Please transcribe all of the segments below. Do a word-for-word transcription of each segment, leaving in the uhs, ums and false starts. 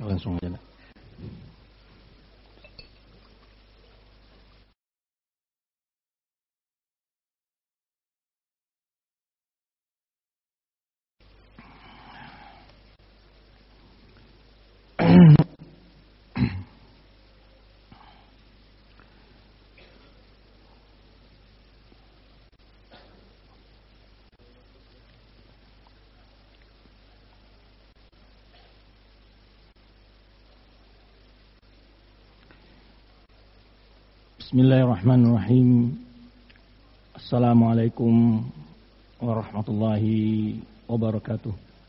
Langsung aja. Bismillahirrahmanirrahim. Assalamualaikum warahmatullahi wabarakatuh.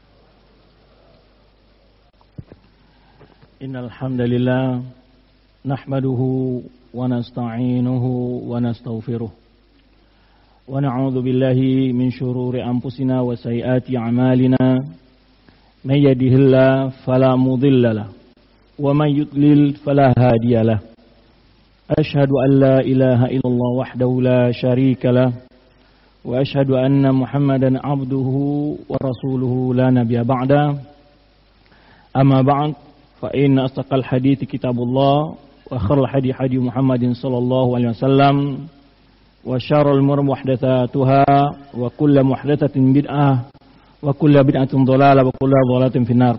Innal hamdalillah nahmaduhu wa nasta'inuhu wa nastaghfiruh. Wa na'udzu billahi min shururi anfusina wa sayyiati a'malina. May yahdihillahu fala mudilla lahu wa may yudlil fala hadiya lahu. أشهد أن لا إله إلا الله وحده لا شريك له وأشهد أن محمدا عبده ورسوله لا نبي بعده أما بعد فإن أصدق الحديث كتاب الله وخير الهدي هدي محمد صلى الله عليه وسلم وشر الأمور محدثاتها وكل محدثة بدعة وكل بدعة ضلالة وكل ضلالة في النار.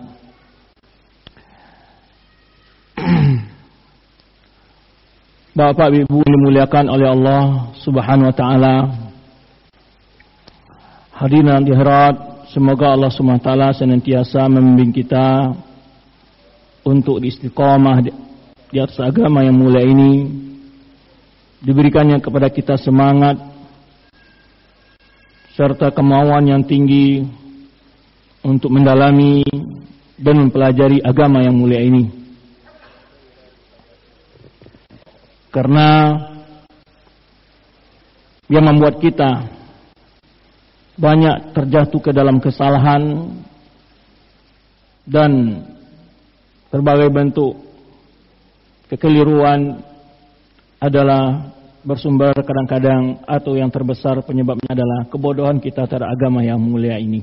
Bapak Ibu dimuliakan oleh Allah Subhanahu wa taala. Hadirin hadirat, semoga Allah Subhanahu wa taala senantiasa membimbing kita untuk istiqamah di atas agama yang mulia ini. Diberikannya kepada kita semangat serta kemauan yang tinggi untuk mendalami dan mempelajari agama yang mulia ini. Karena yang membuat kita banyak terjatuh ke dalam kesalahan dan berbagai bentuk kekeliruan adalah bersumber kadang-kadang atau yang terbesar penyebabnya adalah kebodohan kita terhadap agama yang mulia ini.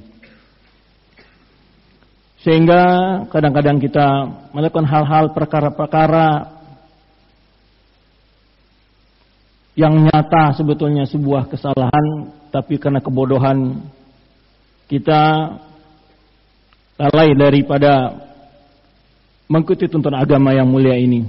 Sehingga kadang-kadang kita melakukan hal-hal perkara-perkara yang nyata sebetulnya sebuah kesalahan, tapi karena kebodohan kita lalai daripada mengikuti tuntunan agama yang mulia ini.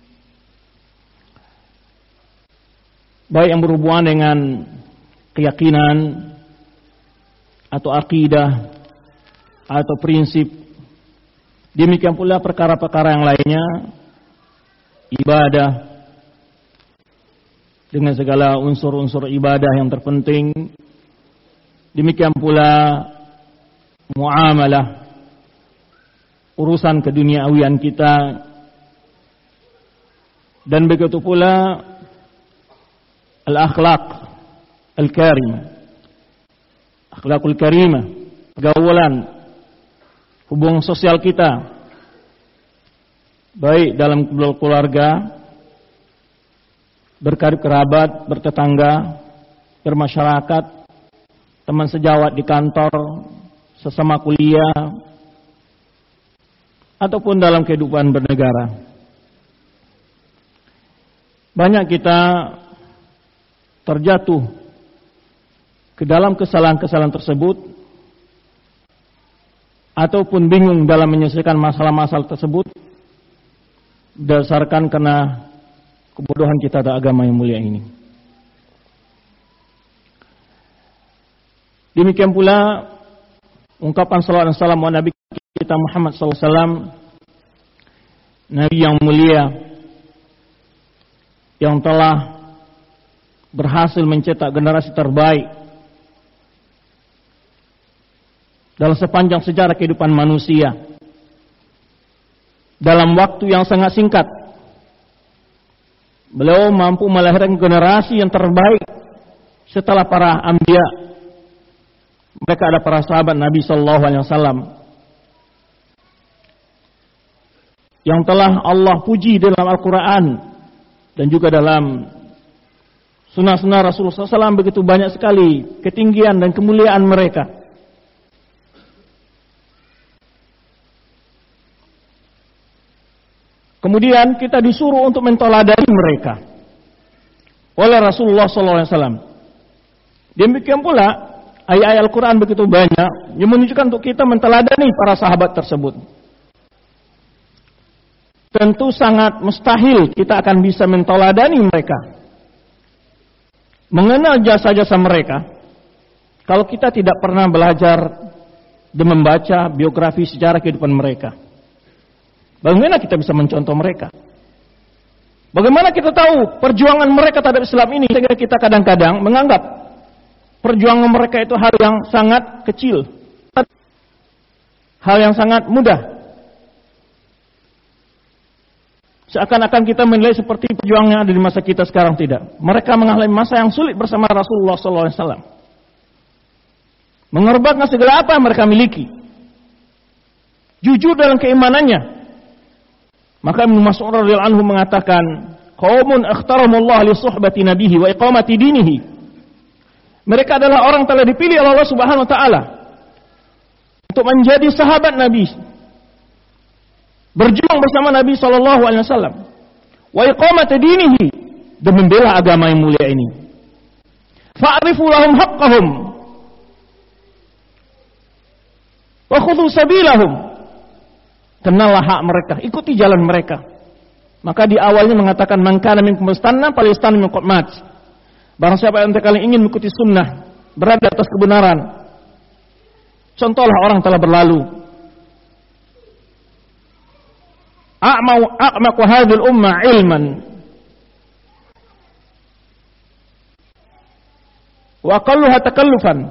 Baik yang berhubungan dengan keyakinan atau akidah atau prinsip, demikian pula perkara-perkara yang lainnya, ibadah dengan segala unsur-unsur ibadah yang terpenting. Demikian pula muamalah, urusan keduniawian kita. Dan begitu pula al-akhlaq al-karimah, akhlakul karimah, pergaulan, hubungan sosial kita, baik dalam keluarga, berkarib kerabat, bertetangga, bermasyarakat, teman sejawat di kantor, sesama kuliah, ataupun dalam kehidupan bernegara. Banyak kita terjatuh ke dalam kesalahan-kesalahan tersebut, ataupun bingung dalam menyelesaikan masalah-masalah tersebut, berdasarkan karena kebodohan kita terhadap agama yang mulia ini. Demikian pula ungkapan salawat dan salam wa Nabi kita Muhammad sallallahu alaihi wasallam, Nabi yang mulia yang telah berhasil mencetak generasi terbaik dalam sepanjang sejarah kehidupan manusia dalam waktu yang sangat singkat. Beliau mampu melahirkan generasi yang terbaik setelah para anbiya. Mereka ada para sahabat Nabi sallallahu alaihi wasallam yang telah Allah puji dalam Al-Quran dan juga dalam sunnah-sunnah Rasulullah sallallahu alaihi wasallam. Begitu banyak sekali ketinggian dan kemuliaan mereka. Kemudian kita disuruh untuk menteladani mereka oleh Rasulullah sallallahu alaihi wasallam. Demikian pula ayat-ayat Al-Quran begitu banyak yang menunjukkan untuk kita menteladani para sahabat tersebut. Tentu sangat mustahil kita akan bisa menteladani mereka, mengenal jasa-jasa mereka, kalau kita tidak pernah belajar dan membaca biografi sejarah kehidupan mereka. Bagaimana kita bisa mencontoh mereka? Bagaimana kita tahu perjuangan mereka terhadap Islam ini sehingga kita kadang-kadang menganggap perjuangan mereka itu hal yang sangat kecil, hal yang sangat mudah. Seakan-akan kita menilai seperti perjuangan yang ada di masa kita sekarang. Tidak. Mereka mengalami masa yang sulit bersama Rasulullah sallallahu alaihi wasallam. Mengorbankan segala apa yang mereka miliki. Jujur dalam keimanannya. Maka Ibnu Mas'ud radhiyallahu anhu mengatakan, "Qaumun ikhtaramullah li suhbati nabihi wa iqamati dinihi." Mereka adalah orang telah dipilih oleh Allah Subhanahu wa taala untuk menjadi sahabat Nabi, berjuang bersama Nabi sallallahu alaihi wasallam, wa iqamati dinihi, dan membela agama yang mulia ini. Fa'rifu lahum haqqahum wa khudhu sabilahum. Kenallah hak mereka, ikuti jalan mereka. Maka di awalnya mengatakan, man kana minkum mustanna falistanna min qad. Barang siapa yang kalian ingin mengikuti sunnah, berada atas kebenaran, contohlah orang telah berlalu. A'mau a'maqu hadhil ummah ilman wa aqalluha takallufan,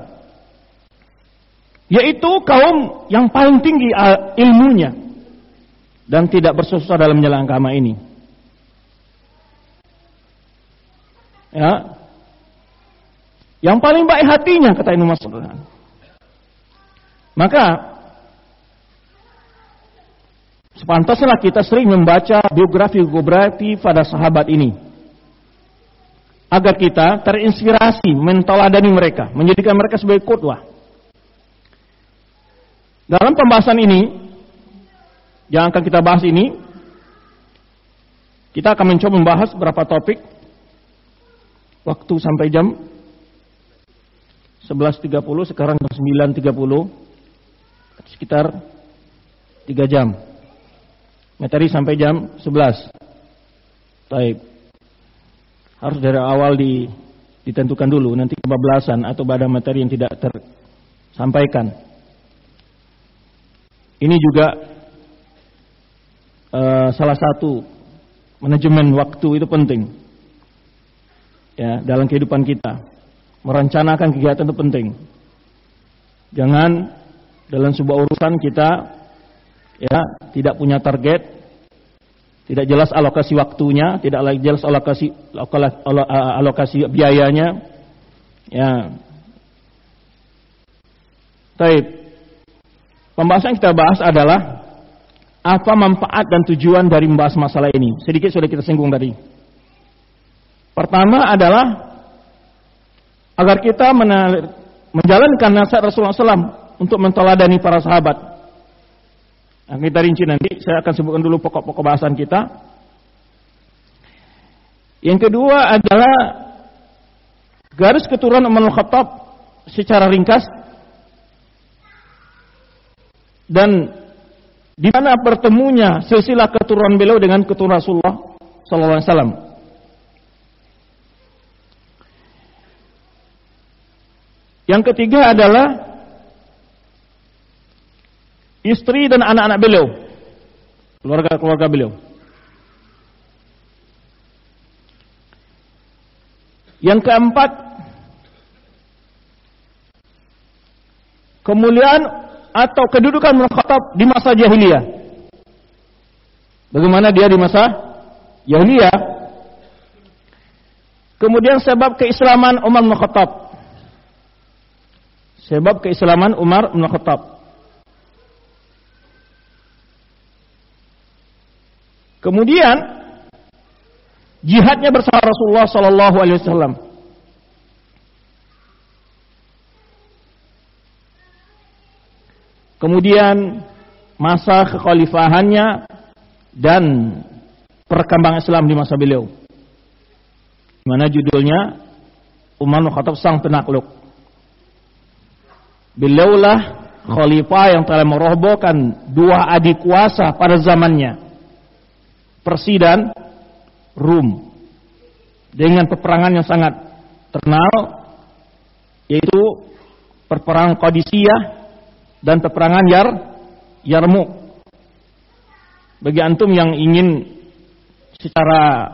yaitu kaum yang paling tinggi ilmunya dan tidak bersusah dalam menjalankan agama ini. Ya. Yang paling baik hatinya, kata Ibnu Mas'ud. Maka sepantasnya kita sering membaca biografi-biografi pada sahabat ini, agar kita terinspirasi menteladani mereka, menjadikan mereka sebagai qudwah. Dalam pembahasan ini yang akan kita bahas ini, kita akan mencoba membahas beberapa topik. Waktu sampai jam sebelas tiga puluh, sekarang sembilan tiga puluh, sekitar tiga jam. Materi sampai jam sebelas. Baik. Harus dari awal di, ditentukan dulu, nanti kebablasan atau pada materi yang tidak tersampaikan. Ini juga uh, salah satu manajemen waktu itu penting. Ya, dalam kehidupan kita. Merencanakan kegiatan itu penting. Jangan dalam sebuah urusan kita ya tidak punya target, tidak jelas alokasi waktunya, tidak lagi jelas alokasi alokasi biayanya. Ya. Baik. Pembahasan yang kita bahas adalah apa manfaat dan tujuan dari membahas masalah ini. Sedikit sudah kita singgung tadi. Pertama adalah agar kita menjalankan nasihat Rasulullah shallallahu alaihi wasallam untuk menteladani para sahabat. Nah, kita rinci nanti. Saya akan sebutkan dulu pokok-pokok bahasan kita. Yang kedua adalah garis keturunan Umar bin Khattab secara ringkas dan di mana bertemunya silsilah keturunan beliau dengan keturunan Rasulullah sallallahu alaihi wasallam. Yang ketiga adalah istri dan anak-anak beliau, keluarga-keluarga beliau. Yang keempat, kemuliaan atau kedudukan Umar bin Khattab di masa jahiliyah. Bagaimana dia di masa jahiliyah? Kemudian sebab keislaman Umar bin Khattab. Sebab keislaman Umar bin Khattab. Kemudian jihadnya bersama Rasulullah sallallahu alaihi wasallam. Kemudian masa kekhalifahannya dan perkembangan Islam di masa beliau. Mana judulnya Umar bin Khattab sang penakluk. Beliaulah khalifah yang telah merobohkan dua adik kuasa pada zamannya, Persia dan Rum, dengan peperangan yang sangat terkenal, yaitu peperangan Qadisiyah dan peperangan Yar Yarmuk. Bagi antum yang ingin secara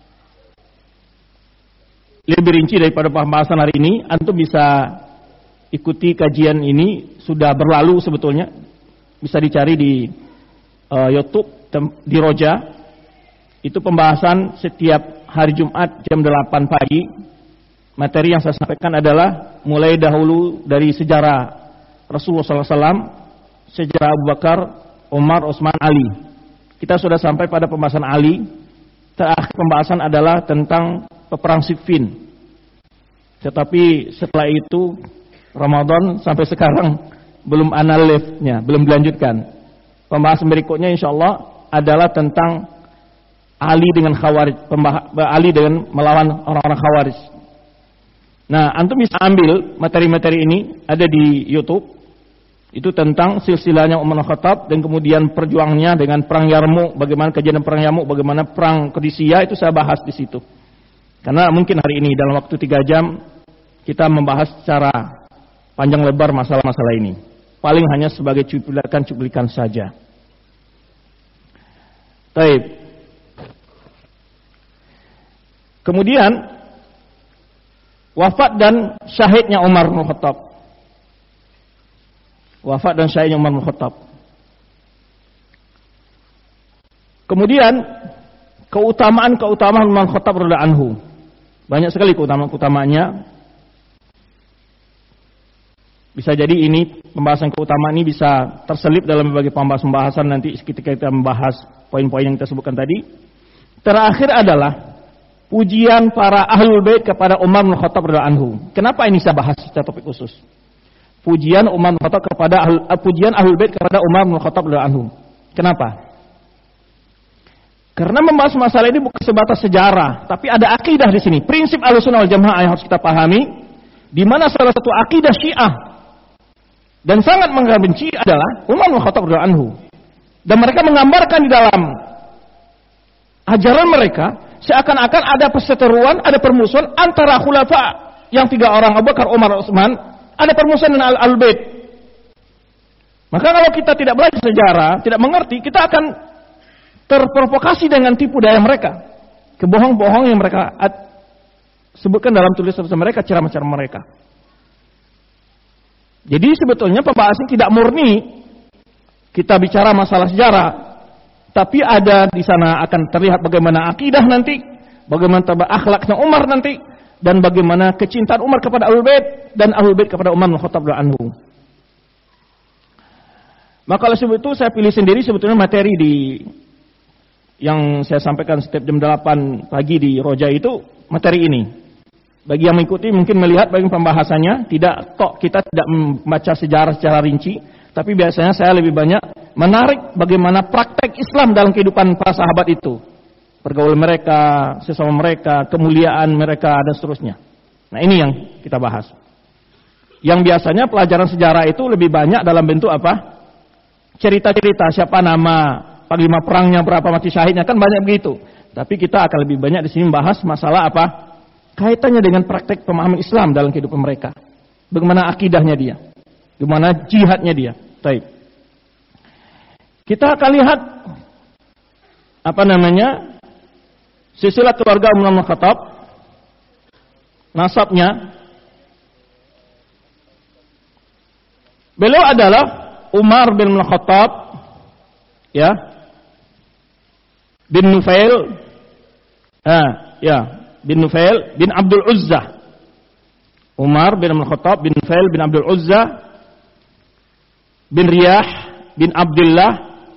lebih rinci daripada pembahasan hari ini, antum bisa ikuti kajian ini, sudah berlalu sebetulnya, bisa dicari di uh, YouTube di Roja. Itu pembahasan setiap hari Jumat jam delapan pagi. Materi yang saya sampaikan adalah mulai dahulu dari sejarah Rasulullah sallallahu alaihi wasallam, sejarah Abu Bakar, Umar, Utsman, Ali. Kita sudah sampai pada pembahasan Ali. Terakhir pembahasan adalah tentang peperang Siffin. Tetapi setelah itu Ramadan sampai sekarang belum analifnya, belum dilanjutkan. Pembahasan berikutnya insyaallah adalah tentang Ali dengan Khawarij, Ali dengan melawan orang-orang Khawarij. Nah, antum bisa ambil materi-materi ini ada di YouTube. Itu tentang silsilahnya Umar bin Khattab dan kemudian perjuangannya dengan perang Yarmuk, bagaimana kejadian perang Yarmuk, bagaimana perang Qadisiyah, itu saya bahas di situ. Karena mungkin hari ini dalam waktu tiga jam kita membahas secara panjang lebar masalah-masalah ini. Paling hanya sebagai cuplikan-cuplikan saja. Baik. Kemudian wafat dan syahidnya Umar bin Khattab. Wafat dan syahidnya Umar bin Khattab. Kemudian keutamaan-keutamaan Umar bin Khattab radhiyallahu anhu. Banyak sekali keutamaan-keutamaannya. Bisa jadi ini pembahasan keutamaan ini bisa terselip dalam berbagai pembahasan-pembahasan nanti ketika kita membahas poin-poin yang kita sebutkan tadi. Terakhir adalah pujian para ahlul bait kepada Umar bin Khattab radhiyallahu anhu. Kenapa ini saya bahas secara topik khusus? Pujian Umar bin Khattab kepada ahlul, pujian ahlul bait kepada Umar bin Khattab radhiyallahu anhu. Kenapa? Karena membahas masalah ini bukan sebatas sejarah, tapi ada akidah di sini. Prinsip Ahlussunnah wal Jamaah yang harus kita pahami, di mana salah satu akidah Syiah dan sangat membenci adalah Umar bin Khattab radhiyallahu anhu. Dan mereka menggambarkan di dalam ajaran mereka seakan-akan ada perseteruan, ada permusuhan antara khulafa yang tiga orang, Abu Bakar, Umar, Utsman, ada permusuhan dengan Al-Bait. Maka kalau kita tidak belajar sejarah, tidak mengerti, kita akan terprovokasi dengan tipu daya mereka, kebohong-bohong yang mereka sebutkan dalam tulisan mereka, ceramah-ceramah mereka. Jadi sebetulnya pembahasan tidak murni kita bicara masalah sejarah, tapi ada di sana akan terlihat bagaimana akidah nanti, bagaimana akhlaknya Umar nanti, dan bagaimana kecintaan Umar kepada Ahlul Bait dan Ahlul Bait kepada Umar bin Khattab radhiyallahu anhu. Maka oleh sebab itu saya pilih sendiri sebetulnya materi di yang saya sampaikan setiap jam delapan pagi di Roja itu materi ini. Bagi yang mengikuti mungkin melihat bagaimana pembahasannya, tidak tok kita tidak membaca sejarah secara rinci, tapi biasanya saya lebih banyak menarik bagaimana praktek Islam dalam kehidupan para sahabat itu. Pergaulan mereka, sesama mereka, kemuliaan mereka, dan seterusnya. Nah ini yang kita bahas. Yang biasanya pelajaran sejarah itu lebih banyak dalam bentuk apa? Cerita-cerita, siapa nama, panglima perangnya, berapa mati syahidnya, kan banyak begitu. Tapi kita akan lebih banyak di sini membahas masalah apa? Kaitannya dengan praktek pemahaman Islam dalam kehidupan mereka. Bagaimana akidahnya dia? Bagaimana jihadnya dia? Baik. Kita akan lihat apa namanya? Silsilah keluarga Umar bin Khattab, nasabnya. Beliau adalah Umar bin Khattab, ya, bin Nufail, ah, ya, bin Nufail bin Abdul Uzza. Umar bin Khattab bin Nufail bin Abdul Uzza bin Riyah bin Abdullah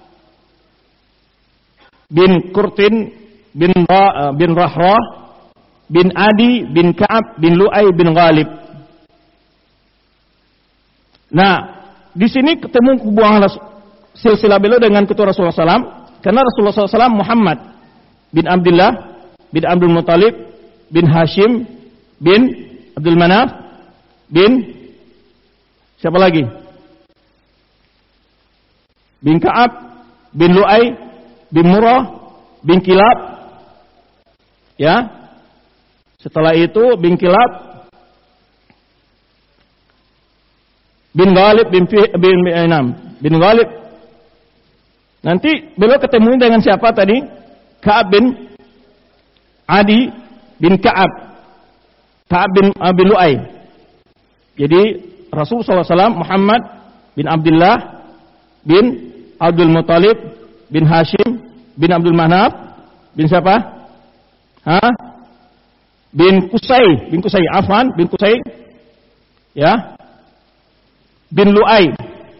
bin Kurtin bin Ra, bin Rahrah bin Adi bin Ka'ab bin Lu'ay bin Ghalib. Nah, di sini ketemu hubungan silsilah beliau dengan ketua Rasulullah sallallahu alaihi wasallam, karena Rasulullah sallallahu alaihi wasallam Muhammad bin Abdullah bin Abdul Muttalib bin Hashim bin Abdul Manaf bin siapa lagi? Bin Ka'ab bin Lu'ay bin Murrah bin Kilab. Ya. Setelah itu bin Kilab bin Ghalib bin bin enam bin Ghalib. Nanti beliau ketemu dengan siapa tadi? Ka'ab bin Adi bin Ka'ab. Ka'ab bin, uh, bin Lu'ay. Jadi Rasulullah sallallahu alaihi wasallam Muhammad bin Abdullah bin Abdul Muttalib bin Hashim bin Abdul Manaf bin siapa? Hah? Bin Qusay, bin Qusay, Afan bin Qusay. Ya. Bin Lu'ay.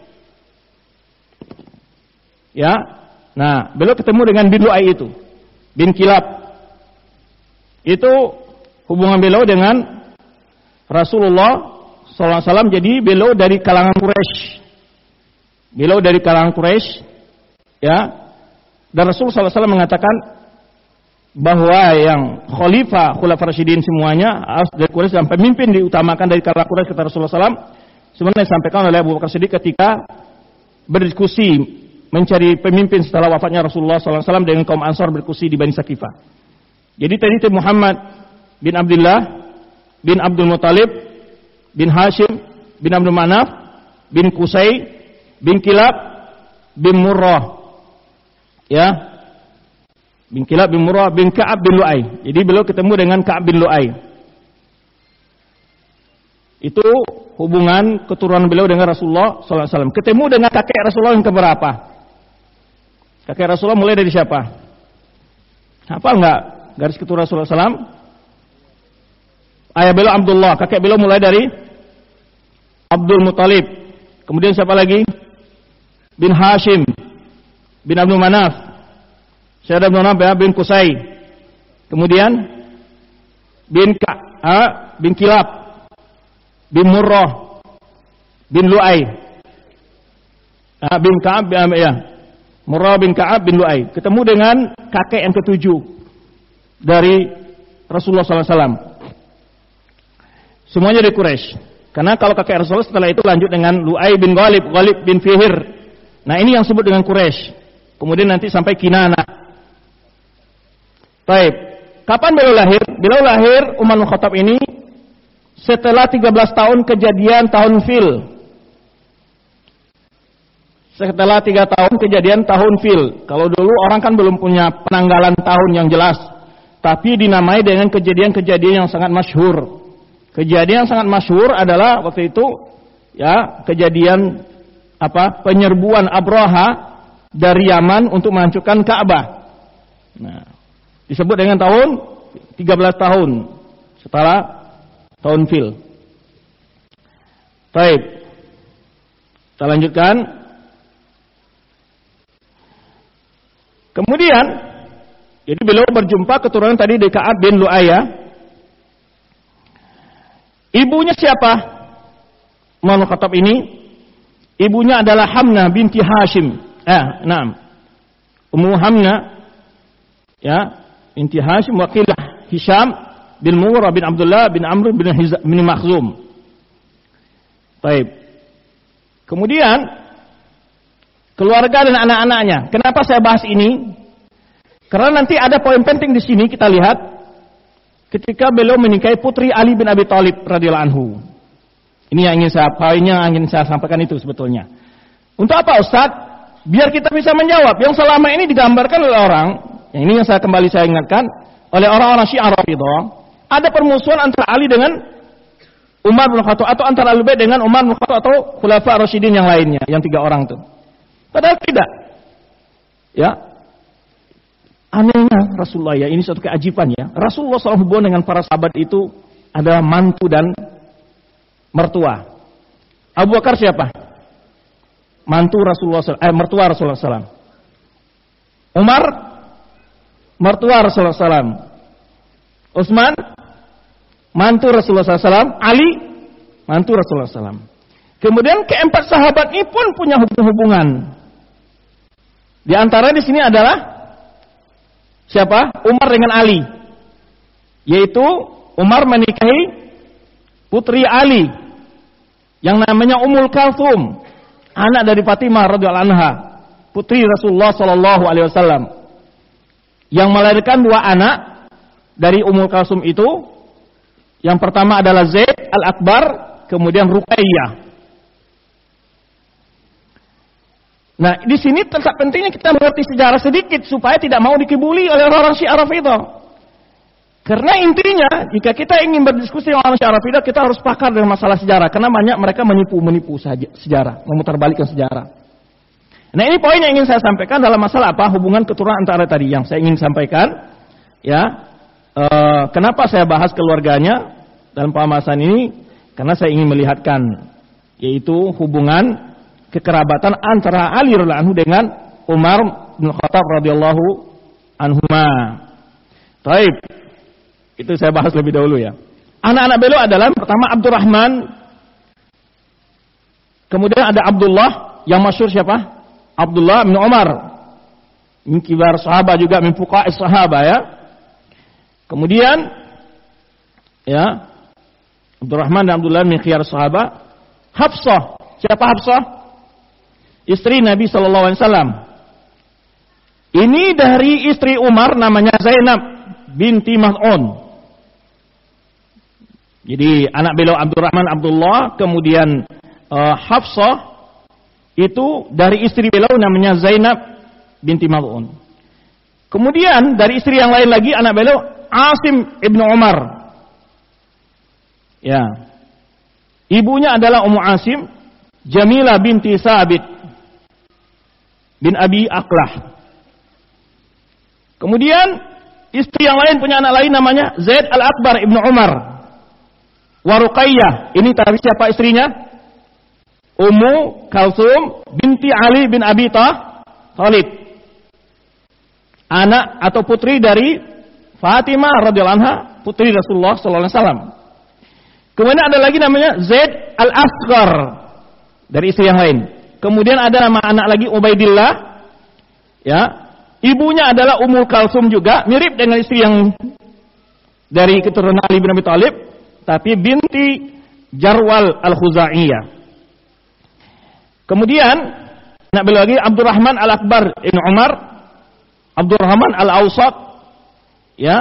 Ya. Nah, beliau ketemu dengan bin Lu'ay itu. Bin Kilab. Itu hubungan beliau dengan Rasulullah sallallahu alaihi wasallam. Jadi beliau dari kalangan Quraisy. Beliau dari kalangan Quraisy, ya. Dan Rasulullah sallallahu alaihi wasallam mengatakan bahwa yang khalifah, khulafaur rasyidin semuanya harus dari Quraisy, dan pemimpin diutamakan dari kalangan Quraisy, kata Rasulullah sallallahu alaihi wasallam. Sebenarnya disampaikan oleh Abu Bakar Siddiq ketika berdiskusi mencari pemimpin setelah wafatnya Rasulullah sallallahu alaihi wasallam dengan kaum Ansar berdiskusi di Bani Saqifah. Jadi tadi itu Muhammad bin Abdullah bin Abdul Muttalib bin Hashim bin Abdul Manaf bin Qusay bin Kilab bin Murrah, ya, bin Kilab bin Murrah bin Ka'ab bin Lu'ay. Jadi beliau ketemu dengan Ka'ab bin Lu'ay. Itu hubungan keturunan beliau dengan Rasulullah sallallahu alaihi wasallam. Ketemu dengan kakek Rasulullah yang keberapa? Kakek Rasulullah mulai dari siapa? Apa enggak garis keturunan Rasulullah sallallahu alaihi wasallam? Ayah beliau Abdullah, kakek beliau mulai dari Abdul Muttalib. Kemudian siapa lagi? Bin Hashim bin Abdul Manaf. Syed Abdul Manaf bin Qusay. Kemudian bin Ka' bin Kilab bin Murrah bin Lu'ay. Ah, bin Ka'ab ya. Murrah bin Ka'ab bin Lu'ay. Ketemu dengan kakek yang ketujuh dari Rasulullah sallallahu alaihi wasallam. Semuanya dari Quraisy. Karena kalau kakek Rasulullah setelah itu lanjut dengan Lu'ay bin Ghalib, Ghalib bin Fihir. Nah, ini yang disebut dengan Quraisy. Kemudian nanti sampai Kinana. Baik. Kapan beliau lahir? Beliau lahir Umar bin Khattab ini setelah tiga belas tahun kejadian tahun Fil. Setelah tiga tahun kejadian tahun Fil. Kalau dulu orang kan belum punya penanggalan tahun yang jelas, tapi dinamai dengan kejadian-kejadian yang sangat masyhur. Kejadian yang sangat masyhur adalah waktu itu, ya, kejadian apa? Penyerbuan Abraha dari Yaman untuk menghancurkan Ka'bah. Nah, disebut dengan tahun tiga belas tahun setelah tahun Fil. Baik. Kita lanjutkan. Kemudian, jadi beliau berjumpa keturunan tadi dari Ka'ab bin Lu'ay. Ibunya siapa? Umar bin Khattab ini. Ibunya adalah Hamnah binti Hashim. Eh, naam. Ummu Hamnah, ya, binti Hashim, wakilah Hisham bin Murrah bin Abdullah bin Amr bin Hizam bin Makhzum. Baik. Kemudian keluarga dan anak-anaknya. Kenapa saya bahas ini? Karena nanti ada poin penting di sini kita lihat ketika beliau menikahi putri Ali bin Abi Thalib radhiyallahu anhu. Ini yang ingin saya poinnya yang ingin saya sampaikan itu sebetulnya. Untuk apa, Ustaz? Biar kita bisa menjawab yang selama ini digambarkan oleh orang, yang ini yang saya kembali saya ingatkan, oleh orang-orang Syiah Rafidhah, ada permusuhan antara Ali dengan Umar bin Khattab, atau antara Ahlul Bait dengan Umar bin Khattab atau Khulafaur Rasyidin yang lainnya, yang tiga orang itu. Padahal tidak. Ya. Anehnya Rasulullah, ya, ini suatu keajiban, ya. Rasulullah shallallahu alaihi wasallam hubungan dengan para sahabat itu adalah mantu dan mertua. Abu Bakar siapa? Mantu Rasulullah, eh, mertua Rasulullah shallallahu alaihi wasallam. Umar, mertua Rasulullah shallallahu alaihi wasallam. Utsman, mantu Rasulullah shallallahu alaihi wasallam. Ali, mantu Rasulullah shallallahu alaihi wasallam. Kemudian keempat sahabat ini pun punya hubungan. Di antara di sini adalah siapa? Umar dengan Ali. Yaitu Umar menikahi putri Ali yang namanya Ummul Kalthum, anak dari Fatimah radhiyallahu anha, putri Rasulullah sallallahu alaihi wasallam, yang melahirkan dua anak dari Ummul Kalthum itu. Yang pertama adalah Zaid Al-Akbar, kemudian Ruqayyah. Nah, di sini tetap pentingnya kita mengerti sejarah sedikit supaya tidak mau dikibuli oleh orang Syiah Rafidhah. Karena intinya, jika kita ingin berdiskusi dengan orang Syiah Rafidhah, kita harus pakar dengan masalah sejarah. Karena banyak mereka menipu-menipu saja sejarah, memutarbalikkan sejarah. Nah, ini poin yang ingin saya sampaikan dalam masalah apa? Hubungan keturunan antara tadi yang saya ingin sampaikan. Ya, e, kenapa saya bahas keluarganya dalam pembahasan ini? Karena saya ingin melihatkan, yaitu hubungan kekerabatan antara Ali radhiyallahu anhu dengan Umar bin Khattab radhiyallahu anhuma. Baik. Itu saya bahas lebih dahulu ya. Anak-anak beliau adalah pertama Abdurrahman, kemudian ada Abdullah yang masyhur siapa? Abdullah bin Umar. Min kibar sahabat juga, min fuqaha'is sahabat ya. Kemudian ya, Abdurrahman dan Abdullah min khiyar sahabat. Hafsah, siapa Hafsah? Istri Nabi sallallahu alaihi wasallam. Ini dari istri Umar namanya Zainab binti Maz'un. Jadi anak beliau Abdurrahman Abdullah, kemudian uh, Hafsah itu dari istri beliau namanya Zainab binti Maz'un. Kemudian dari istri yang lain lagi anak beliau Asim ibnu Umar. Ya. Ibunya adalah Ummu Asim, Jamilah binti Sabit bin Abi Aqlah. Kemudian istri yang lain punya anak lain namanya Zaid Al-Akbar ibnu Umar. Wa Ruqayyah, ini tadi siapa istrinya? Ummu Kalthum binti Ali bin Abi Thalib. Anak atau putri dari Fatimah radhiyallahu anha, putri Rasulullah sallallahu alaihi wasallam. Kemudian ada lagi namanya Zaid Al-Asghar dari istri yang lain. Kemudian ada nama anak lagi Ubaidillah. Ya. Ibunya adalah Ummul Kalthum juga, mirip dengan istri yang dari keturunan Ali bin Abi Thalib, tapi binti Jarwal Al-Khuzaiyah. Kemudian anak beliau lagi Abdurrahman Al-Akbar ibn Umar, Abdurrahman Al-Awsat, ya.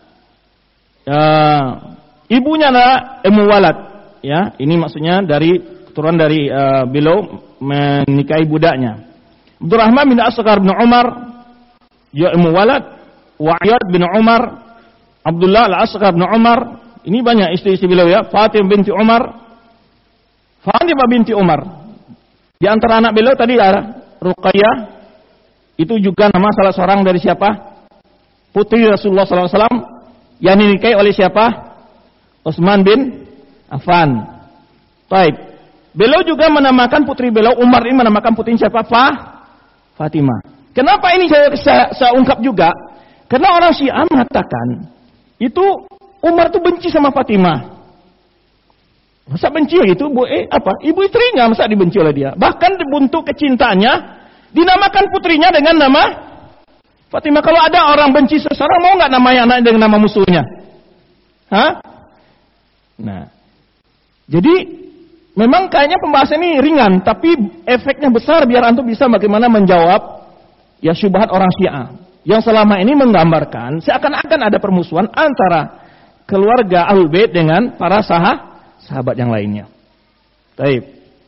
Uh, ibunya adalah Ummu Walad, ya. Ini maksudnya dari keturunan dari uh, beliau menikahi budaknya. Abdurrahman bin Asghar bin Umar, ya Ummu Walad, Wa'iyad bin Umar, Abdullah Al-Asghar bin Umar. Ini banyak istri-istri beliau ya. Fatimah binti Umar, Fatimah binti Umar. Di antara anak beliau tadi ada Ruqayyah. Itu juga nama salah seorang dari siapa? Putri Rasulullah sallallahu alaihi wasallam yang dinikahi oleh siapa? Utsman bin Affan. Baik. Beliau juga menamakan putri beliau, Umar ini menamakan putri siapa? Fah, Fatimah. Kenapa ini saya, saya, saya ungkap juga? Karena orang Syiah mengatakan itu Umar tuh benci sama Fatimah. Masa benci itu? Bu, eh, apa? Ibu istrinya masa dibenci oleh dia? Bahkan bentuk kecintaannya dinamakan putrinya dengan nama Fatimah. Kalau ada orang benci seseorang, mau nggak namanya anaknya dengan nama musuhnya? Hah? Nah, jadi memang kayaknya pembahasan ini ringan, tapi efeknya besar biar antum bisa bagaimana menjawab ya syubhat orang Syiah yang selama ini menggambarkan seakan-akan ada permusuhan antara keluarga Ahlul Bait dengan para sah sahabat yang lainnya. Baik.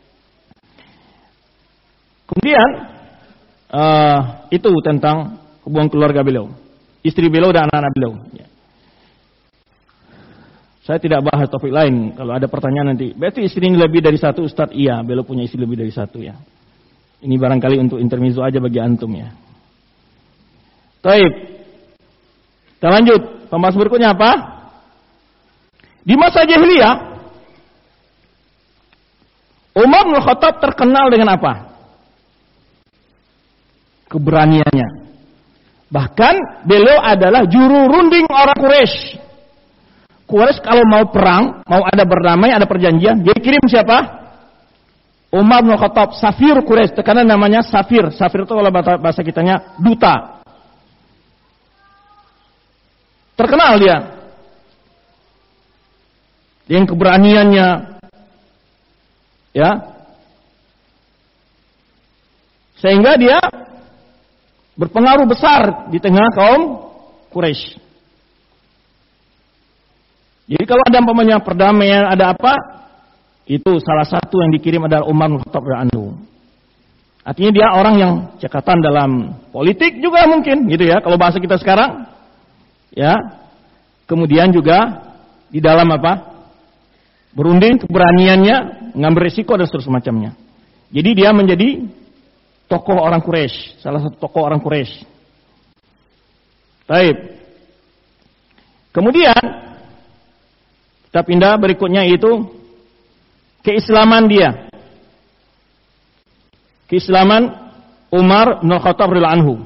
Kemudian uh, itu tentang hubungan keluarga beliau, istri beliau dan anak-anak beliau. Ya. Saya tidak bahas topik lain. Kalau ada pertanyaan nanti, berarti istri ini lebih dari satu Ustaz? Iya, beliau punya istri lebih dari satu ya. Ini barangkali untuk intermezzo aja bagi antum ya. Baik. Kita lanjut. Pembahasan berikutnya apa? Di masa jahiliyah, Umar bin Khattab terkenal dengan apa? Keberaniannya. Bahkan beliau adalah juru runding orang Quraisy. Quraisy kalau mau perang, mau ada berdamai, ada perjanjian, dia kirim siapa? Umar bin Khattab, Safir Quraisy. Tekanan namanya Safir. Safir itu kalau bahasa kitanya duta. Terkenal dia. Dengan keberaniannya. Ya. Sehingga dia berpengaruh besar di tengah kaum Quraisy. Jadi kalau ada umpamanya perdamaian, ada apa? Itu salah satu yang dikirim adalah Umar bin Khattab radhiyallahu anhu. Artinya dia orang yang cekatan dalam politik juga mungkin, gitu ya. Kalau bahasa kita sekarang, ya. Kemudian juga di dalam apa? Berunding, keberaniannya, mengambil risiko dan seterusnya macamnya. Jadi dia menjadi tokoh orang Quraisy, salah satu tokoh orang Quraisy. Baik. Kemudian kita pindah berikutnya itu keislaman dia. Keislaman Umar bin Khattab radhiyallahu anhu.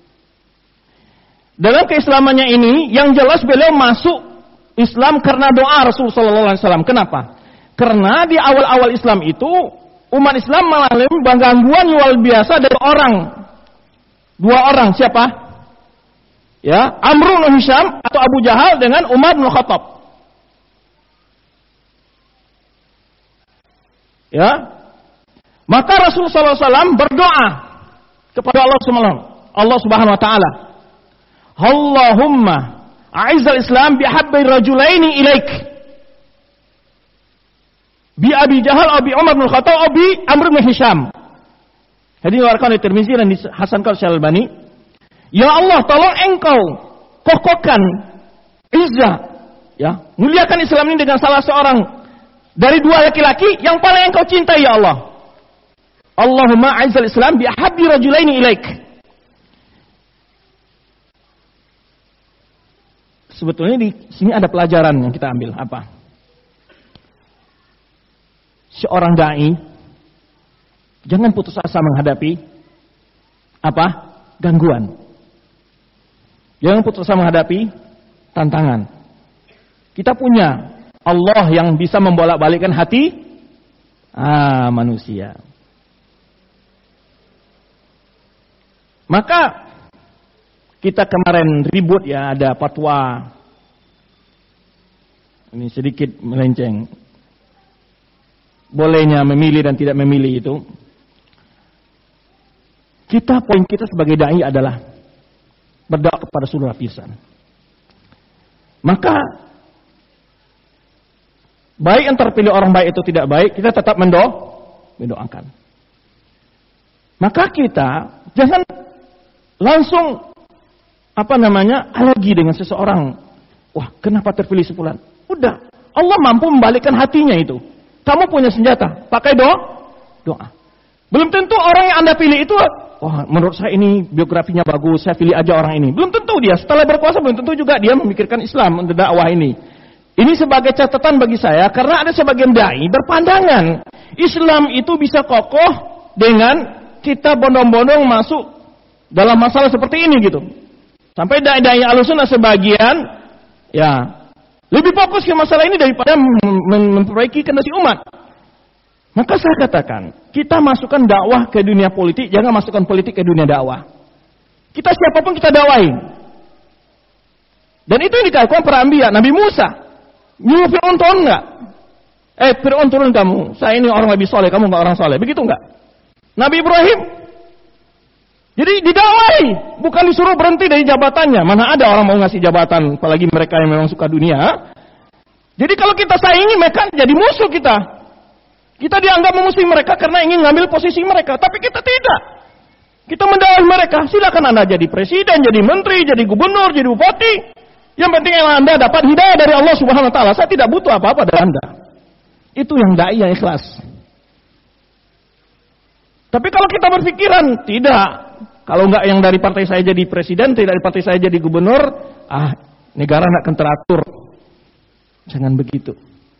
Dalam keislamannya ini yang jelas beliau masuk Islam karena doa Rasul sallallahu alaihi wasallam. Kenapa? Karena di awal-awal Islam itu umat Islam mengalami gangguan luar biasa dari orang. Dua orang, siapa? Ya, Amr bin Hisham atau Abu Jahal dengan Umar bin Khattab. Ya. Maka Rasul sallallahu alaihi wasallam berdoa kepada Allah Subhanahu Allah Subhanahu wa taala. Allahumma a'izzal Islam bi habbi rajulaini ilaik. Bi Abi Jahal atau bi Umar bin Khattab atau bi Amr bin Hisham. Hadis diriwayatkan oleh Tirmizi dan dihasankan oleh Syalbani. Ya Allah, tolong engkau kokohkan izzah, ya, muliakan Islam ini dengan salah seorang dari dua laki-laki yang paling engkau cintai ya Allah. Allahumma a'izzal Islam bi habbi rajulaini ilaik. Sebetulnya di sini ada pelajaran yang kita ambil apa? Seorang dai jangan putus asa menghadapi apa? Gangguan. Jangan putus asa menghadapi tantangan. Kita punya Allah yang bisa membolak-balikkan hati ah, manusia. Maka kita kemarin ribut ya, ada fatwa. Ini sedikit melenceng. Bolehnya memilih dan tidak memilih itu. Kita, poin kita sebagai dai adalah berdoa kepada seluruh lapisan. Maka baik yang terpilih orang baik itu tidak baik, kita tetap mendo mendoakan. Maka kita jangan langsung apa namanya alergi dengan seseorang. Wah, kenapa terpilih sebulan? Udah, Allah mampu membalikkan hatinya itu. Kamu punya senjata, pakai doa, doa. Belum tentu orang yang Anda pilih itu, wah, menurut saya ini biografinya bagus, saya pilih aja orang ini. Belum tentu dia setelah berkuasa, belum tentu juga dia memikirkan Islam untuk dakwah ini. Ini sebagai catatan bagi saya, karena ada sebagian dai berpandangan Islam itu bisa kokoh dengan kita bondong-bondong masuk dalam masalah seperti ini gitu. Sampai dai-dai Ahlussunnah sebagian ya lebih fokus ke masalah ini daripada memperbaiki kondisi umat. Maka saya katakan, kita masukkan dakwah ke dunia politik, jangan masukkan politik ke dunia dakwah. Kita siapapun kita dakwain. Dan itu yang dikatakan para anbiya, Nabi Musa. Nyuruh Fir'aun turun enggak? Eh, Fir'aun turun kamu. Saya ini orang lebih soleh, kamu enggak orang soleh. Begitu enggak? Nabi Ibrahim. Jadi didakwai, bukan disuruh berhenti dari jabatannya. Mana ada orang mau ngasih jabatan, apalagi mereka yang memang suka dunia. Jadi kalau kita saingi mereka jadi musuh kita. Kita dianggap memusuhi mereka karena ingin ngambil posisi mereka, tapi kita tidak. Kita mendakwai mereka. Silakan Anda jadi presiden, jadi menteri, jadi gubernur, jadi bupati. Yang penting Anda dapat hidayah dari Allah Subhanahu wa taala. Saya tidak butuh apa-apa dari Anda. Itu yang dai yang ikhlas. Tapi kalau kita berpikiran tidak, kalau enggak yang dari partai saya jadi presiden, tidak dari partai saya jadi gubernur, ah, negara enggak akan teratur. Jangan begitu.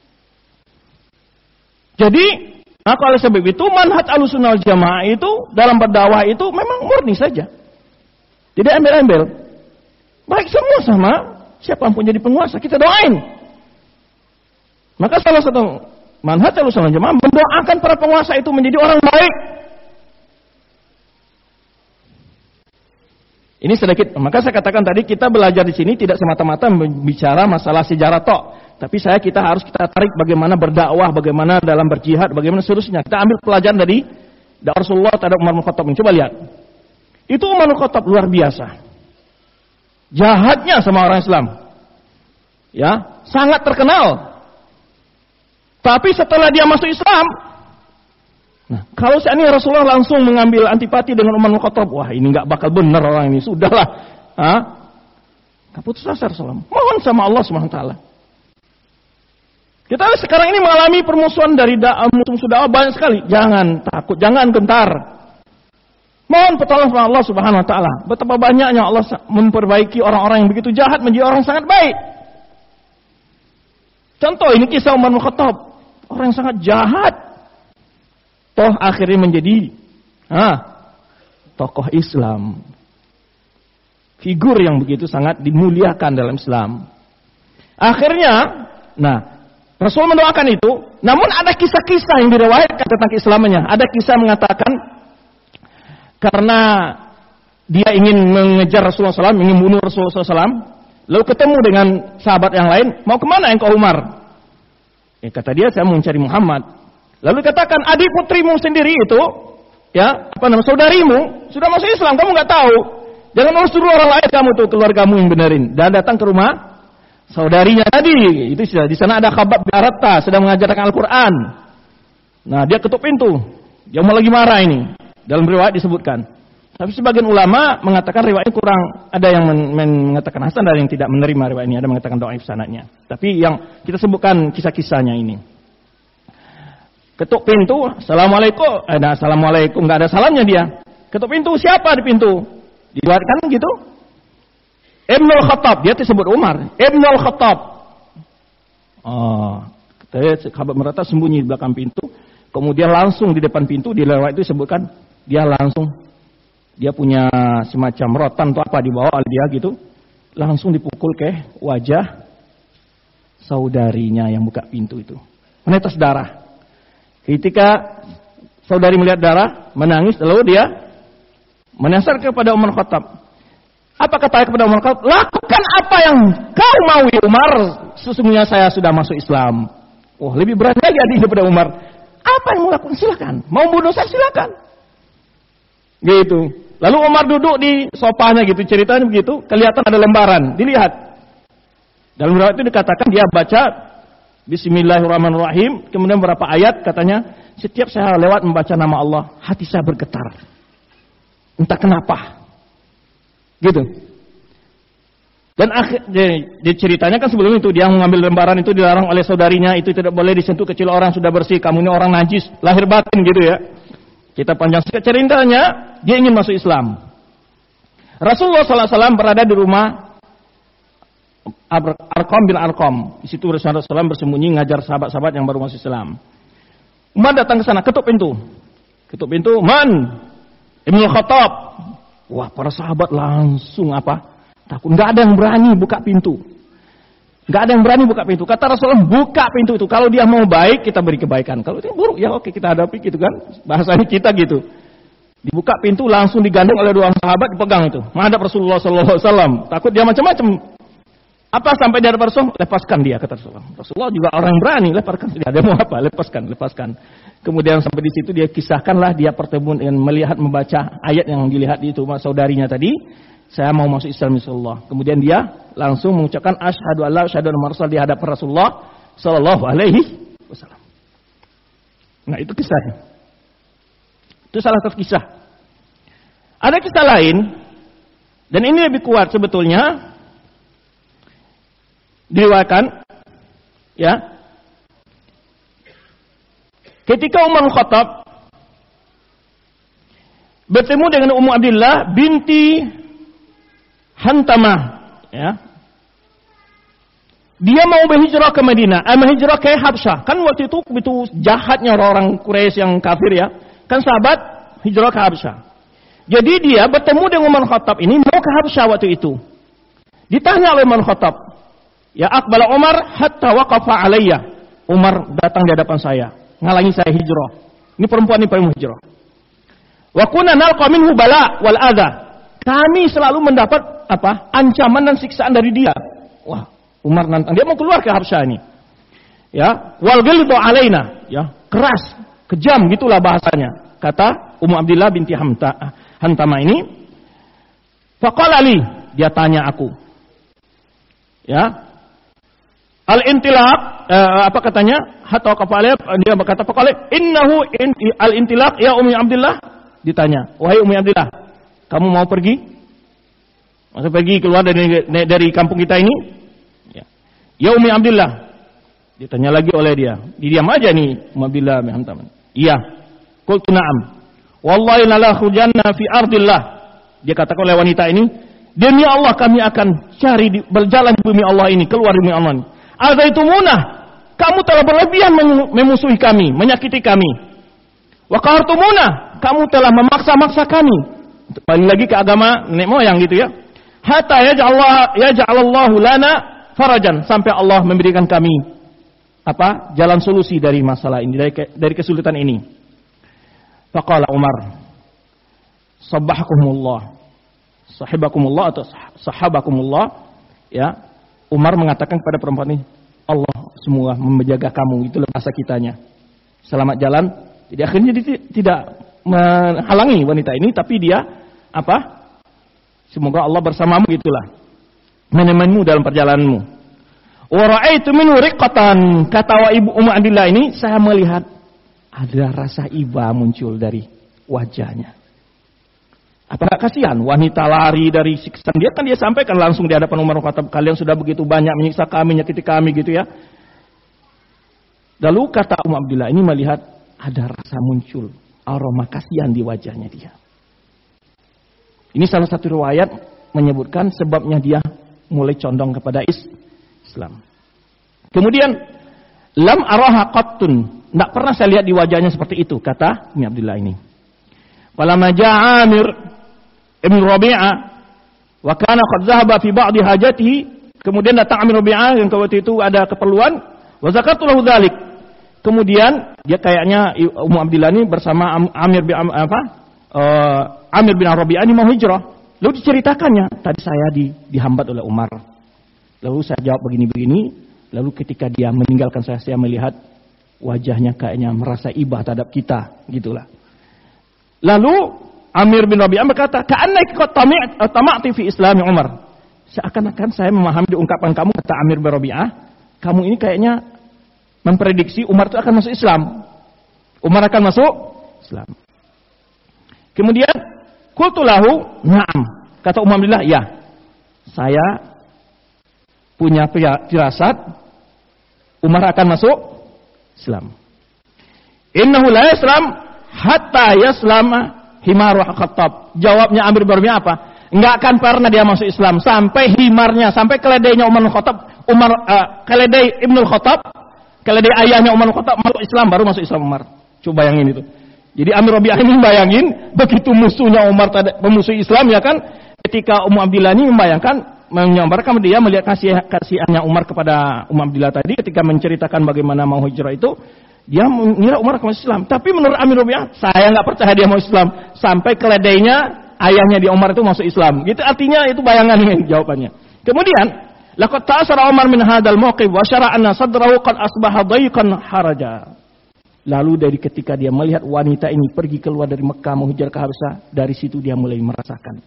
Jadi, nah kalau sebab itu manhaj Ahlussunnah wal Jamaah itu dalam berdakwah itu memang murni saja. Tidak embel-embel. Baik semua sama siapa yang pun jadi penguasa, kita doain. Maka salah satu manhaj Ahlussunnah wal Jamaah mendoakan para penguasa itu menjadi orang baik. Ini sedikit. Maka saya katakan tadi kita belajar di sini tidak semata-mata bicara masalah sejarah tok, tapi saya kita harus kita tarik bagaimana berdakwah, bagaimana dalam berjihad, bagaimana seterusnya. Kita ambil pelajaran dari dakwah Rasulullah terhadap Umar bin Khattab. Coba lihat. Itu Umar bin Khattab luar biasa. Jahatnya sama orang Islam. Ya, sangat terkenal. Tapi setelah dia masuk Islam, nah, kalau seandainya Rasulullah langsung mengambil antipati dengan Umar bin Khattab, wah ini nggak bakal benar orang ini, sudahlah. Hah? Putus asa Rasulullah. Mohon sama Allah Subhanahu wa taala. Kita sekarang ini mengalami permusuhan dari musuh dakwah banyak sekali. Jangan takut, jangan gentar. Mohon pertolongan sama Allah Subhanahu wa taala. Betapa banyaknya Allah memperbaiki orang-orang yang begitu jahat menjadi orang sangat baik. Contoh ini kisah Umar bin Khattab, orang yang sangat jahat. Toh akhirnya menjadi ah, tokoh Islam. Figur yang begitu sangat dimuliakan dalam Islam. Akhirnya, nah, Rasul mendoakan itu, namun ada kisah-kisah yang diriwayatkan tentang keislamannya. Ada kisah mengatakan karena dia ingin mengejar Rasulullah shallallahu alaihi wasallam, ingin bunuh Rasulullah shallallahu alaihi wasallam, lalu ketemu dengan sahabat yang lain, mau kemana engkau Umar? Ya, kata dia, saya mau mencari Muhammad. Lalu katakan, adik putrimu sendiri itu, ya, apa namanya, saudarimu, sudah masuk Islam, kamu nggak tahu. Jangan urus dulu orang lain, kamu tuh keluargamu yang benerin. Dan datang ke rumah saudarinya tadi, itu sudah di sana ada Khabbab bin Aratta sedang mengajarkan Al-Quran. Nah, dia ketuk pintu, dia mau lagi marah ini. Dalam riwayat disebutkan. Tapi sebagian ulama mengatakan riwayatnya kurang, ada yang men- men- mengatakan hasan dan yang tidak menerima riwayat ini, ada yang mengatakan dhaif sanadnya. Tapi yang kita sebutkan kisah-kisahnya ini. Ketuk pintu, assalamualaikum, eh, nah, assalamualaikum, nggak ada salamnya dia. Ketuk pintu, siapa di pintu? Diriwayatkan gitu. Ibnul Khattab, dia disebut Umar. Ibnul Khattab. Oh, kita sahabat merata sembunyi di belakang pintu. Kemudian langsung di depan pintu, di riwayat itu disebutkan dia langsung, dia punya semacam rotan atau apa dibawa oleh dia gitu, langsung dipukul ke wajah saudarinya yang buka pintu itu, menetes darah. Ketika saudari melihat darah, menangis, lalu dia menyasar kepada Umar Khattab. Apa kata kepada Umar Khattab? Lakukan apa yang kau mau, Umar. Sesungguhnya saya sudah masuk Islam. Oh, lebih berani lagi adik daripada Umar. Apa yang mau lakukan? Silakan. Mau bunuh saya silakan. Gitu. Lalu Umar duduk di sofanya gitu, ceritanya begitu. Kelihatan ada lembaran, dilihat. Dalam riwayat itu dikatakan dia baca Bismillahirrahmanirrahim. Kemudian beberapa ayat katanya, setiap saya lewat membaca nama Allah, hati saya bergetar. Entah kenapa. Gitu. Dan akhir, diceritanya kan sebelum itu dia mengambil lembaran itu dilarang oleh saudarinya, itu tidak boleh disentuh kecil orang sudah bersih, kamu ini orang najis, lahir batin gitu ya. Kita panjang sedikit ceritanya, dia ingin masuk Islam. Rasulullah sallallahu alaihi wasallam berada di rumah Arqam bin Arqam. Di situ Rasulullah sallallahu alaihi wasallam bersembunyi ngajar sahabat-sahabat yang baru masuk Islam. Umar datang ke sana, ketuk pintu. Ketuk pintu, "Man?" Ibnu Khattab. Wah, para sahabat langsung apa? Takut. Nggak ada yang berani buka pintu. Nggak ada yang berani buka pintu. Kata Rasulullah, buka pintu itu. Kalau dia mau baik, kita beri kebaikan. Kalau dia buruk, ya oke kita hadapi gitu kan. Bahasanya kita gitu. Dibuka pintu, langsung digandeng oleh dua sahabat, dipegang itu. Menghadap Rasulullah sallallahu alaihi wasallam. Takut dia macam-macam. Apa sampai dia ada Rasul? Lepaskan dia, kata Rasulullah. Rasulullah juga orang yang berani, lepaskan dia. Dia mau apa? Lepaskan, lepaskan. Kemudian sampai di situ dia kisahkanlah dia pertemuan dengan melihat membaca ayat yang dilihat di itu saudarinya tadi. Saya mau masuk Islam insyaallah. Kemudian dia langsung mengucapkan asyhadu alla ilaha illallah di hadapan Rasulullah sallallahu alaihi wasallam. Nah, itu kisahnya. Itu salah satu kisah. Ada kisah lain dan ini lebih kuat sebetulnya. Diriwayatkan ya. Ketika Umar bin Khattab bertemu dengan Ummu Abdillah binti Hantamah, ya. Dia mau berhijrah ke Madinah, eh, berhijrah ke Habsyah. Kan waktu itu begitu jahatnya orang-orang Quraisy yang kafir ya. Kan sahabat hijrah ke Habsyah. Jadi dia bertemu dengan Umar bin Khattab ini mau ke Habsyah waktu itu. Ditanya oleh Umar bin Khattab, "Ya aqbala Umar hatta waqafa alayya." Umar datang di hadapan saya, ngalangi saya hijrah. Ini perempuan ini pengen hijrah. Wa kunna nalqa minhu bala wal adha. kami selalu mendapat apa? Ancaman dan siksaan dari dia. Wah, Umar nantang, dia mau keluar ke Habsyah ini. Ya, wal ghildu alaina, ya, keras, kejam gitulah bahasanya. Kata Ummu Abdillah binti Hamta, Hantama ini, faqala li, dia tanya aku. Ya. Al-intilaq, eh, apa katanya? Hatta qafala, dia berkata faqala innahu in, al-intilaq ya Ummi Abdillah. Ditanya, wahai Ummi Abdillah, kamu mau pergi? Masa pergi keluar dari dari kampung kita ini? Ya, ya Ummi Abdillah. Ditanya lagi oleh dia. Diam aja nih Ummi Abdillah bin Hamtam. Iya. Qultu na'am. Wallahi la khujanna fi ardillah. Dia katakan oleh wanita ini, demi Allah kami akan cari di, berjalan di bumi Allah ini, keluar di bumi Allah ini. Azaitumuna, kamu telah berlebihan memusuhi kami, menyakiti kami. Wa qahartumuna, kamu telah memaksa-maksa kami. Balik lagi ke agama nenek moyang gitu ya. Hatta yaj'allahu yaj'alallahu lana farajan, sampai Allah memberikan kami apa? Jalan solusi dari masalah ini, dari dari kesulitan ini. Faqala Umar, sabbahakumullah, sahibakumullah atau sahabakumullah, ya. Umar mengatakan kepada perempuan ini, Allah semua menjaga kamu, itulah bahasa kitanya. Selamat jalan. Jadi akhirnya dia tidak menghalangi wanita ini, tapi dia apa? Semoga Allah bersamamu, gitulah. Menemanimu dalam perjalananmu. Wa ra'aitu minhu riqqatan, kata wa ibu Ummu Abdillah ini, saya melihat ada rasa iba muncul dari wajahnya. Apa gak kasihan wanita lari dari siksaan dia, kan dia sampaikan langsung di hadapan Umar bin Khattab, kalian sudah begitu banyak menyiksa kami, menyakiti kami gitu ya. Lalu kata Ummu Abdillah ini melihat ada rasa muncul aroma kasihan di wajahnya dia. Ini salah satu riwayat menyebutkan sebabnya dia mulai condong kepada Islam. Kemudian lam araha qattun, tidak pernah saya lihat di wajahnya seperti itu, kata Ummu Abdillah ini. Falamma ja'a Amir Ibn Rabi'ah wa kana qad zahaba fi ba'di hajatihi, kemudian datang Amir Rabi'ah yang waktu itu ada keperluan, wa zakartu lahu dzalik. Kemudian dia kayaknya Ummu Abdillah ini bersama Amir bin apa? Uh, Amir bin Rabi'ah ini mau hijrah. Lalu diceritakannya, tadi saya di, dihambat oleh Umar. Lalu saya jawab begini-begini, lalu ketika dia meninggalkan saya, saya melihat wajahnya kayaknya merasa iba terhadap kita, gitulah. Lalu Amir bin Rabi'ah berkata, "Ka'annaki qad tama'ti fi Islam Umar." Seakan-akan saya memahami di ungkapan kamu, kata Amir bin Rabi'ah, kamu ini kayaknya memprediksi Umar itu akan masuk Islam. Umar akan masuk Islam. Kemudian, qultu lahu, "Na'am." Kata Ummu Abdillah, "Ya. Saya punya firasat Umar akan masuk Islam. Innahu la yaslam hatta yaslama himaru Khattab." Jawabnya Amir bin Rabi'ah apa? Enggak akan pernah dia masuk Islam sampai himarnya, sampai keledainya Umar bin Khattab, Umar uh, keledai Ibnu Khattab, keledai ayahnya Umar bin Khattab masuk Islam, baru masuk Islam Umar. Coba bayangin itu. Jadi Amir Rabi'ah ini bayangin begitu musuhnya Umar memusuhi Islam, ya kan? Ketika Ummu Abdillah ini membayangkan, menyambarkan dia melihat kasih kasihannya Umar kepada Ummu Abdillah tadi ketika menceritakan bagaimana mau hijrah itu, dia mengira Umar akan masuk Islam. Tapi menurut Amir Rabi'ah, saya nggak percaya dia mau Islam sampai keledainya ayahnya di Umar itu masuk Islam. Gitu artinya, itu bayangan ini jawabannya. Kemudian, laqad ta'assara Umar min hadzal mauqif wa syara'a anna sadrahu qad asbaha dayqan haraja. Lalu dari ketika dia melihat wanita ini pergi keluar dari Mekah mau hijrah ke Habsyah, dari situ dia mulai merasakan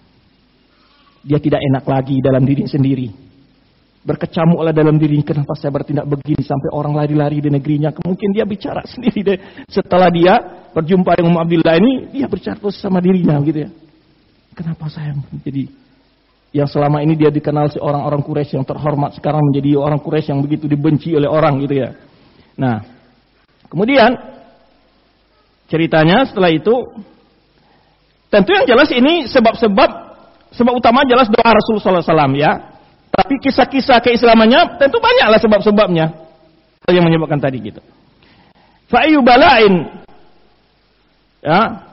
dia tidak enak lagi dalam diri sendiri. Berkecamuk oleh dalam diri, kenapa saya bertindak begini sampai orang lari-lari di negerinya. Mungkin dia bicara sendiri deh. Setelah dia berjumpa dengan Ummu Abdillah ini, dia berbicara sama dirinya gitu ya. Kenapa saya menjadi yang selama ini dia dikenal si orang-orang Quraisy yang terhormat, sekarang menjadi orang Quraisy yang begitu dibenci oleh orang gitu ya. Nah, kemudian ceritanya setelah itu, tentu yang jelas ini sebab-sebab, sebab utama jelas doa Rasulullah sallallahu alaihi wasallam ya. Tapi kisah-kisah keislamannya tentu banyaklah sebab-sebabnya yang menyebabkan tadi gitu. Fa ayu bala'in ya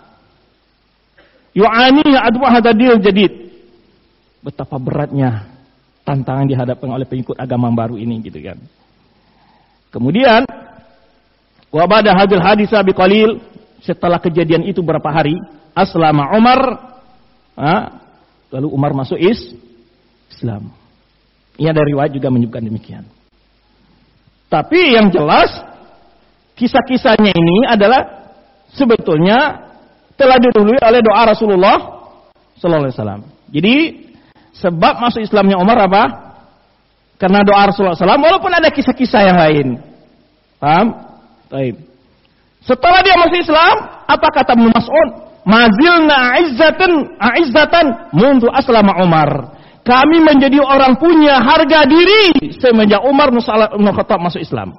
yu'ani adwa hadadil jadid. Betapa beratnya tantangan dihadapkan oleh pengikut agama baru ini gitu kan. Kemudian wa ba'da hadil hadisa biqalil, setelah kejadian itu berapa hari, aslama Umar, ha, Lalu Umar masuk is Islam. Ini ada riwayat juga menyebutkan demikian. Tapi yang jelas kisah-kisahnya ini adalah sebetulnya telah didahului oleh doa Rasulullah sallallahu alaihi wasallam. Jadi sebab masuk Islamnya Umar apa? Karena doa Rasulullah sallallahu alaihi wasallam, walaupun ada kisah-kisah yang lain. Paham? Baik. Setelah dia masuk Islam, apa kata Ibnu Mas'ud? Mazilna a'izzatan a'izzatan mundu aslama Umar. Kami menjadi orang punya harga diri semenjak Umar bin Khattab masuk Islam.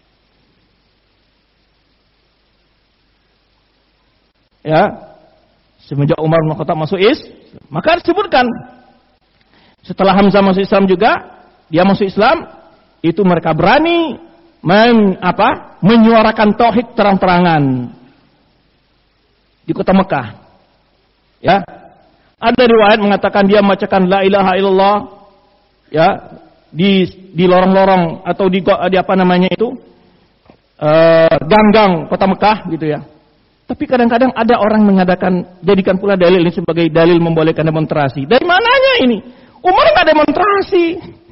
Ya, semenjak Umar bin Khattab masuk Islam, maka disebutkan setelah Hamzah masuk Islam juga, dia masuk Islam, itu mereka berani men, apa, menyuarakan tauhid terang-terangan di kota Mekah. Ya, ada riwayat mengatakan dia membacakan la ilaha illallah, ya, di di lorong-lorong atau di, di apa namanya itu uh, gang-gang kota Mekah gitu ya. Tapi kadang-kadang ada orang mengadakan, jadikan pula dalil ini sebagai dalil membolehkan demonstrasi. Dari mananya ini? Umar nggak demonstrasi,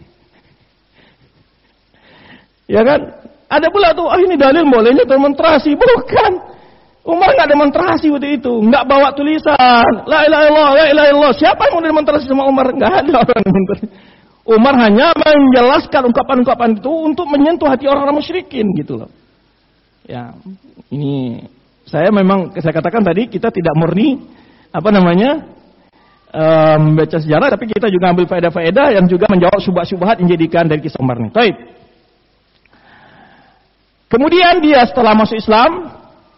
ya kan? Ada pula tuh, ah ini dalil bolehnya demonstrasi, bukan? Umar nggak demonstrasi waktu itu, nggak bawa tulisan la ilaha illallah, la ilaha illallah. Siapa yang mau demonstrasi sama Umar? Nggak ada orang demonstrasi. Umar hanya menjelaskan ungkapan-ungkapan itu untuk menyentuh hati orang-orang musyrikin gitu loh. Ya, ini saya memang saya katakan tadi kita tidak murni apa namanya um, membaca sejarah, tapi kita juga ambil faedah-faedah yang juga menjawab syubhat-syubhat yang dijadikan dari kisah Umar ini. Baik. Kemudian dia setelah masuk Islam,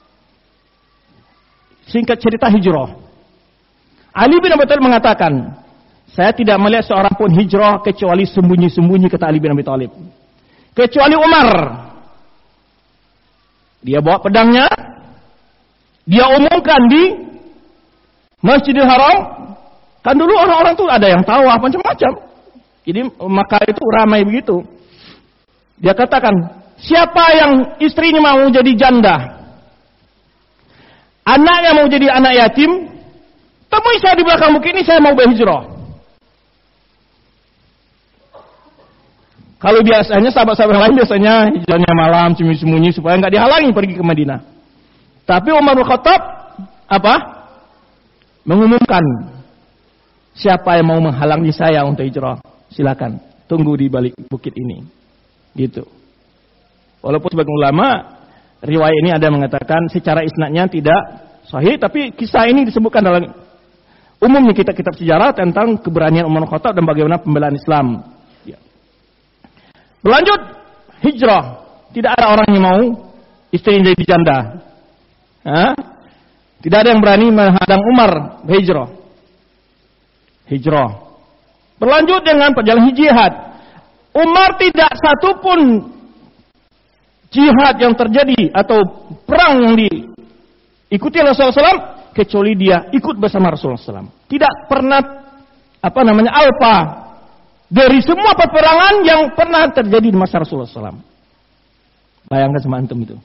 singkat cerita hijrah. Ali bin Abi Thalib mengatakan, saya tidak melihat seorang pun hijrah kecuali sembunyi-sembunyi, kata Ali bin Abi Thalib. Kecuali Umar. Dia bawa pedangnya, dia umumkan di Masjidil Haram. Kan dulu orang-orang tuh ada yang tawaf macam-macam. Jadi maka itu ramai begitu. Dia katakan, siapa yang istrinya mau jadi janda, anaknya mau jadi anak yatim, temui saya di belakang bukit ini, saya mau berhijrah. Kalau biasanya sahabat-sahabat yang lain biasanya hijrahnya malam, sembunyi-sembunyi supaya nggak dihalangi pergi ke Madinah. Tapi Umar bin Khattab apa? Mengumumkan, siapa yang mau menghalangi saya untuk hijrah, silakan tunggu di balik bukit ini. Gitu. Walaupun sebagian ulama riwayat ini ada mengatakan secara isnadnya tidak sahih, tapi kisah ini disebutkan dalam umumnya kitab-kitab sejarah tentang keberanian Umar bin Khattab dan bagaimana pembelaan Islam. Ya. Berlanjut hijrah, tidak ada orang yang mau istrinya jadi janda. Hah? Tidak ada yang berani menghadang Umar berhijrah. Hijrah. Berlanjut dengan perjalanan jihad. Umar tidak satupun jihad yang terjadi atau perang yang diikuti Rasulullah sallallahu alaihi wasallam kecuali dia ikut bersama Rasulullah sallallahu alaihi wasallam. Tidak pernah apa namanya alpa dari semua peperangan yang pernah terjadi di masa Rasulullah sallallahu alaihi wasallam. Bayangkan sama antum itu.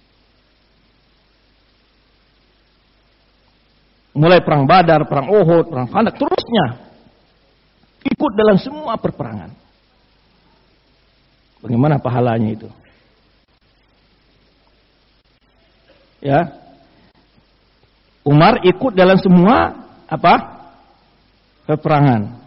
Mulai perang Badar, perang Uhud, perang Khandaq, terusnya ikut dalam semua perperangan. Bagaimana pahalanya itu? Ya, Umar ikut dalam semua apa peperangan.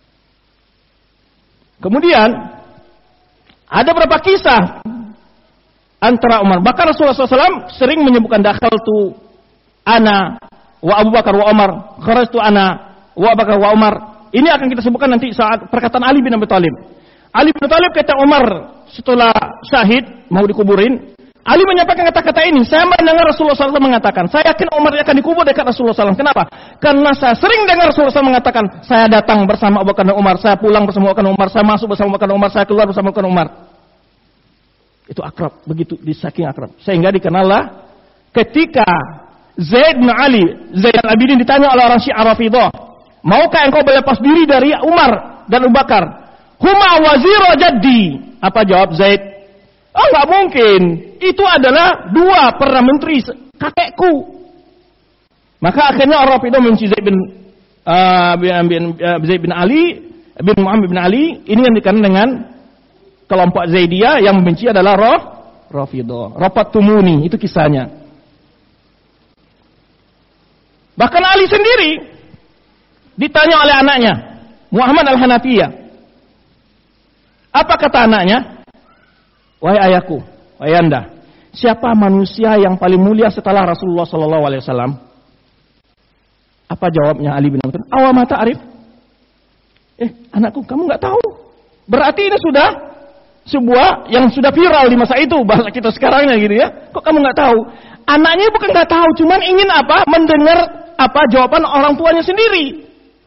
Kemudian ada beberapa kisah antara Umar. Bahkan Rasulullah sallallahu alaihi wasallam sering menyebutkan dakhal tu ana wa Abu Bakar wa Umar, kharajtu ana wa Abu Bakar wa Umar. Ini akan kita sebutkan nanti saat perkataan Ali bin Abi Thalib. Ali bin Abi Thalib kata Umar setelah syahid mau dikuburin, Ali menyampaikan kata-kata ini, saya mendengar Rasulullah sallallahu alaihi wasallam mengatakan, saya yakin Umar akan dikubur dekat Rasulullah sallallahu alaihi wasallam. Kenapa? Karena saya sering dengar Rasulullah sallallahu alaihi wasallam mengatakan, saya datang bersama Abu Bakar dan Umar, saya pulang bersama Abu Bakar dan Umar, saya masuk bersama Abu Bakar dan Umar, saya keluar bersama Abu Bakar dan Umar. Itu akrab, begitu di saking akrab. Sehingga dikenallah ketika Zaid bin Ali, Zaid al-Abidin ditanya oleh orang Syiah Rafidhah, maukah engkau berlepas diri dari Umar dan Abu Bakar? Huma wazira jaddi. Apa jawab Zaid? Oh, nggak mungkin. Itu adalah dua perdana menteri kakekku. Maka akhirnya orang Rafidhah membenci Zaid bin uh, bin, uh, Zaid bin Ali bin Muhammad bin Ali ini yang dikaitkan dengan kelompok Zaidiyah yang membenci adalah Roh Rafidhah. Rapat Tumuni itu kisahnya. Bahkan Ali sendiri ditanya oleh anaknya Muhammad Al-Hanafiyah. Apa kata anaknya? Wahai ayahku, wahai anda, siapa manusia yang paling mulia setelah Rasulullah Sallallahu Alaihi Wasallam? Apa jawabnya Ali bin Abi Thalib? Awama ta'rif? Eh, anakku, kamu nggak tahu? Berarti ini sudah sebuah yang sudah viral di masa itu, bahasa kita sekarangnya gitu ya. Kok kamu nggak tahu? Anaknya bukan nggak tahu, cuman ingin apa? Mendengar apa jawaban orang tuanya sendiri.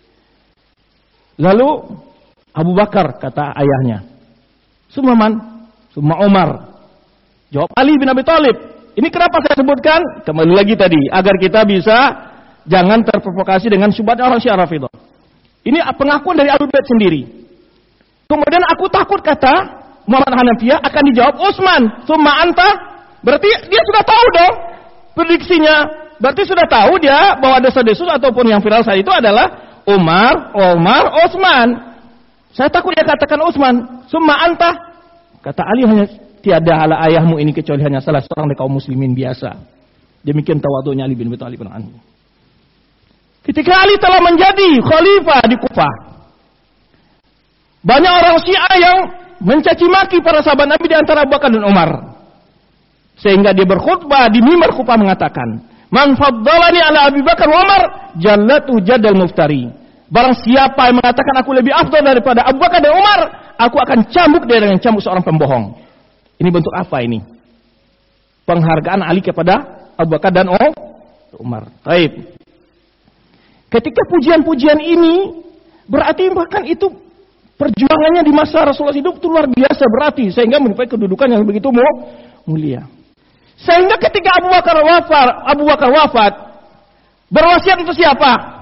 Lalu Abu Bakar kata ayahnya, Summa man? Summa Umar. Jawab Ali bin Abi Thalib. Ini kenapa saya sebutkan? Kembali lagi tadi, agar kita bisa jangan terprovokasi dengan syubhat orang Syiah Rafidhah. Ini pengakuan dari Ahlul Bait sendiri. Kemudian aku takut kata Muhammad Hanafiyah akan dijawab Utsman. Summa anta? Berarti dia sudah tahu dong prediksinya. Berarti sudah tahu dia bahwa desa-desus ataupun yang viral saat itu adalah Umar, Umar, Utsman. Saya takut dia katakan Utsman. Summa anta? Kata Ali, hanya tiada ala ayahmu ini kecuali hanya salah seorang dari kaum muslimin biasa. Demikian tawadhu'nya Ali bin Abi Thalib anhu. Ketika Ali telah menjadi khalifah di Kufah, banyak orang Syiah yang mencaci maki para sahabat Nabi di antara Abu Bakar dan Umar. Sehingga dia berkhutbah di mimbar Kufah mengatakan, "Man faddalani ala Abi Bakar wa Umar, jallatu jadal muftari." Barang siapa yang mengatakan aku lebih afdal daripada Abu Bakar dan Umar, aku akan cambuk dia dengan cambuk seorang pembohong. Ini bentuk apa ini? Penghargaan Ali kepada Abu Bakar dan Umar. Baik. Ketika pujian-pujian ini, berarti bahkan itu perjuangannya di masa Rasulullah hidup itu luar biasa berarti. Sehingga mencapai kedudukan yang begitu mulia. Sehingga ketika Abu Bakar wafat, Abu Bakar wafat, berwasiat untuk siapa?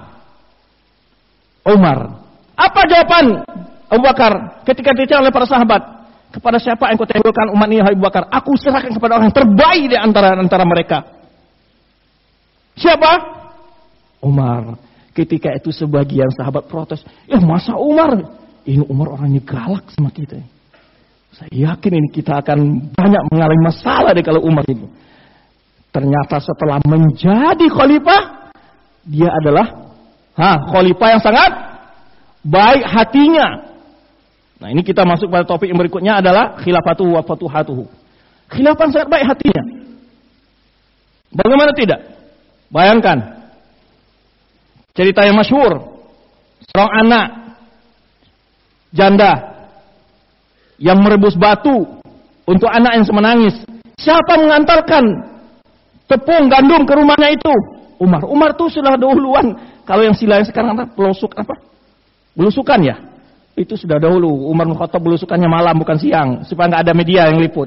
Umar. Apa jawaban Abu Bakar ketika ditanya oleh para sahabat? Kepada siapa yang kau tembakkan umat ini, Abu Bakar? Aku serahkan kepada orang yang terbaik di antara antara mereka. Siapa? Umar. Ketika itu sebagian sahabat protes. Ya masa Umar? Ini Umar orangnya galak sama kita. Saya yakin ini kita akan banyak mengalami masalah deh kalau Umar ini. Ternyata setelah menjadi khalifah, dia adalah ha, khalifah yang sangat baik hatinya. Nah ini kita masuk pada topik yang berikutnya adalah khilafatuhu wa fatuhatuhu. Khilafah sangat baik hatinya. Bagaimana tidak? Bayangkan cerita yang masyhur, seorang anak janda yang merebus batu untuk anak yang menangis. Siapa mengantarkan tepung gandum ke rumahnya itu? Umar. Umar tuh sudah dahuluan. Kalau yang sila yang sekarang apa? Pelusuk apa? Belusukan ya? Itu sudah dahulu. Umar bin Khattab belusukannya malam bukan siang. Supaya nggak ada media yang liput.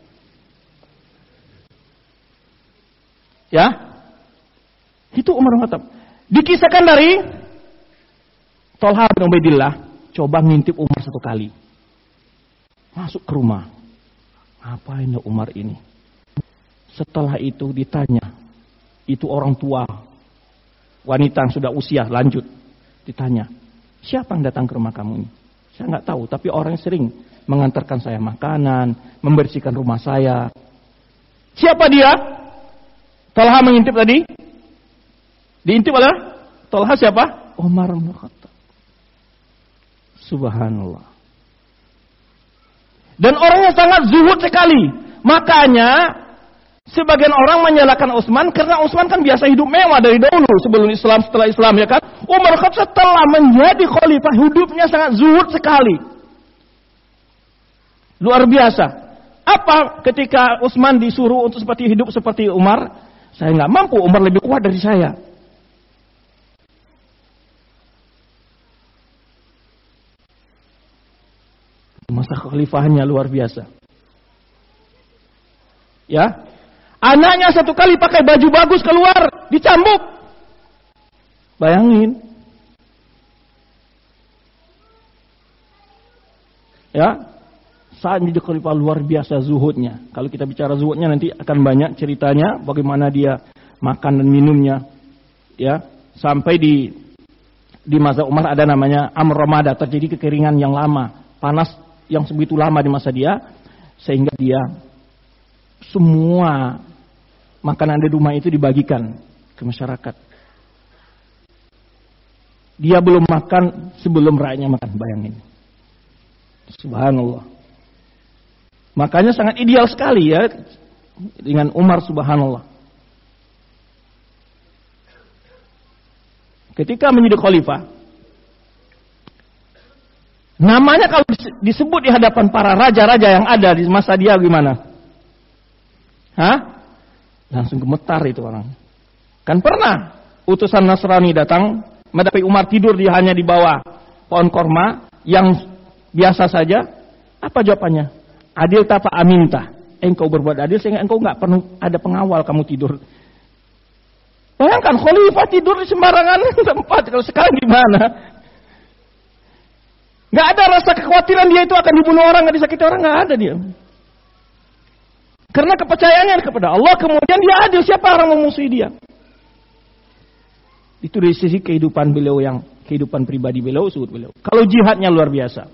Ya? Itu Umar bin Khattab. Dikisahkan dari Thalha bin Ubaidillah. Coba ngintip Umar satu kali. Masuk ke rumah. Ngapain ya Umar ini? Setelah itu ditanya. Itu orang tua. Wanita yang sudah usia lanjut. Ditanya. Siapa yang datang ke rumah kamu ini? Saya nggak tahu. Tapi orang yang sering mengantarkan saya makanan. Membersihkan rumah saya. Siapa dia? Thalha mengintip tadi. Diintip oleh Thalha siapa? Umar bin Khattab. Subhanallah. Dan orangnya sangat zuhud sekali. Makanya sebagian orang menyalahkan Utsman karena Utsman kan biasa hidup mewah dari dahulu sebelum Islam, setelah Islam ya kan. Umar Khattab setelah menjadi khalifah hidupnya sangat zuhud sekali. Luar biasa. Apa ketika Utsman disuruh untuk seperti hidup seperti Umar? Saya nggak mampu, Umar lebih kuat dari saya. Masa kekhalifahannya luar biasa. Ya. Anaknya satu kali pakai baju bagus keluar, dicambuk. Bayangin. Ya. Saat menjadi khalifah luar biasa zuhudnya. Kalau kita bicara zuhudnya nanti akan banyak ceritanya bagaimana dia makan dan minumnya. Ya, sampai di Di masa Umar ada namanya Amr Ramada, terjadi kekeringan yang lama, panas yang sebegitu lama di masa dia, sehingga dia semua makanan di rumah itu dibagikan ke masyarakat. Dia belum makan sebelum rakyatnya makan, bayangin. Subhanallah. Makanya sangat ideal sekali ya dengan Umar, subhanallah. Ketika menjadi khalifah, namanya kalau disebut di hadapan para raja-raja yang ada di masa dia gimana? Hah? Langsung gemetar itu orang. Kan pernah utusan Nasrani datang mendapat Umar tidur dia hanya di bawah pohon korma yang biasa saja. Apa jawabannya? Adil tapa aminta. Engkau berbuat adil sehingga engkau nggak perlu ada pengawal kamu tidur. Bayangkan khalifah tidur di sembarangan tempat. Kalau sekarang gimana? Nggak ada rasa kekhawatiran dia itu akan dibunuh orang, nggak disakiti orang, nggak ada dia. Karena kepercayaannya kepada Allah, kemudian dia adil. Siapa orang memusuhi dia? Itu dari sisi kehidupan beliau yang kehidupan pribadi beliau, suhud beliau. Kalau jihadnya luar biasa.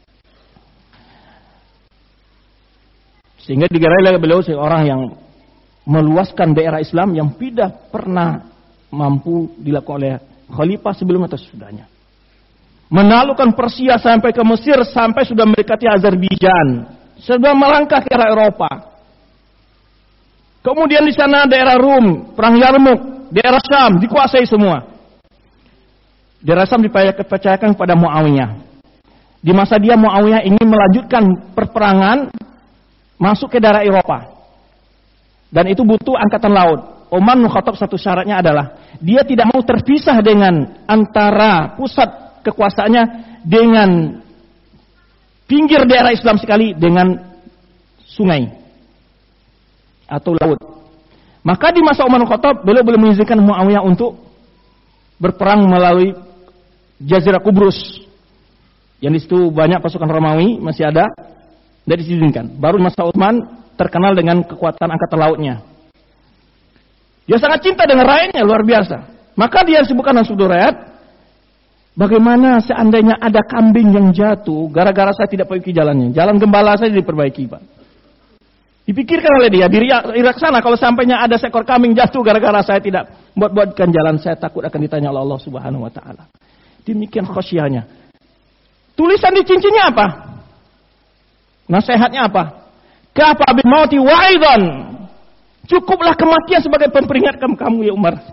Sehingga digerai beliau seorang yang meluaskan daerah Islam yang tidak pernah mampu dilakukan oleh khalifah sebelum atau sesudahnya. Menaklukkan Persia sampai ke Mesir, sampai sudah mendekati Azerbaijan, sudah melangkah ke arah Eropa. Kemudian di sana daerah Rum, perang Yarmuk, daerah Syam dikuasai semua. Daerah Syam dipercayakan kepada Muawiyah. Di masa dia Muawiyah ingin melanjutkan perperangan masuk ke daerah Eropa. Dan itu butuh angkatan laut. Umar bin Khattab satu syaratnya adalah dia tidak mau terpisah dengan antara pusat kekuasaannya dengan pinggir daerah Islam sekali dengan sungai atau laut. Maka di masa Umar bin Khattab beliau belum mengizinkan Muawiyah untuk berperang melalui Jazirah Kubrus. Yang di situ banyak pasukan Romawi masih ada, tidak diizinkan. Baru masa Utsman terkenal dengan kekuatan angkatan lautnya. Dia sangat cinta dengan rakyatnya, luar biasa. Maka dia disebutkan dalam Subdul Rakyat, bagaimana seandainya ada kambing yang jatuh, gara-gara saya tidak perbaiki jalannya. Jalan gembala saja diperbaiki, Pak. Dipikirkan oleh dia, di Irak sana, kalau sampainya ada seekor kambing jatuh, gara-gara saya tidak buat-buatkan jalan, saya takut akan ditanya oleh Allah Subhanahu Wa Taala. Demikian khosyahnya. Tulisan di cincinnya apa? Nasihatnya apa? Kafa bil mauti wa'idhan. Cukuplah kematian sebagai pemperingatkan kamu ya Umar.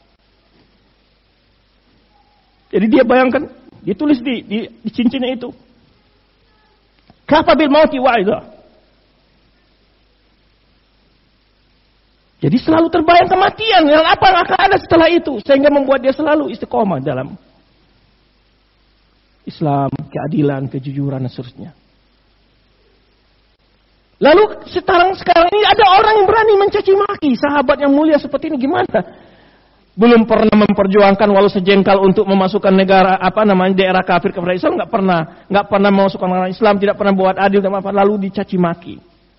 Jadi dia bayangkan, dia tulis di, di, di cincinnya itu. Kafa bil mauti wa'idhan. Jadi selalu terbayang kematian. Yang apa yang akan ada setelah itu. Sehingga membuat dia selalu istiqomah dalam Islam, keadilan, kejujuran dan seterusnya. Lalu sekarang sekarang ini ada orang yang berani mencaci maki sahabat yang mulia seperti ini, gimana? Belum pernah memperjuangkan walau sejengkal untuk memasukkan negara apa namanya daerah kafir kepada Islam, nggak pernah, nggak pernah memasukkan orang Islam, tidak pernah buat adil dan apa, lalu dicaci maki.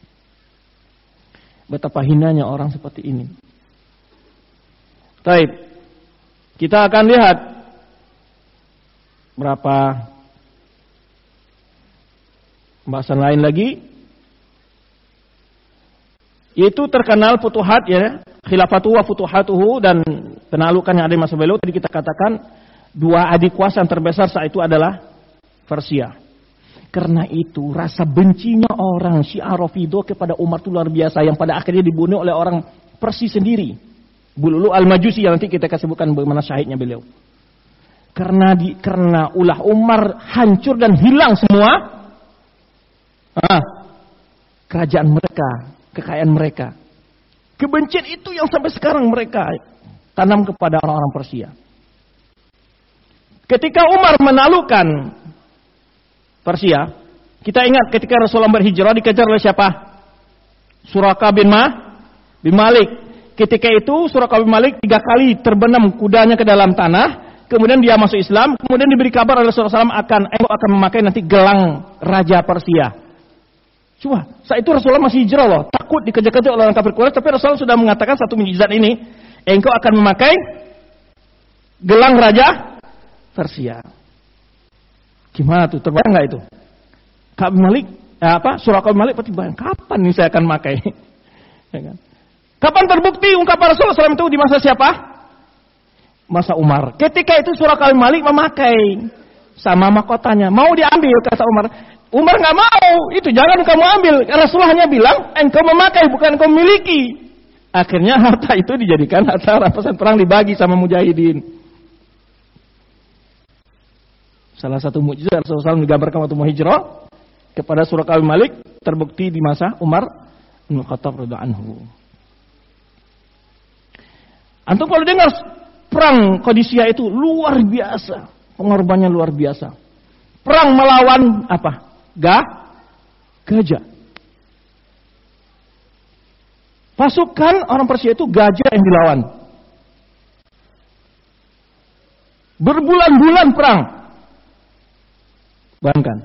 Betapa hinanya orang seperti ini. Baik, kita akan lihat berapa pembahasan lain lagi. Itu terkenal futuhat ya, khilafatuhu wa futuhatuhu, dan penaklukan yang ada di masa beliau. Tadi kita katakan dua adik kuasa yang terbesar saat itu adalah Persia. Karena itu rasa bencinya orang Syiah Rafidhah kepada Umar itu luar biasa, yang pada akhirnya dibunuh oleh orang Persia sendiri. Bululu al-Majusi yang nanti kita akan sebutkan bagaimana syahidnya beliau. Karena di, karena ulah Umar hancur dan hilang semua ah, kerajaan mereka, kekayaan mereka. Kebencian itu yang sampai sekarang mereka tanam kepada orang-orang Persia. Ketika Umar menaklukkan Persia, kita ingat ketika Rasulullah berhijrah dikejar oleh siapa? Suraka bin Ma bin Malik. Ketika itu Suraka bin Malik tiga kali terbenam kudanya ke dalam tanah, kemudian dia masuk Islam, kemudian diberi kabar oleh Rasulullah shallallahu alaihi wasallam akan akan memakai nanti gelang raja Persia. Coba, saat itu Rasulullah masih hijrah loh, takut dikejar-kejar oleh orang kafir Quraisy, tapi Rasulullah sudah mengatakan satu mukjizat ini, engkau akan memakai gelang raja Persia. Gimana tuh? Terbayang nggak itu? Ka'ab bin Malik, eh, apa? Surah Ka'ab bin Malik, pasti bayang kapan nih saya akan pakai? Ya kan? Kapan terbukti ungkapan Rasulullah shallallahu alaihi wasallam itu di masa siapa? Masa Umar. Ketika itu surah Ka'ab bin Malik memakai sama mahkotanya, mau diambil kata Umar. Umar nggak mau, itu jangan kamu ambil. Rasulullah hanya bilang, engkau memakai bukan engkau miliki. Akhirnya harta itu dijadikan harta rampasan perang, dibagi sama mujahidin. Salah satu mukjizat Rasulullah shallallahu alaihi wasallam digambarkan waktu mau hijrah kepada surah Ka'ab bin Malik terbukti di masa Umar bin Khattab radhiyallahu anhu. Antum kalau dengar perang Qadisiyah itu luar biasa, pengorbanannya luar biasa. Perang melawan apa? Gah, gajah. Pasukan orang Persia itu gajah yang dilawan. Berbulan-bulan perang. Bayangkan.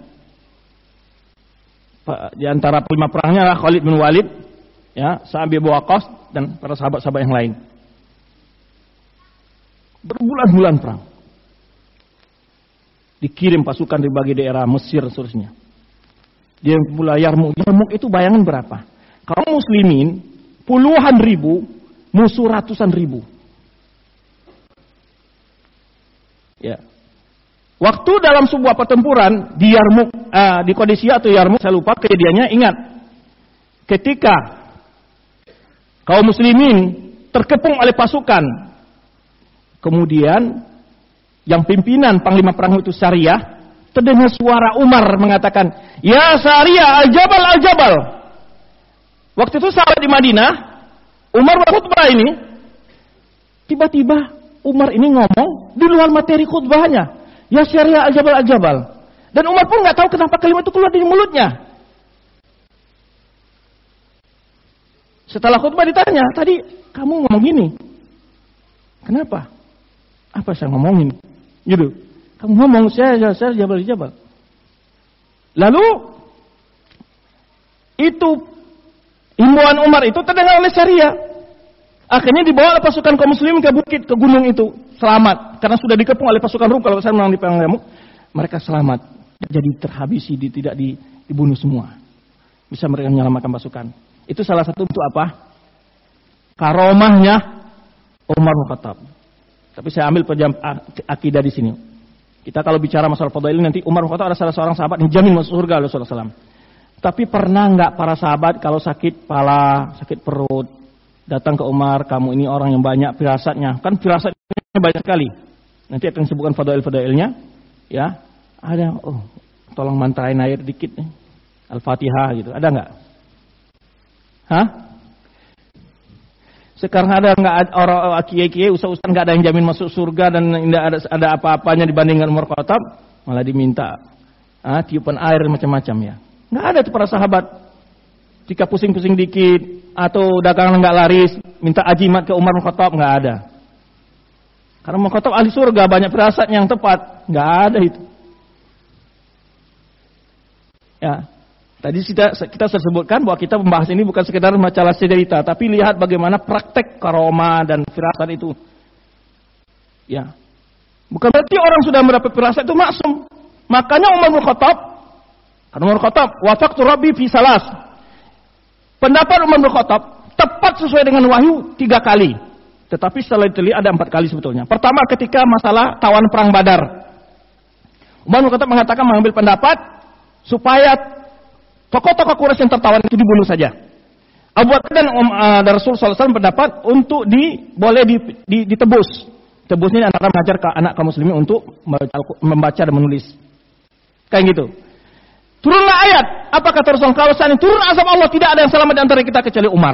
Di antara lima perangnya Khalid bin Walid, ya, Sa'ad bin Waqqas dan para sahabat-sahabat yang lain. Berbulan-bulan perang. Dikirim pasukan di berbagai daerah Mesir dan seterusnya. Dia mulai Yarmuk. Yarmuk itu bayangan berapa? Kaum muslimin puluhan ribu, musuh ratusan ribu. Ya. Waktu dalam sebuah pertempuran di Yarmuk, uh, di Qadisiyah atau Yarmuk, saya lupa kejadiannya, ingat. Ketika kaum muslimin terkepung oleh pasukan, kemudian yang pimpinan panglima perang itu Sariyah, terdengar suara Umar mengatakan, "Ya Sariyah, al-jabal, al-jabal." Waktu itu sahabat di Madinah, Umar berkhutbah ini, tiba-tiba Umar ini ngomong di luar materi khutbahnya, "Ya Sariyah, al-jabal, al-jabal." Dan Umar pun nggak tahu kenapa kalimat itu keluar dari mulutnya. Setelah khutbah ditanya, "Tadi kamu ngomong gini, kenapa?" "Apa saya ngomongin?" Gitu. "Kamu ngomong saya saya jabal jabal." Lalu itu himbauan Umar itu terdengar oleh Sariyah. Akhirnya dibawa oleh pasukan kaum muslimin ke bukit, ke gunung itu, selamat karena sudah dikepung oleh pasukan Rum. Kalau saya menang di perang Yarmuk, mereka selamat, jadi terhabisi, di, tidak dibunuh semua. Bisa mereka menyelamatkan pasukan. Itu salah satu untuk apa? Karomahnya Umar bin Khattab. Tapi saya ambil pejam akidah di sini. Kita kalau bicara masalah fadail nanti Umar bin Khattab ada salah seorang sahabat yang jamin masuk surga oleh Rasulullah shallallahu alaihi wasallam. Tapi pernah nggak para sahabat kalau sakit kepala, sakit perut, datang ke Umar, "Kamu ini orang yang banyak firasatnya." Kan firasatnya banyak sekali. Nanti akan disebutkan fadail-fadailnya. Ya, ada. Oh, tolong mantrain air dikit nih. Al-Fatihah gitu. Ada nggak? Hah? Sekarang ada nggak orang kiai-kiai, ustaz-ustaz nggak ada yang jamin masuk surga dan tidak ada ada apa-apanya dibandingkan Umar Khattab, malah diminta ah, tiupan air macam-macam ya. Nggak ada tuh para sahabat. Jika pusing-pusing dikit atau dagangan nggak laris, minta ajimat ke Umar Khattab, nggak ada. Karena Umar Khattab ahli surga, banyak firasat yang tepat, nggak ada itu. Ya. Tadi kita, kita sebutkan bahwa kita membahas ini bukan sekedar masalah cerita, tapi lihat bagaimana praktek karoma dan firasat itu. Ya, bukan berarti orang sudah mendapat firasat itu maksum. Makanya Umar bin Khattab, karena Umar bin Khattab, wafaqtu Rabbi fi salas. Pendapat Umar bin Khattab tepat sesuai dengan wahyu tiga kali. Tetapi setelah diteliti ada empat kali sebetulnya. Pertama ketika masalah tawan perang Badar. Umar bin Khattab mengatakan mengambil pendapat supaya tokoh-tokoh Quraisy yang tertawan itu dibunuh saja. Abu Bakar dan, um, uh, dan Rasul sallallahu alaihi wasallam pendapat untuk di, boleh di, di, ditebus. Tebus ini antara mengajar ke anak kaum muslimin untuk membaca dan menulis. Kayak gitu. Turunlah ayat. Apa kata Rasul? Kalau saat ini turun azab Allah, tidak ada yang selamat di antara kita kecuali Umar.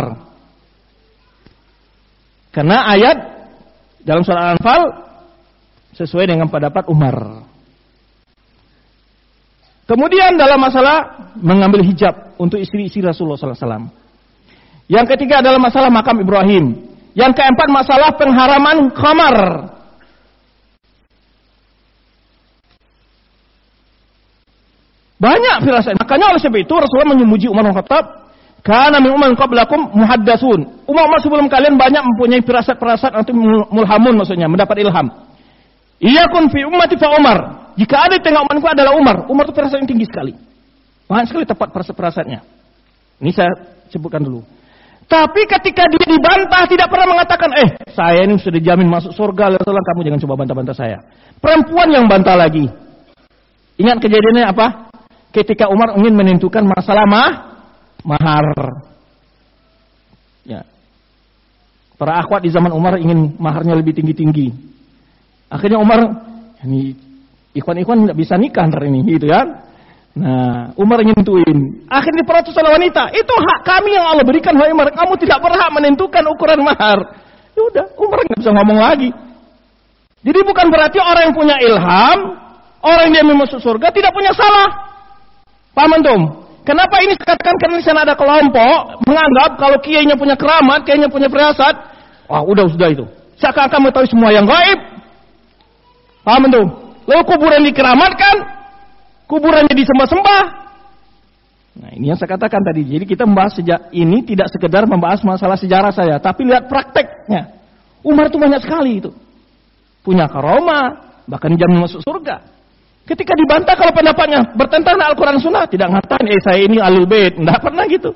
Karena ayat dalam surah Al-Anfal sesuai dengan pendapat Umar. Kemudian dalam masalah mengambil hijab untuk istri-istri Rasulullah sallallahu alaihi wasallam. Yang ketiga adalah masalah makam Ibrahim. Yang keempat masalah pengharaman khamar. Banyak firasat. Makanya oleh sebab itu Rasulullah memuji Umar bin Khattab, "Kana min umman qablakum muhaddatsun." Umat-umat sebelum kalian banyak mempunyai firasat-firasat atau mulhamun, maksudnya mendapat ilham. Iyakun fi ummati fa Umar. Jika ada di tengah umatku adalah Umar. Umar itu perasaan yang tinggi sekali. Banyak sekali tepat perasaannya. Ini saya sebutkan dulu. Tapi ketika dia dibantah tidak pernah mengatakan, eh saya ini sudah dijamin masuk surga, kamu jangan coba bantah-bantah saya. Perempuan yang bantah lagi. Ingat kejadiannya apa? Ketika Umar ingin menentukan masalah mah, mahar. Ya. Para akhwat di zaman Umar ingin maharnya lebih tinggi-tinggi. Akhirnya Umar, ini ikhwan-ikhwan tidak bisa nikah ntar ini, gitu ya. Nah, Umar nyentuhin. Akhirnya diprotes oleh wanita. Itu hak kami yang Allah berikan, wahai Umar. Kamu tidak berhak menentukan ukuran mahar. Ya udah, Umar nggak bisa ngomong lagi. Jadi bukan berarti orang yang punya ilham, orang yang masuk surga tidak punya salah. Paham antum? Kenapa ini dikatakan? Karena di sana ada kelompok menganggap kalau kiainya punya keramat, kiainya punya firasat, wah udah sudah itu. Seakan-akan mengetahui semua yang gaib. Paham antum? Lalu kuburan dikeramatkan. Kuburannya disembah-sembah. Nah, ini yang saya katakan tadi. Jadi kita membahas sejak ini tidak sekedar membahas masalah sejarah saya, tapi lihat prakteknya. Umar itu banyak sekali itu. Punya karomah, bahkan jamin masuk surga. Ketika dibantah kalau pendapatnya bertentangan dengan Al-Quran Sunnah, tidak ngatain, eh saya ini Ahlul Bait. Tidak pernah gitu.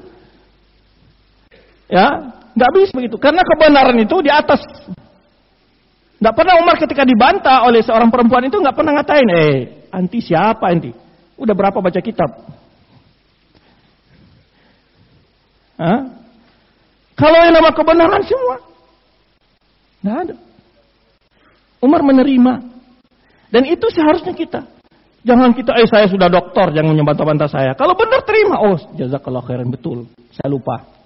Ya, nggak bisa begitu. Karena kebenaran itu di atas. Nggak pernah Umar ketika dibantah oleh seorang perempuan itu nggak pernah ngatain, eh anti siapa anti? Udah berapa baca kitab? Hah? Kalau yang nama kebenaran semua, nggak ada. Umar menerima, dan itu seharusnya kita. Jangan kita, eh saya sudah doktor, jangan membantah-bantah saya. Kalau benar terima, oh jazakallah khairan, betul, saya lupa.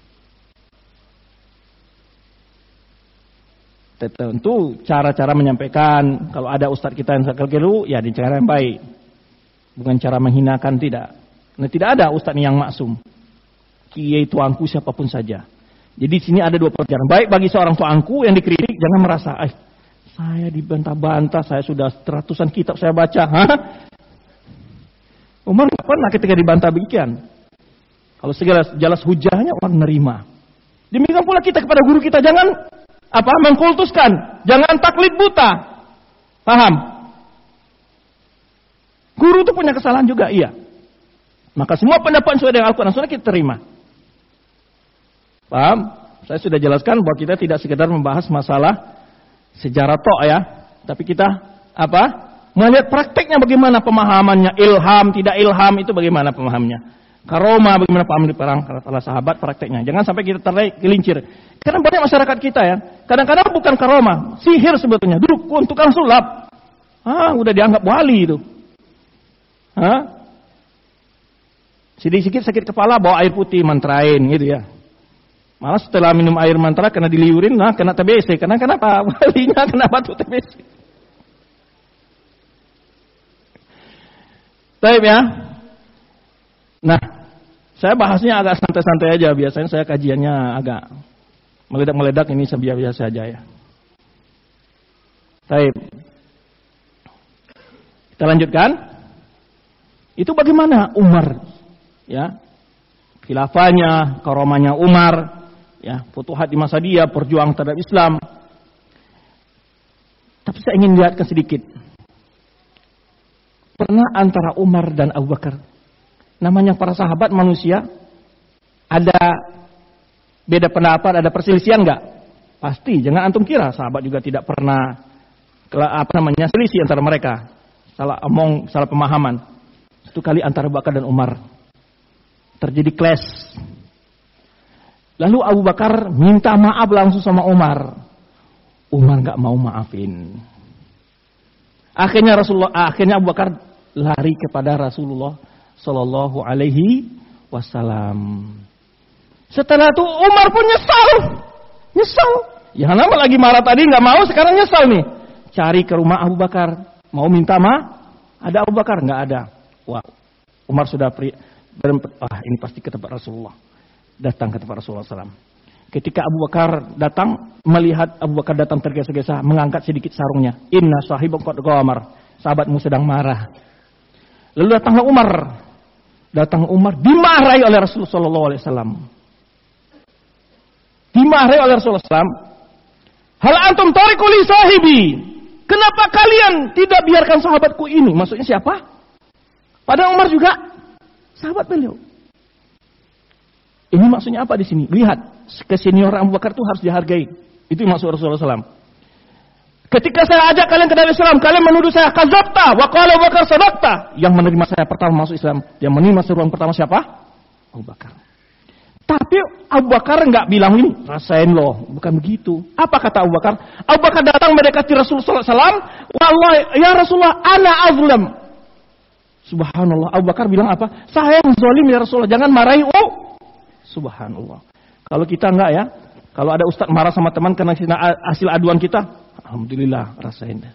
Tentu cara-cara menyampaikan, kalau ada ustadz kita yang keliru, ya di cara yang baik. Bukan cara menghinakan, tidak. Nah, tidak ada ustadz yang maksum. Kiai tuanku siapapun saja. Jadi di sini ada dua pelajaran. Baik bagi seorang tuanku yang dikritik, jangan merasa, eh saya dibantah-bantah, saya sudah ratusan kitab saya baca. Hah? Umar nggak pernah ketika dibantah demikian. Kalau segala jelas hujahnya, orang menerima. Demikian pula kita kepada guru kita, jangan apa mengkultuskan, jangan taklid buta. Paham? Guru itu punya kesalahan juga, iya. Maka semua pendapat sesuai dengan Al-Quran Sunnah kita terima. Paham? Saya sudah jelaskan bahwa kita tidak sekedar membahas masalah sejarah tok ya, tapi kita apa? Melihat prakteknya bagaimana pemahamannya, ilham, tidak ilham itu bagaimana pemahamannya. Karoma bagaimana paham di perang para sahabat prakteknya. Jangan sampai kita tergelincir. Karena banyak masyarakat kita ya, kadang-kadang bukan karoma, sihir sebetulnya. Dulu tukang sulap, ah udah dianggap wali itu. Hah? Sedikit-sedikit sakit kepala bawa air putih mantrain gitu ya. Malah setelah minum air mantra kena diliurin, nah kena T B C. Karena kenapa? Walinya kena batu T B C. Baik ya. Nah, saya bahasnya agak santai-santai aja. Biasanya saya kajiannya agak meledak-meledak, ini biasa aja ya. Baik. Kita lanjutkan. Itu bagaimana Umar, ya, khilafahnya, karomahnya Umar, ya, futuhat di masa dia, perjuangan terhadap Islam. Tapi saya ingin lihatkan sedikit. Pernah antara Umar dan Abu Bakar, namanya para sahabat manusia, ada beda pendapat, ada perselisihan enggak? Pasti, jangan antum kira sahabat juga tidak pernah apa namanya selisih antara mereka. Salah omong, salah pemahaman. Satu kali antara Abu Bakar dan Umar terjadi clash. Lalu Abu Bakar minta maaf langsung sama Umar. Umar enggak mau maafin. Akhirnya Rasulullah, akhirnya Abu Bakar lari kepada Rasulullah Sallallahu Alaihi Wasallam. Setelah itu Umar pun nyesal, nyesal. Yang nama lagi marah tadi nggak mau, sekarang nyesal nih. Cari ke rumah Abu Bakar, mau minta maaf. Ada Abu Bakar? Nggak ada. Wah, Umar sudah pri, berempat. Ah, ini pasti ke tempat Rasulullah. Datang ke tempat Rasulullah Sallam. Ketika Abu Bakar datang, melihat Abu Bakar datang tergesa-gesa, mengangkat sedikit sarungnya. Inna sahibuk qad ghamar. Sahabatmu sedang marah. Lalu datanglah Umar. Datang Umar dimarahi oleh Rasulullah Sallallahu Alaihi Wasallam. Dimarahi oleh Rasulullah Sallam. Hal antum tariku li sahibi. Kenapa kalian tidak biarkan sahabatku ini? Maksudnya siapa? Pada Umar juga sahabat beliau. Ini maksudnya apa di sini? Lihat, kesenioran Abu Bakar itu harus dihargai. Itu maksud Rasulullah shallallahu alaihi wasallam. Ketika saya ajak kalian ke dalam Islam, kalian menuduh saya kadzabta wa qala Abu Bakar sadaqta. Yang menerima saya pertama masuk Islam, yang menerima seruan pertama siapa? Abu Bakar. Tapi Abu Bakar enggak bilang ini, rasain loh, bukan begitu. Apa kata Abu Bakar? Abu Bakar datang mendekati Rasulullah sallallahu alaihi wasallam, "Wallahi ya Rasulullah, ana azlam." Subhanallah, Abu Bakar bilang apa? "Saya yang zalim ya Rasulullah, jangan marahi." Oh, subhanallah. Kalau kita enggak ya, kalau ada ustaz marah sama teman karena hasil aduan kita, alhamdulillah, rasain.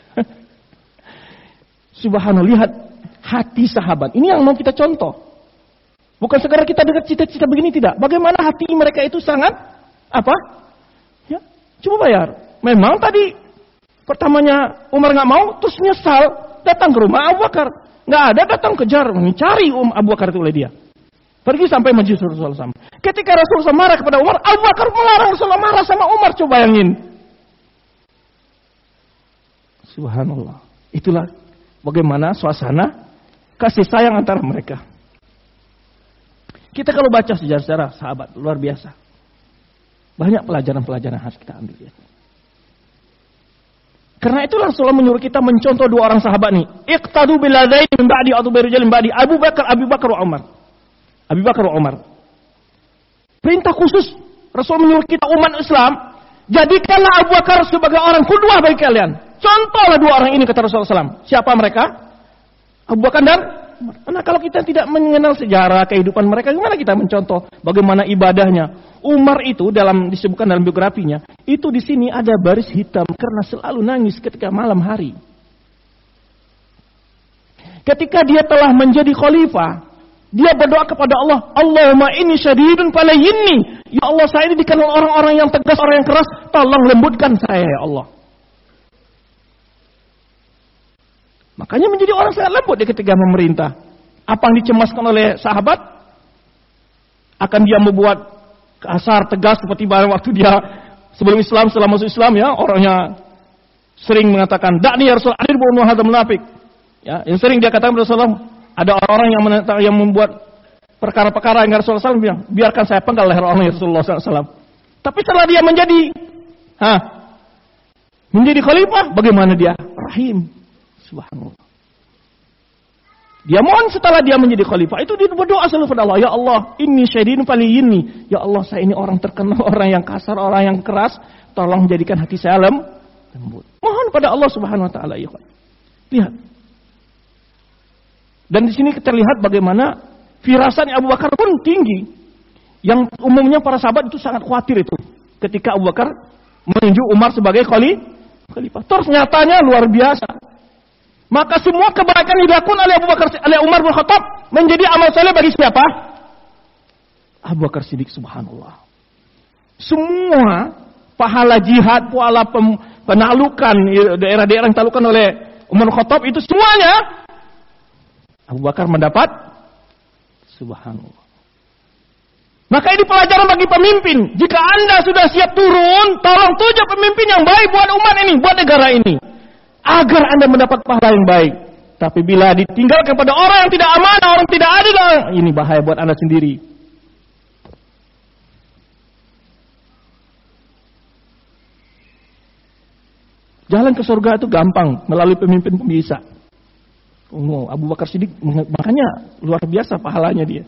Subhanallah, lihat hati sahabat. Ini yang mau kita contoh. Bukan sekarang kita dengar cita-cita begini, tidak. Bagaimana hati mereka itu sangat apa? Ya, coba bayar. Memang tadi pertamanya Umar nggak mau, terus nyesal datang ke rumah Abu Bakar. Nggak ada, datang kejar, mencari um Abu Bakar itu oleh dia. Pergi sampai majelis Rasulullah shallallahu alaihi wasallam. Ketika Rasulullah marah kepada Umar, Abu Bakar melarang Rasulullah marah sama Umar. Coba bayangin. Subhanallah. Itulah bagaimana suasana kasih sayang antara mereka. Kita kalau baca sejarah-sejarah sahabat, luar biasa. Banyak pelajaran-pelajaran harus kita ambil. Ya. Karena itulah Rasulullah menyuruh kita mencontoh dua orang sahabat nih. Iqtadu biladaini min ba'di atau birijal min ba'di. Abu Bakar, Abu Bakar wa Umar. Abu Bakar wa Umar. Perintah khusus. Rasul menyuruh kita umat Islam. Jadikanlah Abu Bakar sebagai orang qudwah bagi kalian. Contohlah dua orang ini, kata Rasulullah shallallahu alaihi wasallam. Siapa mereka? Abu Bakar dan Nah, kalau kita tidak mengenal sejarah kehidupan mereka, gimana kita mencontoh bagaimana ibadahnya? Umar itu dalam disebutkan dalam biografinya, itu di sini ada baris hitam karena selalu nangis ketika malam hari. Ketika dia telah menjadi khalifah, dia berdoa kepada Allah, Allahumma inni syadidun falayinni. Ya Allah, saya ini dikenal orang-orang yang tegas, orang yang keras, tolong lembutkan saya ya Allah. Makanya menjadi orang sangat lembut dia ketika memerintah. Apa yang dicemaskan oleh sahabat, akan dia membuat kasar, tegas seperti pada waktu dia sebelum Islam, setelah masuk Islam ya, orangnya sering mengatakan, "Da'ni ya Rasul, adir bu'un hadza munafik." Ya, yang sering dia katakan kepada Rasulullah, ada orang-orang yang menentang, yang membuat perkara-perkara yang Rasulullah shallallahu alaihi wasallam bilang, biarkan saya penggal leher orang Rasulullah shallallahu alaihi wasallam. Tapi setelah dia menjadi, ha, menjadi khalifah, bagaimana dia? Rahim. Subhanallah. Dia mohon setelah dia menjadi khalifah, itu dia berdoa selalu kepada Allah, ya Allah, inni syadidun faliyinni. Ya Allah, saya ini orang terkenal, orang yang kasar, orang yang keras, tolong jadikan hati saya lembut. Mohon pada Allah Subhanahu wa taala, ya. Lihat. Dan di sini kita lihat bagaimana firasatnya Abu Bakar pun tinggi. Yang umumnya para sahabat itu sangat khawatir itu ketika Abu Bakar menunjuk Umar sebagai khalifah. Terus nyatanya luar biasa. Maka semua kebaikan yang dilakukan oleh Abu Bakar, oleh Umar bin Khattab menjadi amal soleh bagi siapa? Abu Bakar Siddiq, subhanallah. Semua pahala jihad, pahala penaklukan daerah-daerah yang ditaklukkan oleh Umar bin Khattab itu semuanya Abu Bakar mendapat. Subhanallah. Maka ini pelajaran bagi pemimpin. Jika Anda sudah siap turun, tolong tunjuk pemimpin yang baik buat umat ini, buat negara ini. Agar Anda mendapat pahala yang baik. Tapi bila ditinggalkan pada orang yang tidak amanah, orang tidak adil, ini bahaya buat Anda sendiri. Jalan ke surga itu gampang melalui pemimpin pembisa. Oh, Abu Bakar Siddiq, makanya luar biasa pahalanya dia.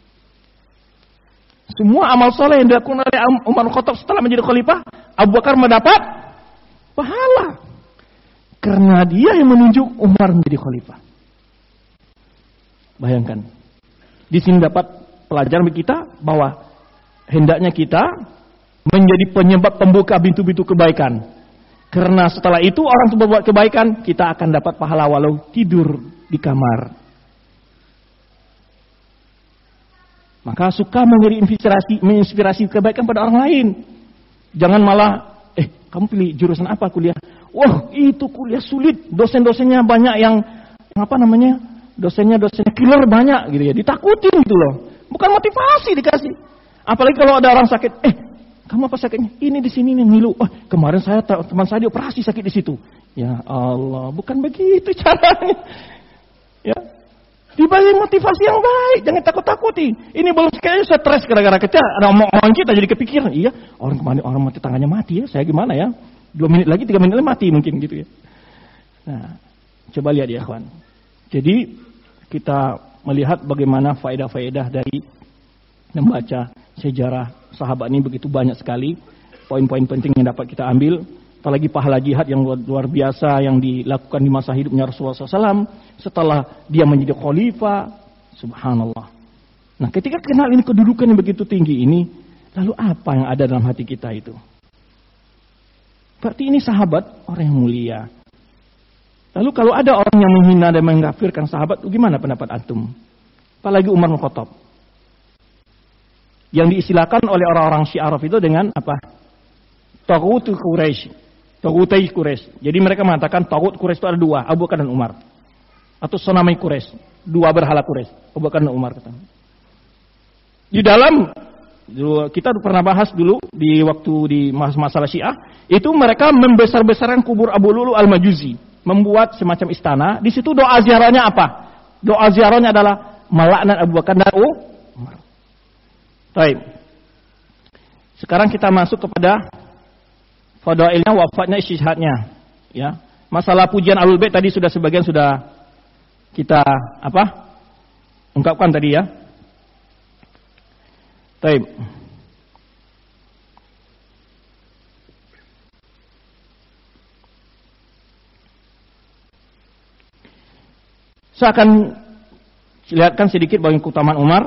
Semua amal soleh yang dilakukan oleh Umar bin Khattab setelah menjadi khalifah, Abu Bakar mendapat pahala. Karena dia yang menunjuk Umar menjadi khalifah. Bayangkan. Di sini dapat pelajaran bagi kita bahwa hendaknya kita menjadi penyebab pembuka pintu-pintu kebaikan. Karena setelah itu orang yang berbuat kebaikan, kita akan dapat pahala walau tidur di kamar. Maka suka memberi inspirasi, menginspirasi kebaikan pada orang lain. Jangan malah, eh kamu pilih jurusan apa kuliah? Wah itu kuliah sulit, dosen-dosennya banyak yang, yang apa namanya, dosennya dosennya killer banyak gitu ya, ditakutin gitu loh. Bukan motivasi dikasih. Apalagi kalau ada orang sakit, eh kamu apa sakitnya? Ini di sini nih ngilu. Oh kemarin saya teman saya dioperasi sakit di situ. Ya Allah, bukan begitu caranya. Ya. Dibalik motivasi yang baik, jangan takut-takuti. Ini belum sekali stres gara-gara kita, ada omong-omong kita jadi kepikiran. Iya, orang kemarin orang mati tangannya mati ya, saya gimana ya? Dua menit lagi, tiga menit lagi mati mungkin gitu ya. Nah, coba lihat ya kawan. Jadi kita melihat bagaimana faedah-faedah dari membaca sejarah sahabat ini begitu banyak sekali. Poin-poin penting yang dapat kita ambil. Apalagi pahala jihad yang luar, luar biasa yang dilakukan di masa hidupnya Rasulullah shallallahu alaihi wasallam setelah dia menjadi khalifah. Subhanallah. Nah, ketika kenal ini kedudukan yang begitu tinggi ini, lalu apa yang ada dalam hati kita itu? Berarti ini sahabat orang yang mulia. Lalu kalau ada orang yang menghina dan mengkafirkan sahabat, gimana pendapat antum? Apalagi Umar bin Khattab. Yang diistilahkan oleh orang-orang Syi'arab itu dengan apa? Taghut Quraisy. Taghutai Quraisy. Jadi mereka mengatakan Taghut Quraisy itu ada dua, Abu Bakar dan Umar. Atau Sonamai Quraisy, dua berhala Quraisy, Abu Bakar dan Umar kata. Di dalam kita pernah bahas dulu di waktu di masalah Syiah, itu mereka membesar-besarkan kubur Abu Lulu Al-Majusi, membuat semacam istana. Di situ doa ziarahnya apa? Doa ziarahnya adalah melaknat Abu Bakar dan Umar. Baik. Sekarang kita masuk kepada fadailnya, wafatnya, istishhadnya. Ya. Masalah pujian Ahlul Bait tadi sudah sebagian sudah kita apa? Ungkapkan tadi ya. Baik. Saya akan lihatkan sedikit bagaimana keutamaan Umar.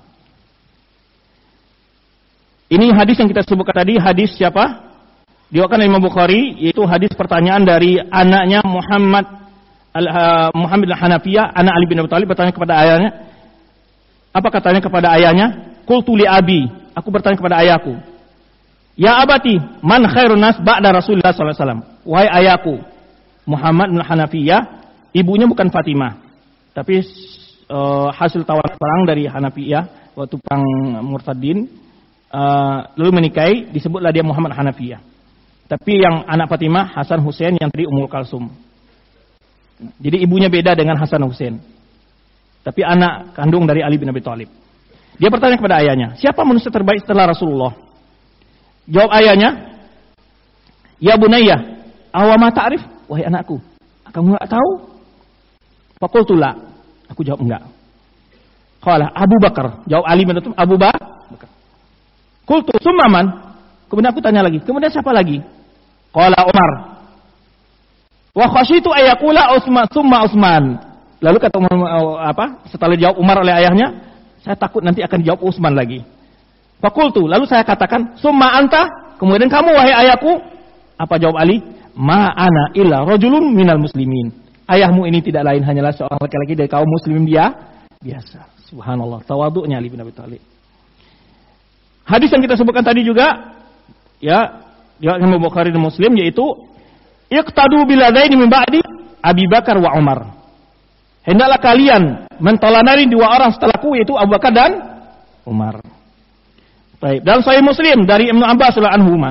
Ini hadis yang kita sebutkan tadi, hadis siapa? Diriwayatkan oleh Imam Bukhari, yaitu hadis pertanyaan dari anaknya Muhammad al, uh, Muhammad al-Hanafiyah, anak Ali bin Abi Thalib bertanya kepada ayahnya. Apa katanya kepada ayahnya? Qultu li abi, aku bertanya kepada ayahku. Ya abati, man khairun nas ba'da Rasulullah sallallahu alaihi wasallam. Wahai ayahku, Muhammad al-Hanafiyah, ibunya bukan Fatimah, tapi uh, hasil tawar perang dari Hanafiyah waktu perang Murtadin, uh, lalu menikahi, disebutlah dia Muhammad Hanafiyah. Tapi yang anak Fatimah, Hasan Hussein, yang tadi Ummul Kalsum. Jadi ibunya beda dengan Hasan Hussein. Tapi anak kandung dari Ali bin Abi Thalib. Dia bertanya kepada ayahnya, siapa manusia terbaik setelah Rasulullah? Jawab ayahnya, ya bunayya, awama ta'rif? Wahai anakku, kamu enggak tahu? Faqultu la. Aku jawab enggak. Qala Abu Bakar. Jawab Ali bin Abi Thalib, Abu Bakar. Qultu summa man? Kemudian aku tanya lagi, kemudian siapa lagi? Qala Umar. Wa khasyitu ayaqula Utsman summa Utsman. Lalu kata apa? Setelah dijawab Umar oleh ayahnya, saya takut nanti akan dijawab Utsman lagi. Faqultu, lalu saya katakan, "Summa anta?" Kemudian kamu wahai ayahku? Apa jawab Ali? "Ma ana illa rajulun minal muslimin." Ayahmu ini tidak lain hanyalah seorang laki-laki dari kaum muslimin dia biasa. Subhanallah, tawadhu'nya Ali bin Abi Thalib. Hadis yang kita sebutkan tadi juga ya, riwayat Imam Bukhari dan Muslim, yaitu iqtadu biladaini min ba'di Abi Bakar wa Umar. Hendaklah kalian menteladani dua orang setelahku, yaitu Abu Bakar dan Umar. Baik, dalam Sahih Muslim dari Ibnu Abbas radhiyallahu anhuma,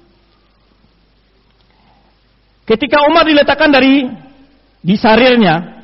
ketika Umar diletakkan dari di sarirnya,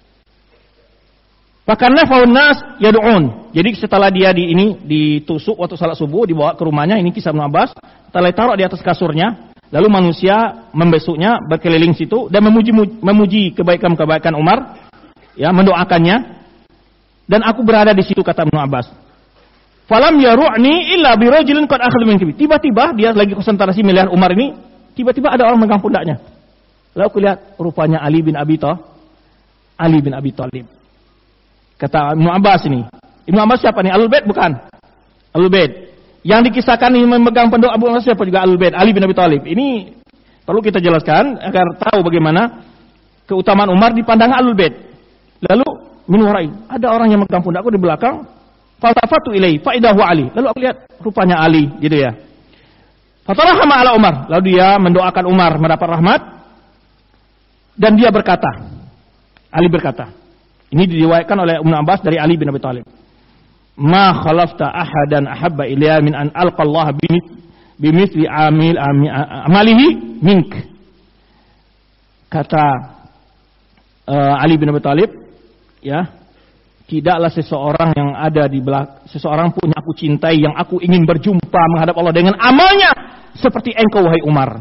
Fakanna faunas yad'un. Jadi setelah dia di ini ditusuk waktu salat subuh, dibawa ke rumahnya, ini kisah Ibnu Abbas, setelah taruh di atas kasurnya, lalu manusia membesuknya berkeliling situ dan memuji memuji kebaikan-kebaikan Umar, ya, mendoakannya. Dan aku berada di situ, kata Ibnu Abbas. Falam yaru'ni illa birajulin qad akhadha min kibi. Tiba-tiba dia lagi konsentrasi melihat Umar ini, tiba-tiba ada orang megang pundaknya. Lalu aku lihat rupanya Ali bin Abi Thalib. Ali bin Abi Thalib. Kata Ibnu Abbas ini. Ibnu Abbas siapa nih? Ahlul Bait bukan? Ahlul Bait. Yang dikisahkan ini memegang penduk Abu Abbas siapa juga? Ahlul Bait, Ali bin Abi Thalib. Ini perlu kita jelaskan agar tahu bagaimana keutamaan Umar di pandangan Ahlul Bait. Lalu min warai, ada orang yang memegang pundakku di belakang. Faltafatu ilai fa idahu Ali. Lalu aku lihat rupanya Ali, gitu ya. Fatarahama ala Umar. Lalu dia mendoakan Umar mendapat rahmat. Dan dia berkata, Ali berkata, ini diriwayatkan oleh Ibnu Abbas dari Ali bin Abi Thalib. Ma khalafta ahadan ahabba ilayya min an alqa Allah bimithli amil amalihi mink. Kata uh, Ali bin Abi Thalib, ya, tidaklah seseorang yang ada di belakang, seseorang pun yang aku cintai, yang aku ingin berjumpa menghadap Allah dengan amalnya seperti engkau wahai Umar.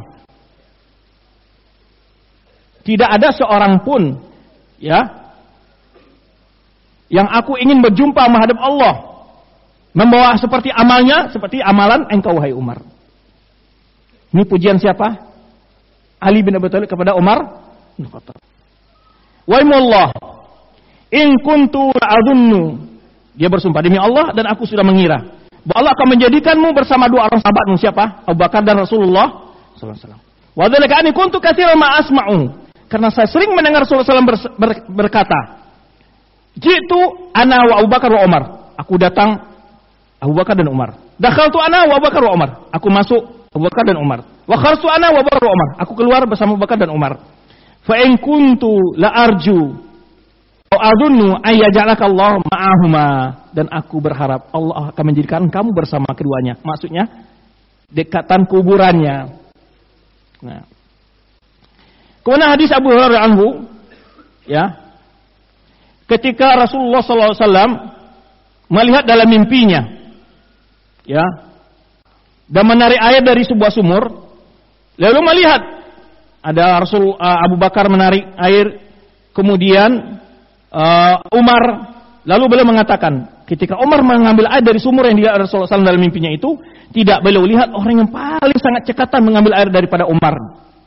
Tidak ada seorang pun, ya, yang aku ingin berjumpa menghadap Allah membawa seperti amalnya, seperti amalan engkau wahai Umar. Ini pujian siapa? Ali bin Abi Thalib kepada Umar bin Khattab. Waimullah, in kuntu la'adunnu. Dia bersumpah, demi Allah dan aku sudah mengira bahwa Allah akan menjadikanmu bersama dua orang sahabatmu. Siapa? Abu Bakar dan Rasulullah sallallahu alaihi wasallam. Wa dzalika anni kuntu katsiran ma asma'u. Karena saya sering mendengar Rasulullah sallallahu alaihi wasallam ber, ber, berkata, jitu ana wa Abu Bakar wa Umar. Aku datang Abu Bakar dan Umar. Dakhaltu ana wa Abu Bakar wa Umar. Aku masuk Abu Bakar dan Umar. Wa kharajtu ana wa Abu Bakar wa Umar. Aku keluar bersama Abu Bakar dan Umar. Fa in kuntu la arju au adunnu ayyaj'alaka Allah ma'ahuma, dan aku berharap Allah akan menjadikan kamu bersama keduanya. Maksudnya dekatan kuburannya. Nah. Kemudian hadis Abu Hurairah anhu, ya. Ketika Rasulullah sallallahu alaihi wasallam melihat dalam mimpinya, ya, dan menarik air dari sebuah sumur, lalu melihat ada Rasul uh, Abu Bakar menarik air, kemudian uh, Umar, lalu beliau mengatakan, ketika Umar mengambil air dari sumur yang dilihat Rasulullah sallallahu alaihi wasallam dalam mimpinya itu, tidak beliau lihat orang yang paling sangat cekatan mengambil air daripada Umar.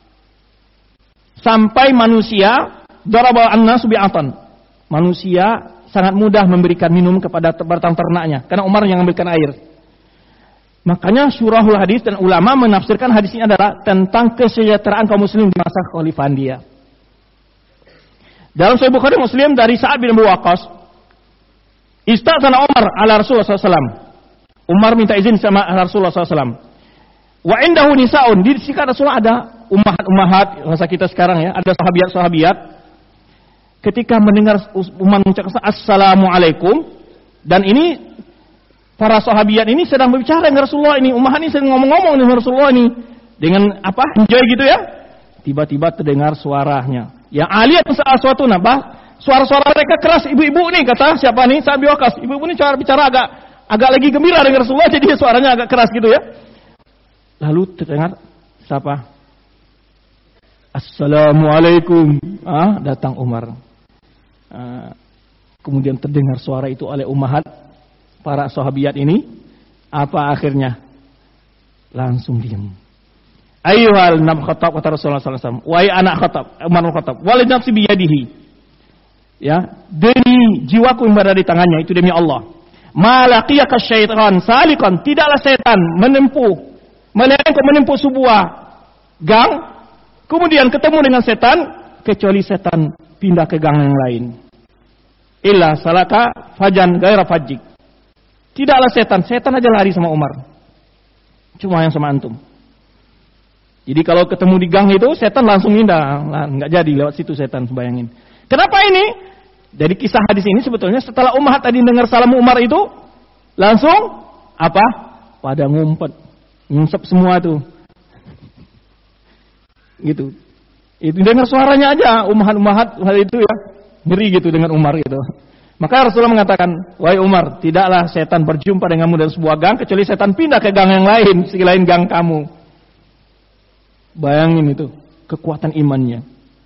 Sampai manusia daraba an-nasu bi'atan. Manusia sangat mudah memberikan minum kepada batang ternaknya karena Umar yang mengambilkan air. Makanya syurahul hadis dan ulama menafsirkan hadis ini adalah tentang kesejahteraan kaum muslim di masa kekhalifahan dia. Dalam Sahih Bukhari Muslim dari Sa'ad bin Abi Waqqas, istazana Umar ala Rasulullah sallallahu alaihi wasallam. Umar minta izin sama Rasulullah sallallahu alaihi wasallam. Wa indahu nisaun, di sisi Rasulullah ada ummahat-ummahat bahasa kita sekarang ya, ada sahabiat-sahabiat. Ketika mendengar Umar mengucapkan assalamualaikum, dan ini para sahabiat ini sedang berbicara dengan Rasulullah ini, ummahat ini sedang ngomong-ngomong dengan Rasulullah ini dengan apa? Enjoy gitu ya. Tiba-tiba terdengar suaranya. Yang aliyat sesuatu nabah, suara-suara mereka keras, ibu-ibu nih, kata siapa nih? Sa'ad bin Waqqas. Ibu-ibu ini cara bicara agak agak lagi gembira dengan Rasulullah, jadi suaranya agak keras gitu ya. Lalu terdengar siapa? Assalamualaikum. Ah, datang Umar. Ah, kemudian terdengar suara itu oleh ummahat para sahabiat ini. Apa akhirnya? Langsung diam. Ayyuhal nab Khattab, kata Rasulullah sallallahu alaihi wasallam. Wahai anak Khattab, Umar bin Khattab, walid nafsi biyadihi. Ya, demi jiwaku yang berada di tangannya, itu demi Allah. Ma laqiyaka syaitan salikan, tidaklah setan menempuh melainkan menempuh sebuah gang, kemudian ketemu dengan setan, kecuali setan pindah ke gang yang lain. Illa salaka fajan gaira fajik. Tidaklah setan, setan aja lari sama Umar. Cuma yang sama antum. Jadi kalau ketemu di gang itu, setan langsung pindah, nggak jadi lewat situ setan, bayangin. Kenapa ini? Dari kisah hadis ini sebetulnya setelah ummahat tadi dengar salam Umar itu, langsung apa? Pada ngumpet, nyungsep semua tuh. Gitu. Itu dengar suaranya aja, ummahat-ummahat hal itu ya, ngeri gitu dengan Umar gitu. Maka Rasulullah mengatakan, wahai Umar, tidaklah setan berjumpa denganmu dalam sebuah gang, kecuali setan pindah ke gang yang lain, selain gang kamu. Bayangin itu, kekuatan imannya.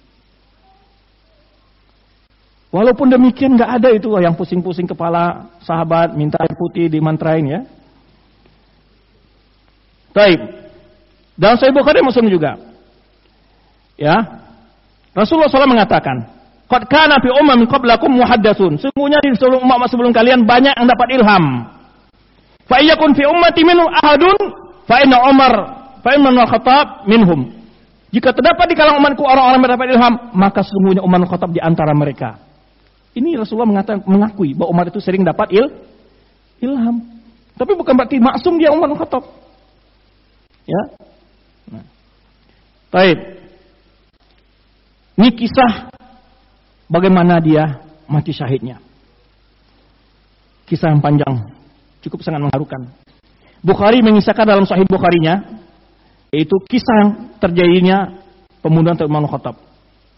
Walaupun demikian nggak ada itu yang pusing-pusing kepala sahabat, minta air putih dimantrain ya. Baik. Dalam Sahih Bukhari Muslim juga. Ya. Rasulullah shallallahu alaihi wasallam mengatakan, qad kana fi ummamin qablakum muhaddatsun. Sesungguhnya di seluruh umat sebelum kalian banyak yang dapat ilham. Fa iyakun fi ummati minhum ahadun fa inna Umar fa inna Khattab minhum. Jika terdapat di kalangan umatku orang-orang yang mendapat ilham, maka sesungguhnya Umar bin Khattab di antara mereka. Ini Rasulullah mengatakan, mengakui bahwa Umar itu sering dapat il, ilham. Tapi bukan berarti maksum dia Umar bin Khattab. Ya. Nah. Baik. Ini kisah bagaimana dia mati syahidnya. Kisah yang panjang, cukup sangat mengharukan. Bukhari mengisahkan dalam Sahih Bukharinya, yaitu kisah yang terjadinya pembunuhan Umar bin Khattab.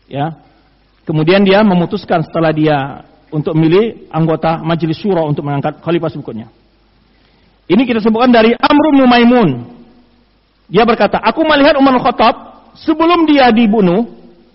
Ya. Kemudian dia memutuskan setelah dia untuk memilih anggota majelis syura untuk mengangkat khalifah berikutnya. Ini kita sebutkan dari Amr bin Maimun. Dia berkata, aku melihat Umar Khattab sebelum dia dibunuh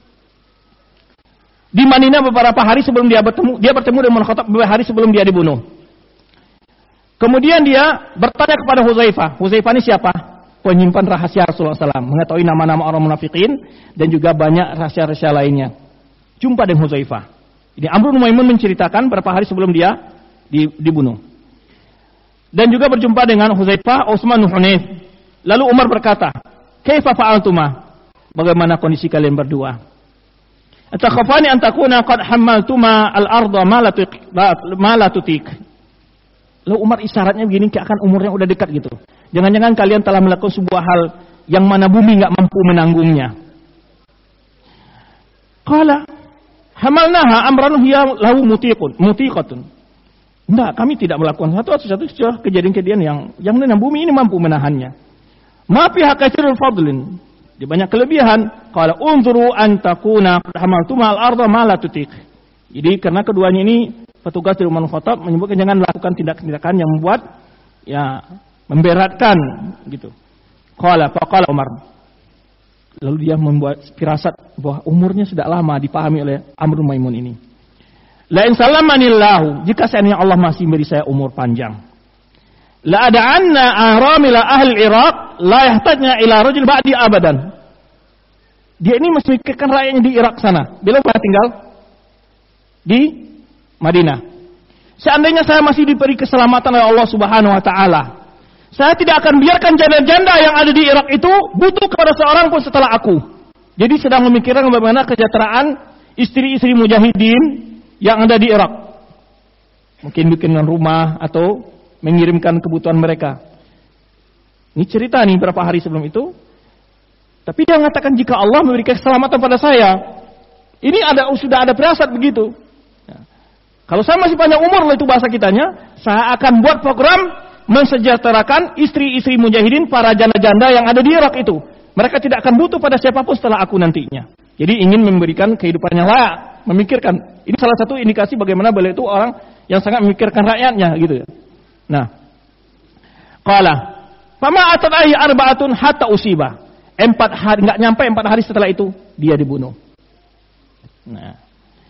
di Madinah beberapa hari sebelum dia bertemu, dia bertemu dengan Umar Khattab beberapa hari sebelum dia dibunuh. Kemudian dia bertanya kepada Huzaifah. Huzaifah ini siapa? Penyimpan rahasia Rasulullah shallallahu alaihi wasallam, mengetahui nama-nama orang munafikin dan juga banyak rahasia-rahasia lainnya. Jumpa dengan Huzaifah. Ini Amr bin Maimun menceritakan beberapa hari sebelum dia dibunuh. Dan juga berjumpa dengan Huzaifah, Utsman bin Hunayf. Lalu Umar berkata, "Kaifa fa'altuma?" Bagaimana kondisi kalian berdua? "Atakhafani an takuna qad hammaltuma al-ardha ma la tutik." Lalu Umar isyaratnya begini, kayak akan umurnya udah dekat gitu. Jangan-jangan kalian telah melakukan sebuah hal yang mana bumi enggak mampu menanggungnya. Qala hamalnaha amran hiya lahu mutiqun, mutiqatun. Enggak, kami tidak melakukan satu atau satu kejadian-kejadian yang yang mana bumi ini mampu menahannya. Ma fiha katsirul fadlin. Di banyak kelebihan. Qala unzuru an takuna hamaltuma al-ardha ma la tutiq. Jadi karena keduanya ini petugas dari Umar Khattab menyebutkan jangan lakukan tindakan-tindakan yang membuat ya memberatkan gitu. Qala faqala Umar. Lalu dia membuat firasat bahwa umurnya sudah lama dipahami oleh Amr bin Maimun ini. La in salamanillahu, jika seandainya Allah masih beri saya umur panjang. La ada'anna ahramila ahli Iraq la yahtajna ila rajul ba'di abadan. Dia ini masih memikirkan rakyatnya di Irak sana. Beliau pernah tinggal di Madinah. Seandainya saya masih diberi keselamatan oleh Allah Subhanahu wa taala, saya tidak akan biarkan janda-janda yang ada di Irak itu butuh kepada seorang pun setelah aku. Jadi sedang memikirkan bagaimana kesejahteraan istri-istri mujahidin yang ada di Irak. Mungkin bikinkan rumah atau mengirimkan kebutuhan mereka. Ini cerita nih beberapa hari sebelum itu. Tapi dia mengatakan jika Allah memberikan keselamatan pada saya, ini ada sudah ada firasat begitu. Ya. Kalau saya masih panjang umur, itu bahasa kitanya, saya akan buat program mensejahterakan istri-istri mujahidin, para janda-janda yang ada di Irak itu. Mereka tidak akan butuh pada siapapun setelah aku nantinya. Jadi ingin memberikan kehidupan yang layak. Memikirkan. Ini salah satu indikasi bagaimana beliau itu orang yang sangat memikirkan rakyatnya gitu ya. Nah. Qala, "Fama atadai arba'atun hatta usiba." Empat hari enggak nyampe empat hari setelah itu dia dibunuh. Nah.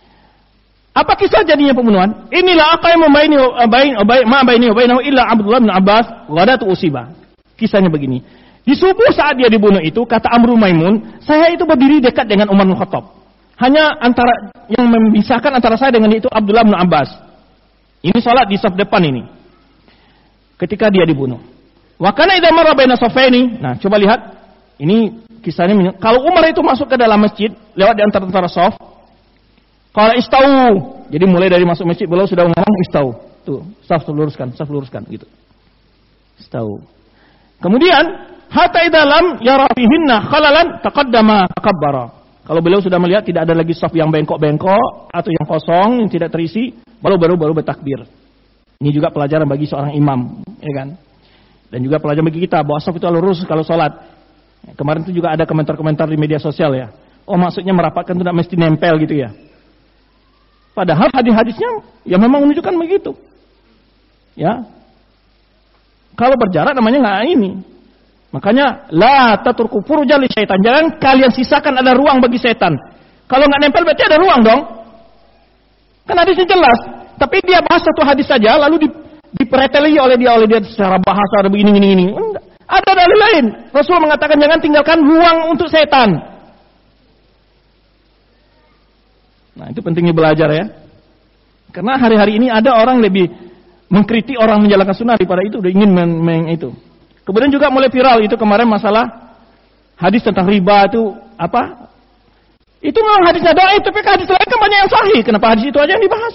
Apa kisah jadinya pembunuhan? Inilah apa yang membaini bain ma baini wa bainahu illa Abdullah bin Abbas ghadatu usiba. Kisahnya begini. Di subuh saat dia dibunuh itu kata Amr bin Maimun, saya itu berdiri dekat dengan Umar bin Khattab. Hanya antara yang memisahkan antara saya dengan itu Abdullah bin Abbas. Ini salat di saf depan ini. Ketika dia dibunuh. Wa kana idza marra baina safaini. Nah, coba lihat. Ini kisahnya. Kalau Umar itu masuk ke dalam masjid lewat di antara-antara saf, qala istau. Jadi mulai dari masuk masjid beliau sudah ngomong istau. Tuh, saf luruskan, saf luruskan gitu. Istau. Kemudian hatta idza lam yara fihinna khalalan taqaddama takabbara. Kalau beliau sudah melihat tidak ada lagi saf yang bengkok-bengkok atau yang kosong, yang tidak terisi, baru-baru baru bertakbir. Ini juga pelajaran bagi seorang imam, ya kan? Dan juga pelajaran bagi kita bahwa saf itu lurus kalau sholat. Kemarin itu juga ada komentar-komentar di media sosial ya. Oh maksudnya merapatkan itu tidak mesti nempel gitu ya. Padahal hadis-hadisnya ya memang menunjukkan begitu. Ya. Kalau berjarak namanya nggak ini. Makanya la taturku furujal li syaitan. Jangan kalian sisakan ada ruang bagi setan. Kalau nggak nempel berarti ada ruang dong. Kan hadisnya jelas. Tapi dia bahas satu hadis saja lalu di, dipereteli oleh dia oleh dia secara bahasa ada begini gini gini. Enggak. Ada dalil lain. Rasul mengatakan jangan tinggalkan ruang untuk setan. Nah, itu pentingnya belajar ya. Karena hari-hari ini ada orang lebih mengkritik orang menjalankan sunnah daripada itu udah ingin men, men itu. Kemudian juga mulai viral itu kemarin masalah hadis tentang riba itu apa? Itu memang hadisnya dhaif, tapi hadis lain kan banyak yang sahih. Kenapa hadis itu aja yang dibahas?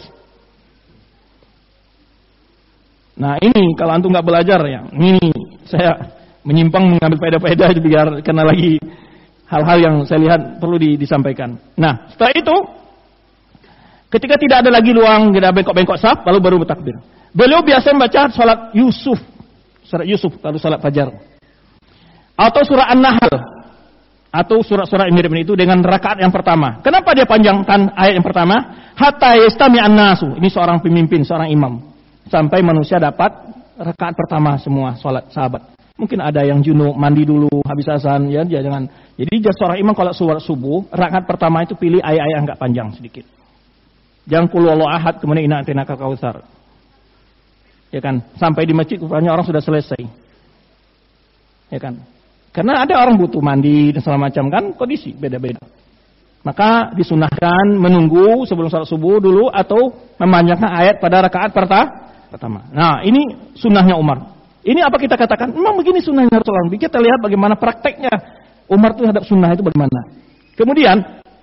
Nah ini kalau antum nggak belajar ya, ini saya menyimpang mengambil faedah-faedah biar karena lagi hal-hal yang saya lihat perlu di, disampaikan. Nah setelah itu, ketika tidak ada lagi ruang, tidak bengkok-bengkok saf, lalu baru bertakbir. Beliau biasa membaca salat Yusuf, surat Yusuf kalau salat fajar, atau surah An-Nahl, atau surat-surat yang mirip itu dengan rakaat yang pertama. Kenapa dia panjangkan ayat yang pertama? Hatta yastami'an nasu. Ini seorang pemimpin, seorang imam. Sampai manusia dapat rakaat pertama semua salat sahabat. Mungkin ada yang junub, mandi dulu habis azan, ya jangan. Jadi seorang imam kalau sholat subuh, rakaat pertama itu pilih ayat-ayat yang agak panjang sedikit. Jangan qul huwallahu ahad kemudian inna a'tainakal kautsar. Ya kan? Sampai di masjid rupanya orang sudah selesai. Ya kan? Karena ada orang butuh mandi dan segala macam kan, kondisi beda-beda. Maka disunahkan menunggu sebelum salat subuh dulu atau memanjangkan ayat pada rakaat pertama. Nah, ini sunnahnya Umar. Ini apa kita katakan? Memang begini sunnahnya Rasulullah. Kita lihat bagaimana prakteknya Umar itu terhadap sunnah itu bagaimana. Kemudian,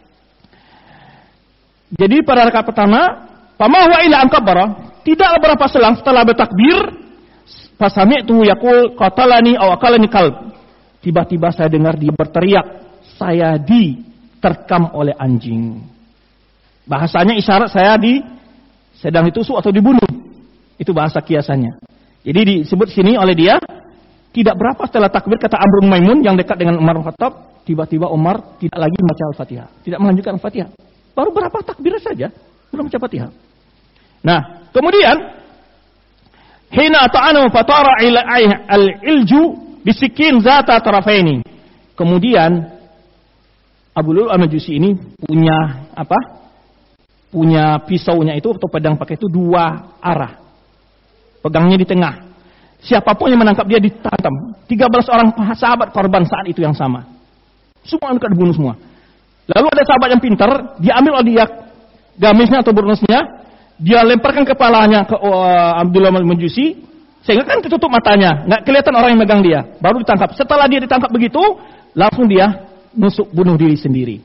jadi pada rakaat pertama, fama huwa illa an kabbara, tidaklah berapa selang setelah bertakbir, fasami'tu yaqul qatalani aw aqalani kalb. Tiba-tiba saya dengar dia berteriak, saya diterkam oleh anjing. Bahasanya isyarat saya di sedang ditusuk atau dibunuh. Itu bahasa kiasannya. Jadi disebut sini oleh dia, tidak berapa setelah takbir kata Amr bin Maimun yang dekat dengan Umar bin Khattab, tiba-tiba Umar tidak lagi membaca Al-Fatihah, tidak melanjutkan Al-Fatihah. Baru berapa takbir saja, belum membaca Fatihah. Nah, kemudian hina ta'anu fatara al-ilju bisikin zata tarafaini. Kemudian Abu Lu'lu'ah Al-Majusi ini punya apa? Punya pisaunya itu atau pedang pakai itu dua arah. Pegangnya di tengah. Siapapun yang menangkap dia ditantam. tiga belas orang sahabat korban saat itu yang sama. Semua mereka dibunuh semua. Lalu ada sahabat yang pintar, dia ambil dia gamisnya atau burnusnya, dia lemparkan kepalanya ke uh, Abdullah Al-Majusi, sehingga kan ketutup matanya, nggak kelihatan orang yang megang dia. Baru ditangkap. Setelah dia ditangkap begitu, langsung dia nusuk bunuh diri sendiri.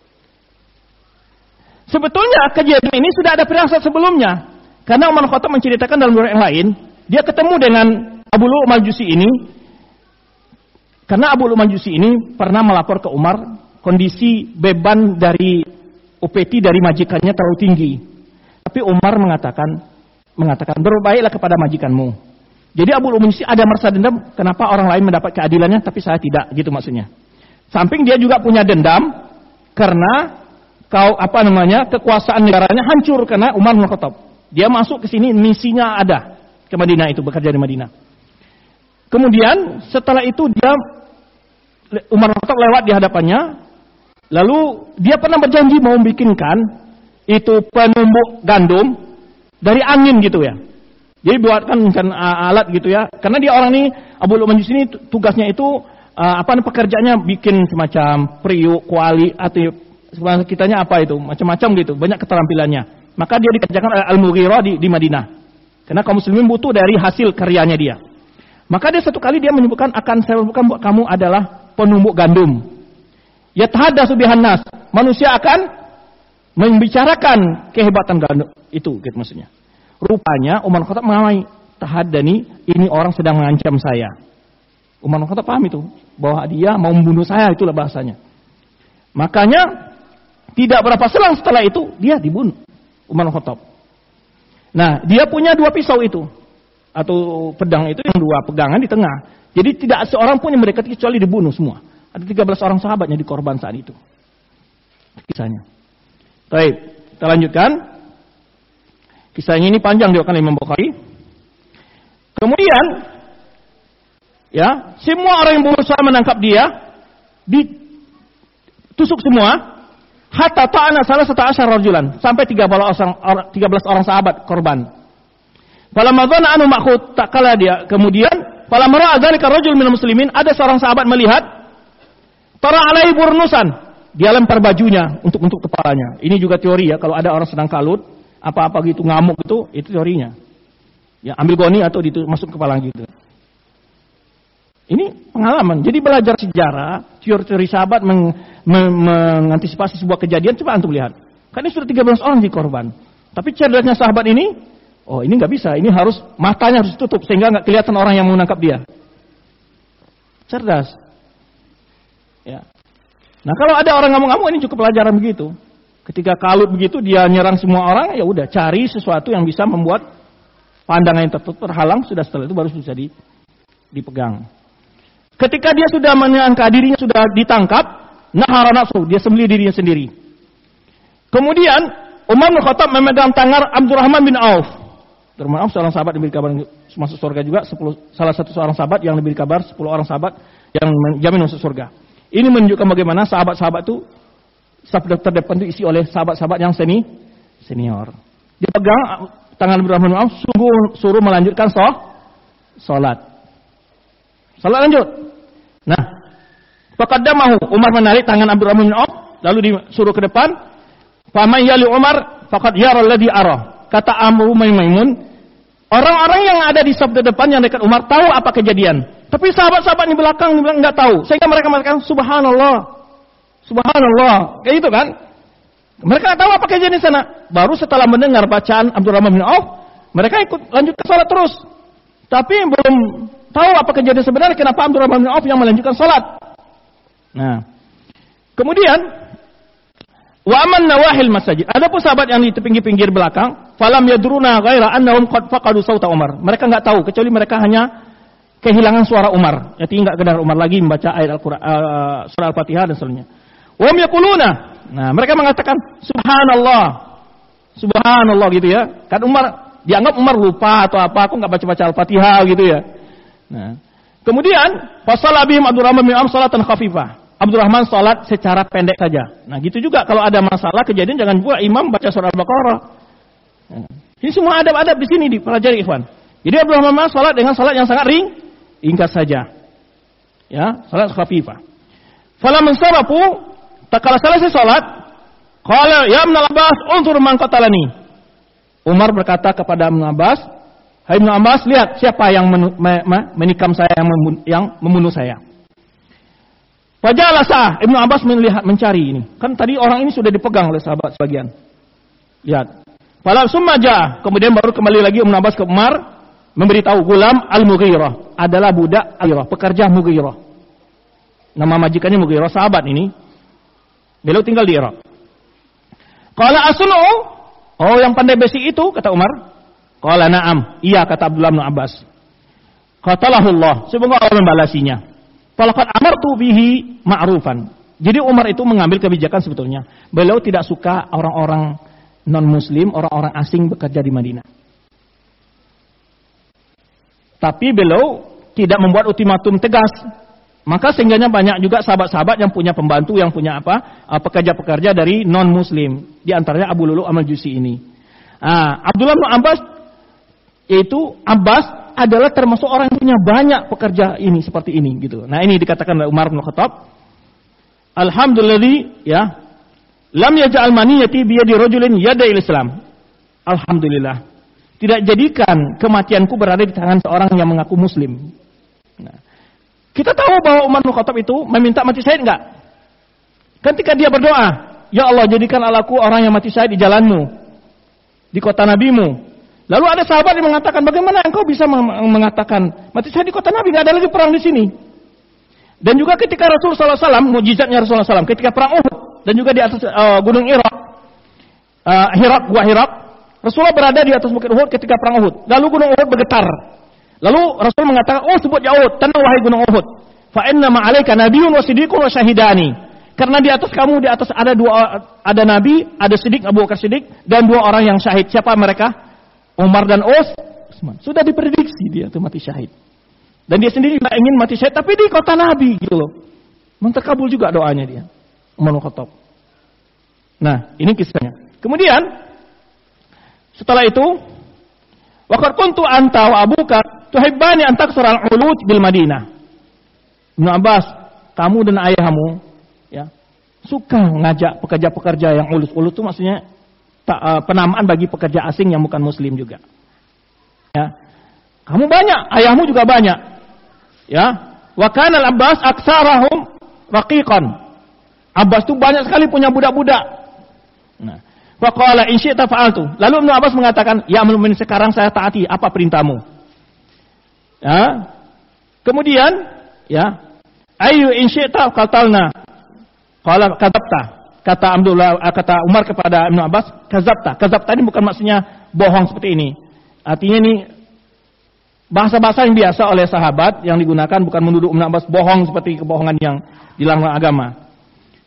Sebetulnya kejadian ini sudah ada firasat sebelumnya. Karena Umar bin Khattab menceritakan dalam riwayat yang lain, dia ketemu dengan Abu Lu'lu'ah Al-Majusi ini. Karena Abu Lu'lu'ah Al-Majusi ini pernah melapor ke Umar kondisi beban dari upeti dari majikannya terlalu tinggi. Tapi Umar mengatakan, mengatakan berbaiklah kepada majikanmu. Jadi Abu Lu'lu'ah Al-Majusi ada merasa dendam, kenapa orang lain mendapat keadilannya tapi saya tidak, gitu maksudnya. Samping dia juga punya dendam karena kau apa namanya kekuasaan negaranya hancur karena Umar bin Khattab. Dia masuk ke sini misinya ada ke Madinah itu bekerja di Madinah. Kemudian setelah itu dia Umar bin Khattab lewat di hadapannya. Lalu dia pernah berjanji mau bikinkan itu penumbuk gandum dari angin gitu ya. Jadi buatkan kan alat gitu ya. Karena dia orang ini Abu Lu'lu'ah Al-Majusi ini tugasnya itu uh, apa pekerjaannya bikin semacam periuk, kuali atau kitanya apa itu macam-macam gitu. Banyak keterampilannya. Maka dia dikerjakan oleh Al-Mughirah di, di Madinah. Karena kaum muslimin butuh dari hasil karyanya dia. Maka dia satu kali dia menyebutkan akan saya bukan buat kamu adalah penumbuk gandum. Yatahaddatsu bihan nas. Manusia akan membicarakan kehebatan gandum itu gitu maksudnya. Rupanya Umar bin Khattab mengamai, tahaddani ini orang sedang mengancam saya. Umar bin Khattab paham itu bahwa dia mau membunuh saya, itulah bahasanya. Makanya tidak berapa selang setelah itu dia dibunuh. Umar bin Khattab. Nah, dia punya dua pisau itu. Atau pedang itu yang dua pegangan di tengah. Jadi tidak seorang pun yang mendekati kecuali dibunuh semua. Ada tiga belas orang sahabatnya dikorban saat itu. Kisahnya. Baik, kita lanjutkan. Kisahnya ini panjang diriwayatkan oleh Imam Bukhari. Kemudian, ya, semua orang yang berusaha menangkap dia ditusuk semua. Hatta ta'ana salah satu asyar rajulan. Sampai tiga belas orang, tiga belas orang sahabat korban. Falamma dzanna anu makhut, tak kala dia. Kemudian, falamma ra'a dzalika rajul minal muslimin, ada seorang sahabat melihat tara alaihi burnusan. Dia lempar bajunya untuk untuk kepalanya. Ini juga teori ya, kalau ada orang sedang kalut, apa-apa gitu ngamuk gitu, itu teorinya. Ya, ambil goni atau itu masuk kepala gitu. Ini pengalaman. Jadi belajar sejarah, teori-teori sahabat meng, meng, mengantisipasi sebuah kejadian, coba antum lihat. Kan ini sudah tiga belas orang di korban. Tapi cerdasnya sahabat ini, oh ini nggak bisa, ini harus matanya harus tutup sehingga nggak kelihatan orang yang menangkap dia. Cerdas. Ya. Nah kalau ada orang ngamuk-ngamuk ini cukup pelajaran begitu. Ketika kalut begitu dia nyerang semua orang, ya udah cari sesuatu yang bisa membuat pandangan yang tertutup terhalang, sudah setelah itu baru bisa dipegang. Ketika dia sudah menyangka dirinya sudah ditangkap, nahara nafsu, dia sembelih dirinya sendiri. Kemudian Umar bin Khattab memegang tangan Abdurrahman bin Auf. Abdurrahman bin Auf seorang sahabat diberi kabar masuk surga juga, sepuluh, salah satu seorang sahabat yang diberi kabar sepuluh orang sahabat yang menjamin masuk surga. Ini menunjukkan bagaimana sahabat-sahabat itu saf terdepan itu isi oleh sahabat-sahabat yang seni senior. Dia pegang tangan Abdurrahman bin Auf, sungguh suruh melanjutkan shoh, sholat. Sholat lanjut. Nah, faqaddamahu, Umar menarik tangan Abdurrahman bin Auf, lalu disuruh ke depan. Faman yali Umar faqad yara alladhi ara. Kata Amr bin Maimun, orang-orang yang ada di saf depan yang dekat Umar tahu apa kejadian. Tapi sahabat-sahabat di belakang bilang enggak tahu. Sehingga mereka mengatakan subhanallah. Subhanallah. Kayak gitu kan? Mereka enggak tahu apa kejadian di sana. Baru setelah mendengar bacaan Abdurrahman bin Auf, mereka ikut lanjut ke salat terus. Tapi belum tahu apa kejadian sebenarnya kenapa Abdurrahman bin Auf yang melanjutkan salat. Nah, kemudian wa aman nawahil masjid. Adapun sahabat yang di pinggir-pinggir belakang, falam yadruna ghaira annahum qad faqadu sauta Umar. Mereka enggak tahu kecuali mereka hanya kehilangan suara Umar. Ya tinggal kedengar Umar lagi membaca ayat Al-Qur'an, uh, surah Al-Fatihah dan seterusnya. Wa hum yaquluna. Nah, mereka mengatakan subhanallah. Subhanallah gitu ya. Kan Umar dianggap Umar lupa atau apa, aku enggak baca-baca Al-Fatihah gitu ya. Nah, kemudian fasala bihim Abdurrahman bin Auf salatan khafifah. Abdurrahman salat secara pendek saja. Nah, gitu juga kalau ada masalah kejadian jangan pula imam baca surah Al-Baqarah. Nah, ini semua adab-adab di sini dipelajari ikhwan. Jadi Abdurrahman salat dengan salat yang sangat ring, ringkas saja. Ya, salat khafifah. Fala mansarafu, tak kala selesai salat, qala ya Ibn Abbas, unzur man qatalani. Umar berkata kepada Ibn Abbas, "Hai Ibn Abbas, lihat siapa yang menu, me, me, menikam saya yang membunuh, yang membunuh saya." Fajalasa, Ibnu Abbas melihat mencari ini. Kan tadi orang ini sudah dipegang oleh sahabat sebagian. Lihat. Fala summa jaa, kemudian baru kembali lagi Ibnu Abbas ke Umar memberitahu Gulam Al-Mughirah adalah budak Al-Mughirah, pekerja Mughirah. Nama majikannya Mughirah, sahabat ini. Beliau tinggal di Irak. Qala asunu, oh yang pandai besi itu kata Umar. Qala na'am, iya kata Abdullah bin Abbas. Qatalahu Allah, semoga Allah membalasinya. Falaqad amartu bihi ma'rufan. Jadi Umar itu mengambil kebijakan sebetulnya. Beliau tidak suka orang-orang non-muslim, orang-orang asing bekerja di Madinah. Tapi beliau tidak membuat ultimatum tegas. Maka sehingganya banyak juga sahabat-sahabat yang punya pembantu, yang punya apa? Pekerja-pekerja dari non-muslim. Di antaranya Abu Lulu Al-Majusi ini. Nah, Abdullah bin Abbas, yaitu Abbas, adalah termasuk orang yang punya banyak pekerja ini seperti ini gitu. Nah, ini dikatakan oleh Umar bin Khattab. Alhamdulillah ya. Lam yaj'al maniyati bi yadi rajulin yada'il Islam. Alhamdulillah. Tidak jadikan kematianku berada di tangan seorang yang mengaku muslim. Nah, kita tahu bahwa Umar bin Khattab itu meminta mati syahid enggak? Ketika dia berdoa, "Ya Allah, jadikan aku orang yang mati syahid di jalan-Mu, di kota Nabi-Mu." Lalu ada sahabat yang mengatakan, bagaimana engkau bisa mengatakan mati syahid di kota Nabi, nggak ada lagi perang di sini. Dan juga ketika Rasulullah sallallahu alaihi wasallam, mukjizatnya Rasulullah sallallahu alaihi wasallam, ketika perang Uhud dan juga di atas uh, gunung Irak, uh, Hirak, gua Hirak, Rasulullah berada di atas bukit Uhud ketika perang Uhud. Lalu gunung Uhud bergetar. Lalu Rasul mengatakan, oh sebut ya Uhud, tenang wahai gunung Uhud. Fa inna ma'alaika nabiyyun wa siddiqun wa syahidani. Karena di atas kamu, di atas ada dua, ada nabi, ada Siddiq, Abu Bakar Siddiq, dan dua orang yang syahid. Siapa mereka? Umar dan Utsman. Sudah diprediksi dia itu mati syahid. Dan dia sendiri tidak ingin mati syahid, tapi di kota Nabi gitu loh. Menterkabul juga doanya dia. Umar bin Khattab. Nah, ini kisahnya. Kemudian setelah itu, waqad kuntu anta wa abuka tuhibbani an taksura al-uluj bil Madinah. Ibnu Abbas, kamu dan ayahmu ya, suka ngajak pekerja-pekerja yang ulus-ulus itu maksudnya penamaan bagi pekerja asing yang bukan muslim juga. Ya. Kamu banyak, ayahmu juga banyak. Ya. Wa kana al-Abbas aktsarahum raqiqan. Abbas itu banyak sekali punya budak-budak. Nah, fa qala in syi'ta fa'altu. Lalu Ibnu Abbas mengatakan, "Ya Amirul Mukminin, sekarang saya taati apa perintahmu?" Ya. Kemudian, ya, "Ayu in syi'ta qatalna." Qala kadzabta. Kata Abdullah, kata Umar kepada Ibnu Abbas, kazabta. Kazabta ini bukan maksudnya bohong seperti ini. Artinya ini bahasa-bahasa yang biasa oleh sahabat yang digunakan, bukan menuduh Ibnu Abbas bohong seperti kebohongan yang dilarang agama.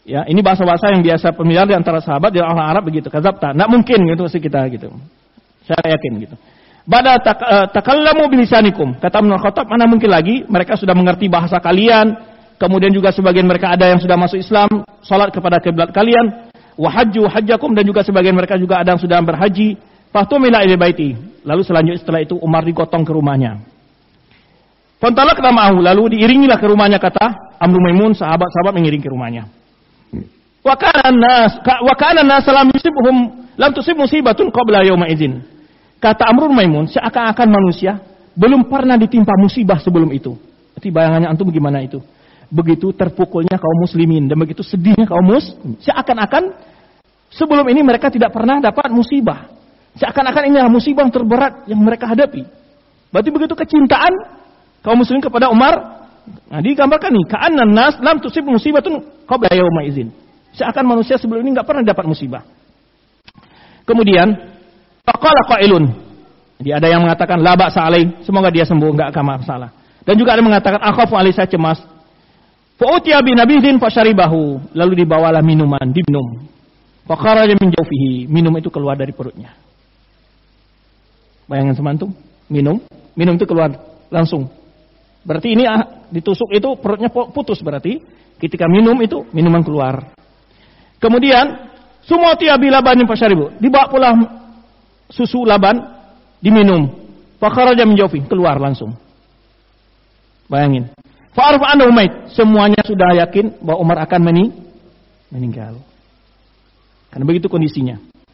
Ya, ini bahasa-bahasa yang biasa familiar di antara sahabat di orang Arab begitu. Kadzabta, enggak mungkin gitu sih kita gitu. Saya yakin gitu. Bada tak, uh, takallamu bilisanikum. Kata Ibnu Khattab, mana mungkin lagi mereka sudah mengerti bahasa kalian. Kemudian juga sebagian mereka ada yang sudah masuk Islam, salat kepada kiblat kalian. Wa hajju hajjakum, dan juga sebagian mereka juga ada yang sudah berhaji. Fahtumila ila baiti. Lalu selanjutnya setelah itu Umar digotong ke rumahnya. Fantalak ma'ahu, lalu diiringilah ke rumahnya, kata Amr Maimun, sahabat-sahabat mengiring ke rumahnya. Wa kana nas wa kana nas lam yusibuhum lam tusib musibatun qabla yauma idzin. Kata Amr Maimun, seakan-akan manusia belum pernah ditimpa musibah sebelum itu. Berarti bayangannya antum gimana itu? Begitu terpukulnya kaum muslimin dan begitu sedihnya kaum muslim, seakan-akan sebelum ini mereka tidak pernah dapat musibah. Seakan-akan ini adalah musibah yang terberat yang mereka hadapi. Berarti begitu kecintaan kaum muslimin kepada Umar. Nah, digambarkan nih, ka'anna nas lam tusib musibatun qabla yauma idzin. Seakan manusia sebelum ini enggak pernah dapat musibah. Kemudian faqala qailun. Jadi ada yang mengatakan la ba'sa alai, semoga dia sembuh, enggak akan masalah. Dan juga ada yang mengatakan akhafu alai, saya cemas. Fa utiya bi nabidin fasyaribahu, lalu dibawalah minuman, diminum. Fa kharaja min jawfihi, minum itu keluar dari perutnya. Bayangan semantum, minum, minum itu keluar langsung. Berarti ini ditusuk itu perutnya putus, berarti ketika minum itu minuman keluar. Kemudian semua tiabi labanin pasyaribu, dibawa pula susu laban, diminum. Fakharaja min jawfi, keluar langsung. Bayangin. Fa'arfa annahu mait, semuanya sudah yakin bahwa Umar akan meni meninggal. Karena begitu kondisinya.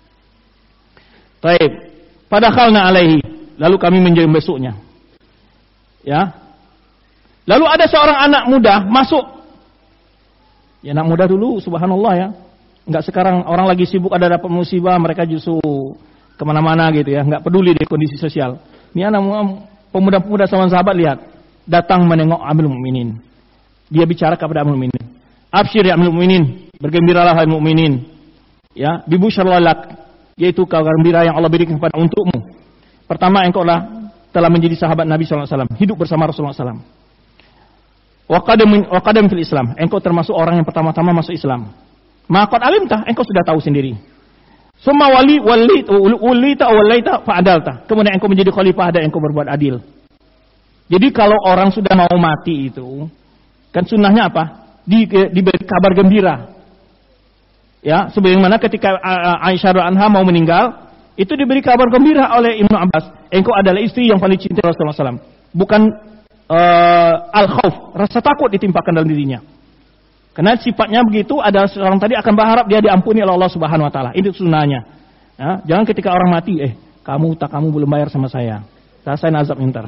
Taib. Padakhalna alaihi, lalu kami menjadi besoknya. Ya. Lalu ada seorang anak muda masuk. Ya, anak muda dulu, subhanallah ya. Enggak sekarang orang lagi sibuk ada dapat musibah, mereka justru kemana-mana gitu ya. Enggak peduli deh kondisi sosial. Ini anak pemuda-pemuda sama sahabat, lihat. Datang menengok Amirul Mukminin. Dia bicara kepada Amirul Mukminin. Absyir ya Amirul Mukminin. Bergembiralah hai mukminin. Ya, bibusyaralak. Yaitu kabar gembira yang Allah berikan kepada untukmu. Pertama, engkau lah telah menjadi sahabat Nabi shallallahu alaihi wasallam. Hidup bersama Rasulullah shallallahu alaihi wasallam. Wa qadam fil Islam, engkau termasuk orang yang pertama-tama masuk Islam. Maqad alimtah, engkau sudah tahu sendiri. Summa wali wali ulita walaita fa'adalta. Kemudian engkau menjadi khalifah dan engkau berbuat adil. Jadi kalau orang sudah mau mati itu, kan sunnahnya apa? Di, diberi kabar gembira. Ya, sebagaimana ketika Aisyah radhiyallahu anha mau meninggal, itu diberi kabar gembira oleh Ibnu Abbas. Engkau adalah istri yang paling cinta Rasulullah shallallahu alaihi wasallam. Bukan uh, al-khauf, rasa takut ditimpakan dalam dirinya. Karena sifatnya begitu, ada seorang tadi akan berharap dia diampuni oleh Allah Subhanahu wa taala. Ini sunnahnya. Ya, jangan ketika orang mati, eh kamu tak kamu belum bayar sama saya. Saya nazab ntar.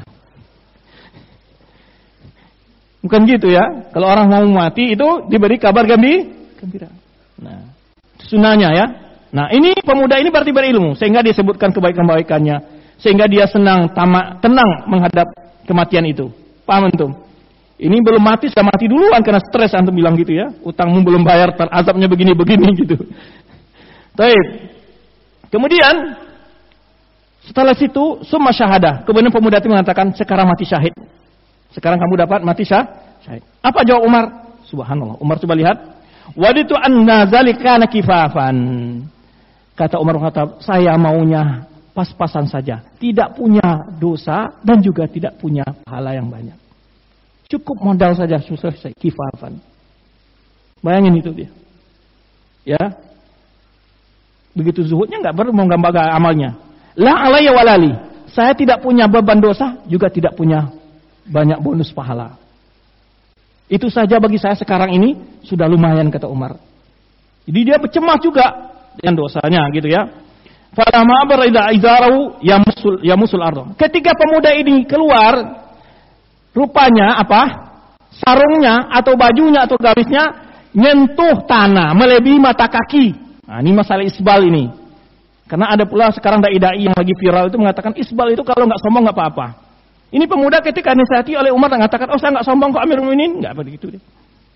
Bukan gitu ya. Kalau orang mau mati itu diberi kabar gembira. Nah, sunnahnya ya. Nah, ini pemuda ini berarti berilmu sehingga dia sebutkan kebaikan-kebaikannya, sehingga dia senang, tamak, tenang menghadap kematian itu. Paham antum? Ini belum mati, sudah mati duluan karena stres, antum bilang gitu ya. Utangmu belum bayar, azabnya begini-begini gitu. Baik. Kemudian setelah situ summa syahadah. Kemudian pemuda itu mengatakan, sekarang mati syahid. Sekarang kamu dapat mati syahid. Apa jawab Umar? Subhanallah. Umar coba lihat. Waditu anna zalika nakifafan. Kata Umar kata, saya maunya pas-pasan saja. Tidak punya dosa dan juga tidak punya pahala yang banyak. Cukup modal saja, selesai, kifafan. Bayangin itu dia. Ya. Begitu zuhudnya enggak perlu menggambar amalnya. La alayya walali. Saya tidak punya beban dosa, juga tidak punya banyak bonus pahala. Itu saja bagi saya sekarang ini sudah lumayan, kata Umar. Jadi dia bercemas juga dengan dosanya gitu ya. Falamma barida izarahu yamusul yamusul ardo. Ketika pemuda ini keluar, rupanya apa? Sarungnya atau bajunya atau garisnya nyentuh tanah, melebihi mata kaki. Nah, ini masalah isbal ini. Karena ada pula sekarang dai-dai yang lagi viral itu mengatakan isbal itu kalau nggak sombong nggak apa-apa. Ini pemuda ketika dinasihati oleh Umar mengatakan, oh saya nggak sombong kok Amirul Mukminin, nggak begitu deh.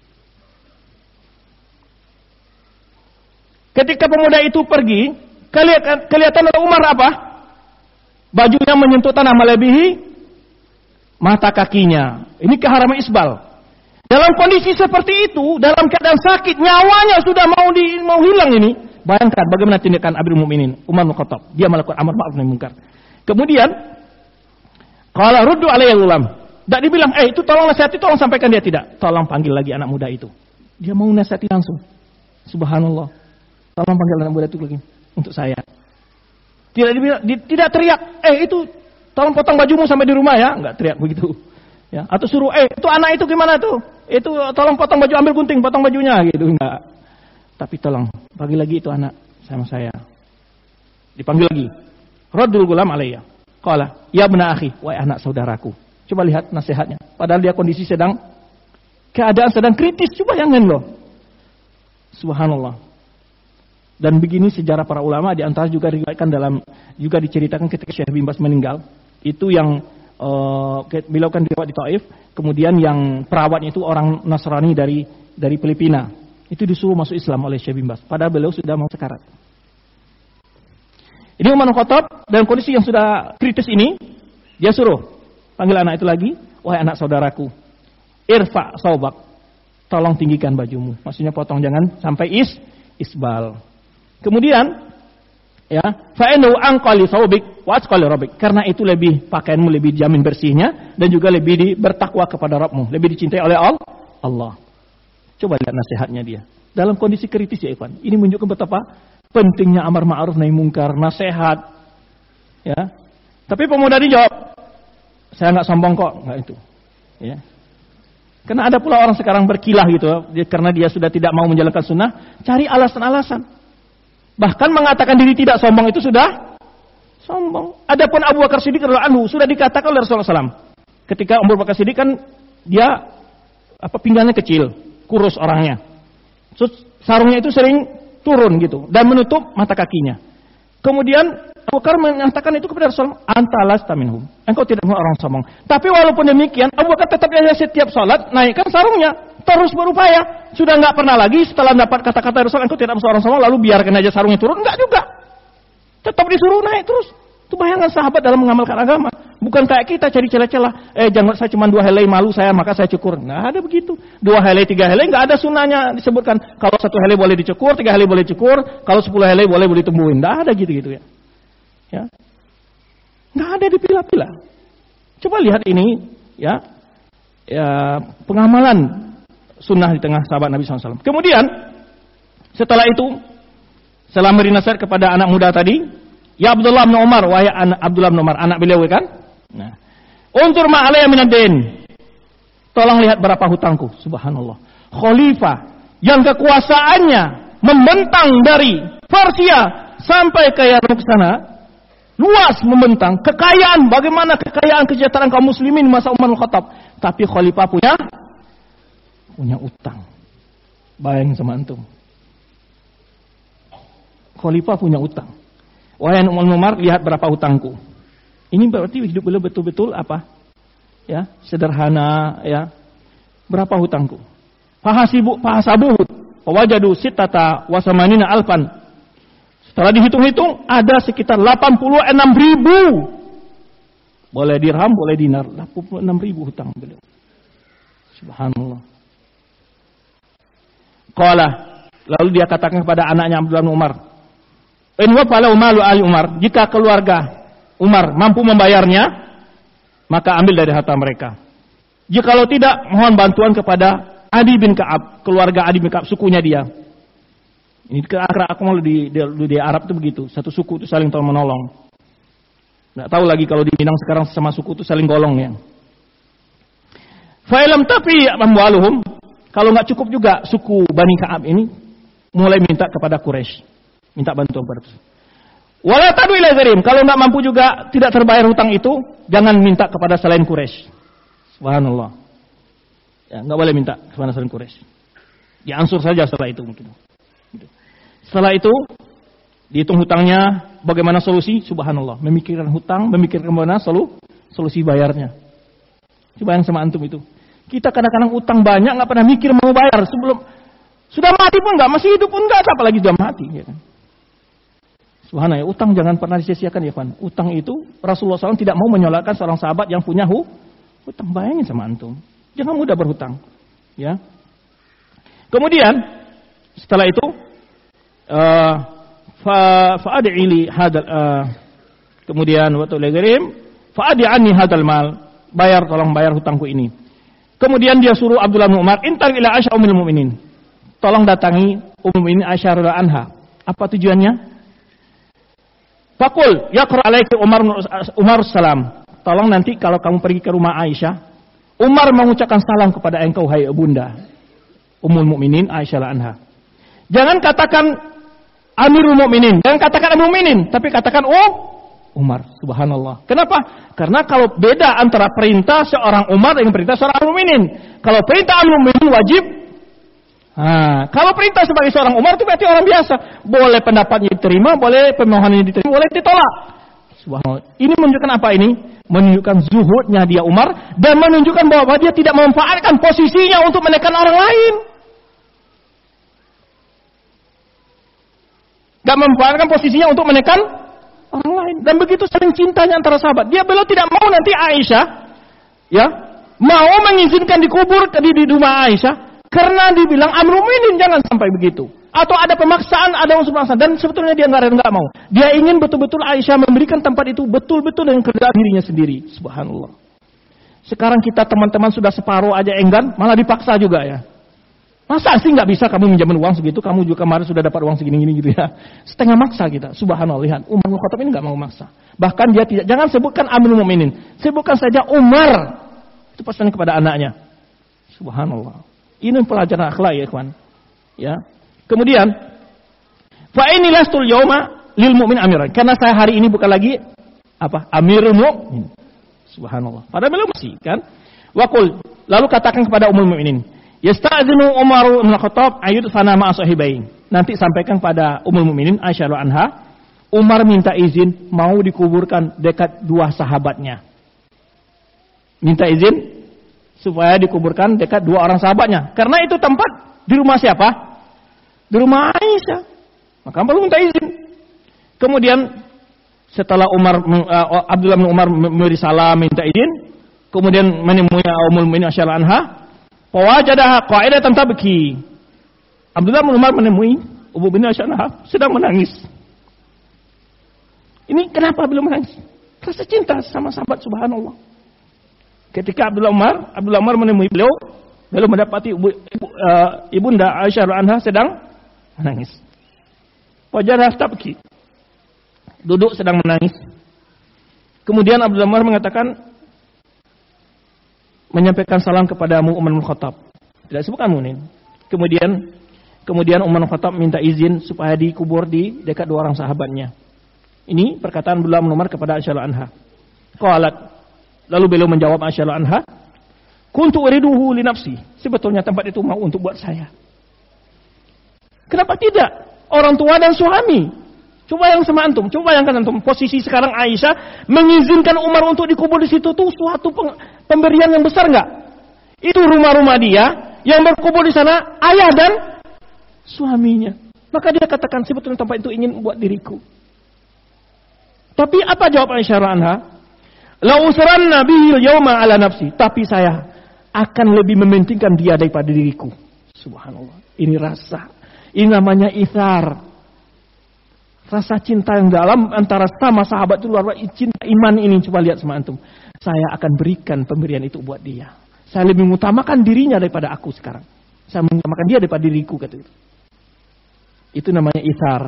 Ketika pemuda itu pergi, kelihatan, kelihatan oleh Umar apa? Bajunya menyentuh tanah melebihi mata kakinya. Ini keharaman isbal. Dalam kondisi seperti itu, dalam keadaan sakit, nyawanya sudah mau di, mau hilang ini. Bayangkan bagaimana tindakan Amirul Mukminin Umar bin Khattab. Dia melakukan amar ma'ruf nahi munkar. Kemudian, qala ruddu alayya ulam. Tidak dibilang, eh itu tolong nasihati, tolong sampaikan dia, tidak. Tolong panggil lagi anak muda itu. Dia mau nasihati langsung. Subhanallah. Tolong panggil anak muda itu lagi untuk saya. Tidak dibilang, di, tidak teriak, eh itu tolong potong bajumu sampai di rumah ya. Enggak teriak begitu. Ya, atau suruh, eh itu anak itu gimana tuh? Itu tolong potong baju, ambil gunting, potong bajunya gitu. Enggak. Tapi tolong, panggil lagi itu anak sama saya. Dipanggil lagi. Raddul gulam alayya. Qala, ya bna akhi, wahai anak saudaraku. Coba lihat nasihatnya. Padahal dia kondisi sedang, keadaan sedang kritis. Coba jangan loh. Subhanallah. Dan begini sejarah para ulama, di antara juga diriwayatkan dalam, juga diceritakan ketika Syekh bin Baz meninggal. Itu yang Uh, beliau kan dirawat di Taif, kemudian yang perawatnya itu orang Nasrani dari dari Filipina. Itu disuruh masuk Islam oleh Syekh bin Baz, padahal beliau sudah mau sekarat. Ini Umar bin Khattab dalam kondisi yang sudah kritis ini, dia suruh panggil anak itu lagi, wahai anak saudaraku, irfa saubak, tolong tinggikan bajumu. Maksudnya potong, jangan sampai is isbal. Kemudian ya, fa'innahu anqali thawbik wa atqali rabbik. Karena itu lebih pakaianmu lebih dijamin bersihnya dan juga lebih di, bertakwa kepada Rabbmu, lebih dicintai oleh Allah. Coba lihat nasihatnya dia. Dalam kondisi kritis ya Ikhwan. Ini menunjukkan betapa pentingnya amar ma'ruf nahi munkar, nasihat. Ya. Tapi pemuda ini jawab, saya enggak sombong kok, enggak itu. Ya. Karena ada pula orang sekarang berkilah gitu, karena dia sudah tidak mau menjalankan sunnah, cari alasan-alasan. Bahkan mengatakan diri tidak sombong itu sudah sombong. Adapun Abu Bakar Siddiq radhiyallahu anhu sudah dikatakan oleh Rasulullah shallallahu alaihi wasallam. Ketika Abu Bakar Siddiq kan dia apa pinggangnya kecil, kurus orangnya. Terus sarungnya itu sering turun gitu dan menutup mata kakinya. Kemudian Abu Bakar menyatakan itu kepada Rasulullah, anta lasta minhum. Engkau tidak orang sombong. Tapi walaupun demikian, Abu Bakar tetap dia setiap salat naikkan sarungnya. Terus berupaya, sudah nggak pernah lagi setelah mendapat kata-kata Rasul, engkau tidak seorang sombong, lalu biarkan aja sarungnya turun, enggak juga. Tetap disuruh naik terus. Itu bayangkan sahabat dalam mengamalkan agama. Bukan kayak kita cari celah-celah, eh jangan saya cuma dua helai malu saya maka saya cukur. Nggak ada begitu. Dua helai, tiga helai, nggak ada sunnahnya disebutkan. Kalau satu helai boleh dicukur, tiga helai boleh cukur, kalau sepuluh helai boleh boleh ditumbuhin. Nggak ada gitu-gitu ya. Ya, nggak ada dipilah-pilah. Coba lihat ini, ya, ya pengamalan sunnah di tengah sahabat Nabi shallallahu alaihi wasallam. Kemudian setelah itu, setelah memberi nasihat kepada anak muda tadi, ya Abdullah bin Umar, wahai anak Abdullah bin Umar, anak beliau kan? Nah, unzur ma alayya minad-din. Tolong lihat berapa hutangku. Subhanallah. Khalifah yang kekuasaannya membentang dari Persia sampai ke Yarmuk sana. Luas membentang, kekayaan, bagaimana kekayaan kesejahteraan kaum muslimin masa Umar bin Khattab. Tapi khalifah punya punya utang. Bayangin sama antum. Khalifah punya utang. Wahai Umar, lihat berapa hutangku. Ini berarti hidup beliau betul-betul apa? Ya, sederhana ya. Berapa hutangku? Fahasibu fahasabuhu wajadu sittata wa samanina alfan. Setelah dihitung-hitung ada sekitar delapan puluh enam ribu. Boleh dirham, boleh dinar. delapan puluh enam ribu hutang beliau. Subhanallah. Qala, lalu dia katakan kepada anaknya Abdullah bin Umar, "In wafala malu ali Umar." Jika keluarga Umar mampu membayarnya, maka ambil dari harta mereka. Jikalau tidak, mohon bantuan kepada Adi bin Ka'ab, keluarga Adi bin Ka'ab, sukunya dia. Ini akrab aku mau di, di, di Arab itu begitu, satu suku itu saling tolong menolong. Nggak tahu lagi kalau di Minang sekarang sama suku itu saling golong ya. Fa'ilam tapi amwaluhum, kalau nggak cukup juga suku Bani Ka'ab ini mulai minta kepada Quraisy, minta bantuan kepada Quraisy. Wala tadu ila gharim, kalau nggak mampu juga tidak terbayar hutang itu, jangan minta kepada selain Quraisy. Subhanallah. Ya, nggak boleh minta kepada selain Quraisy. Diansur saja setelah itu mungkin. Setelah itu dihitung hutangnya, bagaimana solusi? Subhanallah, memikirkan hutang, memikirkan bagaimana solu, solusi bayarnya. Coba yang sama antum itu. Kita kadang-kadang utang banyak nggak pernah mikir mau bayar sebelum sudah mati pun nggak, masih hidup pun nggak, apalagi sudah mati. Ya kan? Subhanallah, utang jangan pernah disia-siakan ya Fan. Utang itu Rasulullah shallallahu alaihi wasallam tidak mau menyolatkan seorang sahabat yang punya hu, hutang. Bayangin sama antum, jangan mudah berhutang. Ya. Kemudian setelah itu uh, fa fa'ad'i li hadal uh, kemudian wa tu'lighim fa'ad'i anni hadal mal, bayar, tolong bayar hutangku ini. Kemudian dia suruh Abdullah bin Umar, intar ila Aisyah ummul mukminin, tolong datangi Ummul Mukminin Aisyah radhiyallahu anha. Apa tujuannya? Faqul yaqra alaika Umar Umar salam, tolong nanti kalau kamu pergi ke rumah Aisyah, Umar mengucapkan salam kepada engkau hai Bunda Ummul Mukminin Aisyah anha. Jangan katakan Amirul Mukminin, jangan katakan Amirul Mukminin, tapi katakan Oh Umar. Subhanallah. Kenapa? Karena kalau beda antara perintah seorang Umar dengan perintah seorang Amirul Mukminin. Kalau perintah Amirul Mukminin wajib. Nah, kalau perintah sebagai seorang Umar itu berarti orang biasa. Boleh pendapatnya diterima, boleh permohonannya diterima, boleh ditolak. Subhanallah. Ini menunjukkan apa ini? Menunjukkan zuhudnya dia Umar dan menunjukkan bahwa dia tidak memanfaatkan posisinya untuk menekan orang lain. Gak memanfaatkan posisinya untuk menekan orang lain. Dan begitu saling cintanya antara sahabat. Dia belum tidak mau nanti Aisyah, ya, mau mengizinkan dikubur di, di rumah Aisyah, karena dibilang Amirul Mukminin jangan sampai begitu. Atau ada pemaksaan, ada unsur pemaksaan. Dan sebetulnya dia nggak nggak mau. Dia ingin betul-betul Aisyah memberikan tempat itu betul-betul dengan kerjaan dirinya sendiri. Subhanallah. Sekarang kita teman-teman sudah separuh aja enggan, malah dipaksa juga ya. Masa sih nggak bisa kamu minjamin uang segitu, kamu juga kemarin sudah dapat uang segini-gini gitu ya. Setengah maksa kita. Subhanallah, lihat Umar bin Khattab ini nggak mau maksa. Bahkan dia tidak, jangan sebutkan Amirul Mukminin, sebutkan saja Umar. Itu pesan kepada anaknya. Subhanallah. Ini pelajaran akhlak ya, kawan. Ya. Kemudian, fa ini lastul yauma lil mu'min amiran. Karena saya hari ini bukan lagi apa? Amirul Mukminin. Subhanallah. Padahal belum masih kan? Waqul, lalu katakan kepada Ummul Mukminin, yasta'dzinu Umar bin Khattab ayyud fana ma'a sahibain. Nanti sampaikan pada Ummul Mukminin Aisyah anha, Umar minta izin mau dikuburkan dekat dua sahabatnya. Minta izin supaya dikuburkan dekat dua orang sahabatnya. Karena itu tempat di rumah siapa? Di rumah Aisyah. Maka perlu minta izin. Kemudian setelah Umar uh, Abdullah bin Umar memberi salam minta izin, kemudian menemui Ummul Mukminin Aisyah anha, fawajadaha qa'idatan tabki. Abdullah bin Umar menemui Ummul Mukminin Aisyah anha sedang menangis. Ini kenapa beliau menangis? Rasa cinta sama sahabat, subhanallah. Ketika Abdullah Umar, Abdullah Umar menemui beliau, beliau mendapati ibu, ibu, uh, ibunda Aisyah anha sedang menangis. Wajadaha tabki. Duduk sedang menangis. Kemudian Abdullah Umar mengatakan, menyampaikan salam kepada Umar bin Khattab. Tidak sebutkan Mu'min. Kemudian kemudian Umar bin Khattab minta izin supaya dikubur di dekat dua orang sahabatnya. Ini perkataan Abdullah bin Umar kepada Aisyah anha. Qalat, lalu beliau menjawab Aisyah anha, kuntu uriduhu li nafsi. Sebetulnya tempat itu mau untuk buat saya. Kenapa tidak? Orang tua dan suami. Coba yang sama antum, coba yang kan antum. Posisi sekarang Aisyah mengizinkan Umar untuk dikubur di situ tuh suatu pemberian yang besar nggak? Itu rumah-rumah dia yang berkubur di sana ayah dan suaminya. Maka dia katakan sebetulnya tempat itu ingin buat diriku. Tapi apa jawab Aisyah anha? La usranna bihi al-yawma ala nafsi. Tapi saya akan lebih mementingkan dia daripada diriku. Subhanallah. Ini rasa. Ini namanya ithar. Rasa cinta yang dalam antara sama sahabat itu luar biasa. Cinta iman ini coba lihat sama antum. Saya akan berikan pemberian itu buat dia. Saya lebih mengutamakan dirinya daripada aku sekarang. Saya mengutamakan dia daripada diriku kata itu. Itu namanya ithar.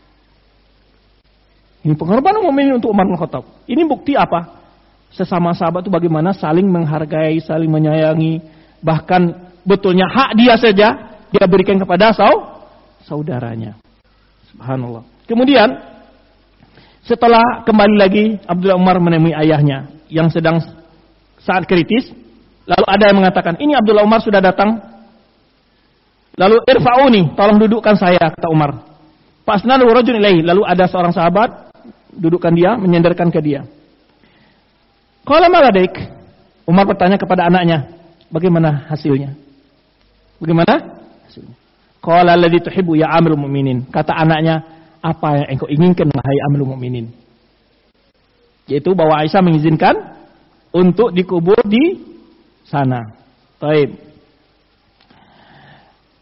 Ini pengorbanan mukmin untuk Umar bin Khattab. Ini bukti apa? Sesama sahabat itu bagaimana saling menghargai, saling menyayangi. Bahkan betulnya hak dia saja dia berikan kepada saudaranya. Subhanallah. Kemudian setelah kembali lagi Abdullah Umar menemui ayahnya yang sedang saat kritis. Lalu ada yang mengatakan, ini Abdullah Umar sudah datang. Lalu irfa'uni, tolong dudukkan saya, kata Umar. Fasnadu rajul ilaihi. Lalu ada seorang sahabat dudukkan dia, menyandarkan ke dia. Qala ma ladaik? Umar bertanya kepada anaknya, bagaimana hasilnya? Bagaimana hasilnya? Qala alladzi tuhibbu ya Amirul Mukminin. Kata anaknya, apa yang engkau inginkan wahai Amirul Mukminin? Yaitu bahwa Aisyah mengizinkan untuk dikubur di sana. Baik.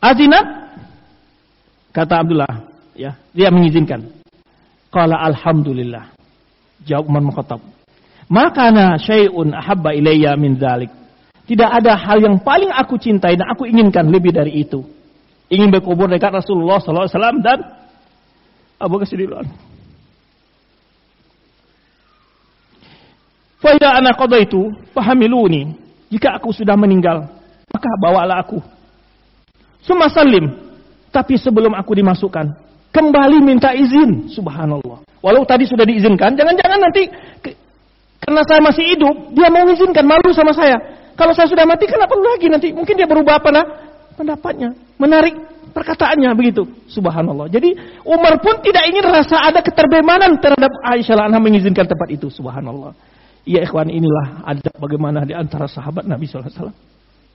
Azinat, kata Abdullah, ya, dia mengizinkan. Qala alhamdulillah. Jawab Umar bin Khattab. Makana syai'un ahabba ilayya min dzalik. Tidak ada hal yang paling aku cintai dan aku inginkan lebih dari itu. Ingin berkubur dekat Rasulullah sallallahu alaihi wasallam dan Abu Bakar Siddiq. Fa idza ana qadaitu fahamiluni. Jika aku sudah meninggal, maka bawalah aku. Summa salim. Tapi sebelum aku dimasukkan, kembali minta izin. Subhanallah. Walau tadi sudah diizinkan, jangan-jangan nanti ke, karena saya masih hidup, dia mau mengizinkan, malu sama saya. Kalau saya sudah mati, kenapa lagi nanti? Mungkin dia berubah apa nah? Pendapatnya, menarik perkataannya begitu. Subhanallah. Jadi Umar pun tidak ingin rasa ada keterbemanan terhadap Aisyah anha mengizinkan tempat itu. Subhanallah. Ya ikhwan, inilah adab bagaimana di antara sahabat Nabi sallallahu alaihi wasallam.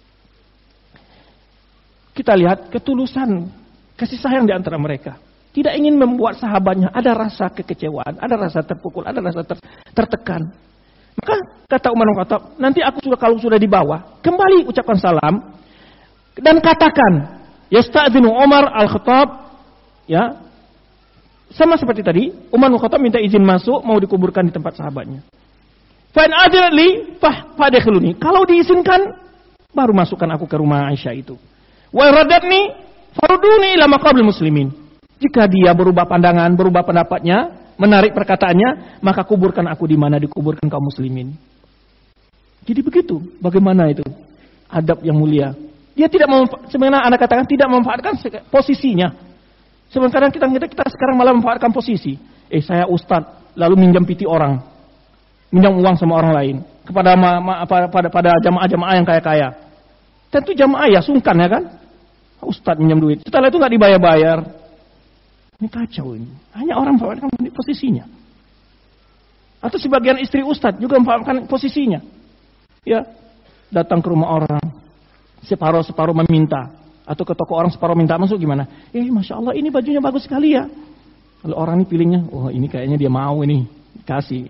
Kita lihat ketulusan, kasih sayang di antara mereka. Tidak ingin membuat sahabatnya ada rasa kekecewaan, ada rasa terpukul, ada rasa ter, tertekan. Maka kata Umar bin Khattab, nanti aku sudah kalau sudah dibawa, kembali ucapkan salam dan katakan, yasta'dzinu Umar al-Khattab, ya. Sama seperti tadi, Umar bin Khattab minta izin masuk, mau dikuburkan di tempat sahabatnya. Fa in adina li fadkhiluni. Kalau diizinkan, baru masukkan aku ke rumah Aisyah itu. Wa radatni faruduni ila maqabil muslimin. Jika dia berubah pandangan, berubah pendapatnya, menarik perkataannya, maka kuburkan aku di mana dikuburkan kaum muslimin. Jadi begitu. Bagaimana itu? Adab yang mulia. Dia tidak memanfa- sebenarnya Anda katakan tidak memanfaatkan posisinya. Sebenarnya kita, kita kita sekarang malah memanfaatkan posisi. Eh saya ustadz, lalu minjam piti orang, minjam uang sama orang lain kepada ma, ma, pada, pada, pada jamaah-jamaah yang kaya-kaya. Tentu jamaah ya sungkan ya kan? Ustadz minjam duit. Setelah itu nggak dibayar-bayar. Ini kacau ini. Hanya orang memanfaatkan posisinya. Atau sebagian istri ustadz juga memanfaatkan posisinya. Ya, datang ke rumah orang, separuh-separuh meminta. Atau ke toko orang separuh minta masuk gimana? Eh, Masya Allah ini bajunya bagus sekali ya. Kalau orang ini pilihnya, oh ini kayaknya dia mau ini. Kasih.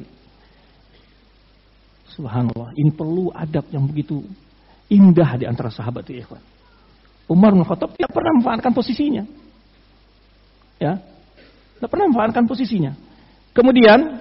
Subhanallah. Ini perlu adab yang begitu indah di antara sahabat itu, ikhwan. Umar bin Khattab tidak pernah memanfaatkan posisinya. Ya, tidak pernah memanfaatkan posisinya. Kemudian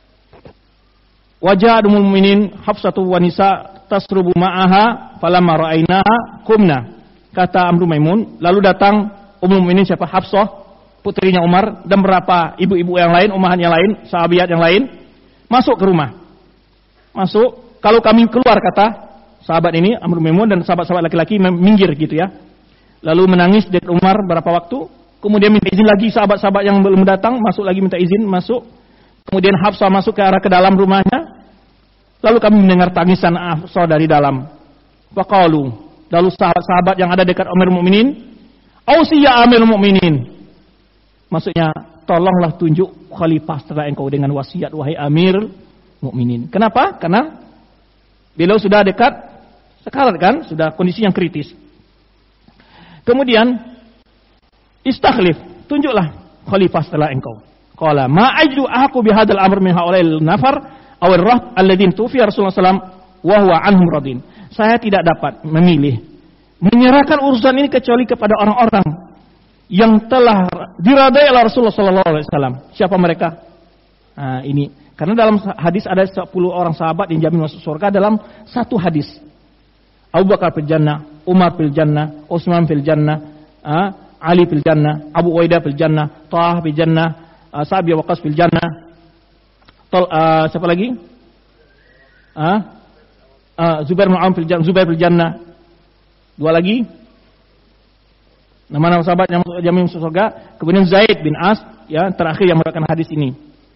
wajah Ummul Mukminin Hafsatu wa nisa tasrubu ma'aha falamma ra'ainaha qumna. Kata Amru Maimun, lalu datang Ummul Mukminin siapa? Hafsah, putrinya Umar, dan beberapa ibu-ibu yang lain, ummahat yang lain, sahabiat yang lain, masuk ke rumah. Masuk, kalau kami keluar kata sahabat ini Amru Maimun dan sahabat-sahabat laki-laki minggir gitu ya. Lalu menangis dari Umar berapa waktu? Kemudian minta izin lagi sahabat-sahabat yang belum datang, masuk lagi minta izin, masuk. Kemudian Hafsah masuk ke arah ke dalam rumahnya. Lalu kami mendengar tangisan Hafsah dari dalam. Faqalu, lalu sahabat-sahabat yang ada dekat Amirul Mukminin, "Ausi ya Amirul Mukminin." Maksudnya, tolonglah tunjuk khalifah setelah engkau dengan wasiat wahai Amirul Mukminin. Kenapa? Karena beliau sudah dekat sekarat kan, sudah kondisi yang kritis. Kemudian istakhlif, tunjuklah khalifah setelah engkau. Qala ma ajdu ahqu bihadzal amr min haula'il nafar aw ar-raht alladziina tufiya Rasulullah sallallahu alaihi wasallam wa huwa anhum radin. Saya tidak dapat memilih menyerahkan urusan ini kecuali kepada orang-orang yang telah diradai oleh Rasulullah sallallahu alaihi wasallam. Siapa mereka? Nah, ini karena dalam hadis ada sepuluh orang sahabat yang jamin masuk surga dalam satu hadis. Abu Bakar fil jannah, Umar fil jannah, Utsman fil jannah, ah, Ali fil jannah, Abu Uaidah fil jannah, Thah fil jannah, uh, Sa'd bin Waqqas fil jannah. Tol, uh, siapa lagi? Uh, uh, Zubair bin Awam fil jannah, Zubair fil jannah. Dua lagi. Nama-nama sahabat yang masuk jamin masuk surga. Kemudian Zaid bin As, ya, terakhir yang meriwayatkan hadis ini.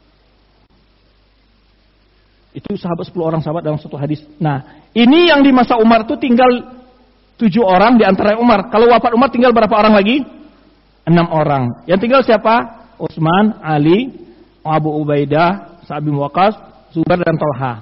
Itu sahabat sepuluh orang sahabat dalam satu hadis. Nah, ini yang di masa Umar itu tinggal tujuh orang di antara Umar. Kalau wafat Umar tinggal berapa orang lagi? Enam orang. Yang tinggal siapa? Utsman, Ali, Abu Ubaidah, Sa'd bin Waqqas, Zubair dan Talha.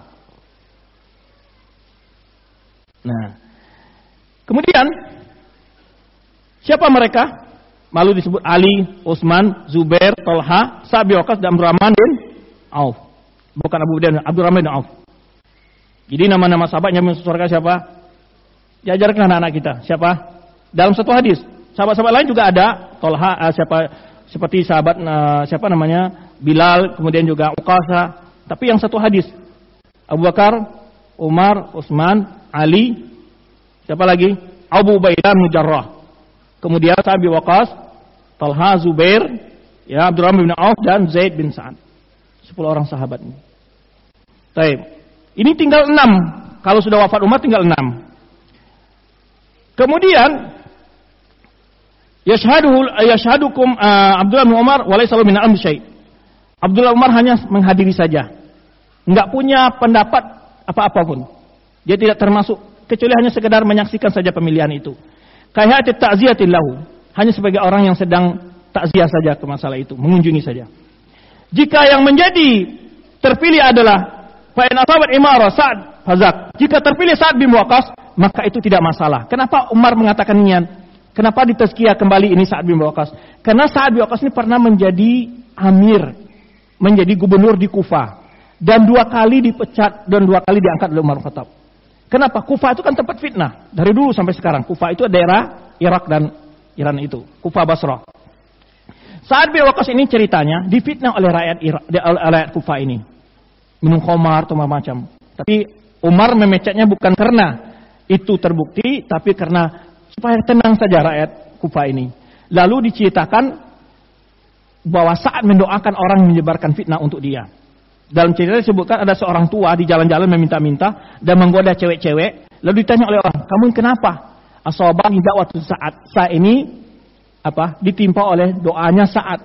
Nah, kemudian siapa mereka? Malu disebut Ali, Utsman, Zubair, Talha, Sa'd bin Waqqas dan Abdurrahman bin Auf. Bukan Abu Ubaidah, Abdurrahman bin Auf. Jadi nama-nama sahabat yang masuk surga siapa? Diajarkan anak-anak kita. Siapa? Dalam satu hadis. Sahabat-sahabat lain juga ada, Tolha, uh, siapa seperti sahabat uh, siapa namanya Bilal, kemudian juga Uqasa. Tapi yang satu hadis, Abu Bakar, Umar, Utsman, Ali, siapa lagi? Abu Ubaidah bin Jarrah. Kemudian Sa'ad bin Waqqas, Talha, Zubair, ya Abdurrahman bin Auf dan Zaid bin Sa'ad. Sepuluh orang sahabat ini. Baik. Ini tinggal enam. Kalau sudah wafat Umar tinggal enam. Kemudian yashhaduhu yashhadukum uh, Abdullah bin Umar wa laysa min al-amr syai'. Abdullah Umar hanya menghadiri saja. Enggak punya pendapat apa-apa pun. Dia tidak termasuk kecuali hanya sekedar menyaksikan saja pemilihan itu. Kayat ta'ziyatin lahu, hanya sebagai orang yang sedang takziah saja ke masalah itu, mengunjungi saja. Jika yang menjadi terpilih adalah fa in asabat imara Sa'd fazak. Jika terpilih Sa'd bin Waqqas, maka itu tidak masalah. Kenapa Umar mengatakan nian? Kenapa ditazkiyah kembali ini Sa'd bin Waqqas? Karena Sa'd bin Waqqas ini pernah menjadi amir, menjadi gubernur di Kufah, dan dua kali dipecat dan dua kali diangkat oleh Umar bin Khattab. Kenapa? Kufah itu kan tempat fitnah dari dulu sampai sekarang. Kufah itu daerah Irak dan Iran itu, Kufah Basrah. Sa'd bin Waqqas ini ceritanya difitnah oleh rakyat Irak, oleh rakyat Kufah ini, minum khamar atau macam. Tapi Umar memecatnya bukan karena itu terbukti, tapi karena supaya tenang saja rakyat Kufah ini. Lalu diceritakan bahwa saat mendoakan orang menyebarkan fitnah untuk dia. Dalam cerita disebutkan ada seorang tua di jalan-jalan meminta-minta dan menggoda cewek-cewek. Lalu ditanya oleh orang, kamu kenapa? Asabani dakwatu Sa'ad. Saat ini apa? Ditimpa oleh doanya Sa'ad.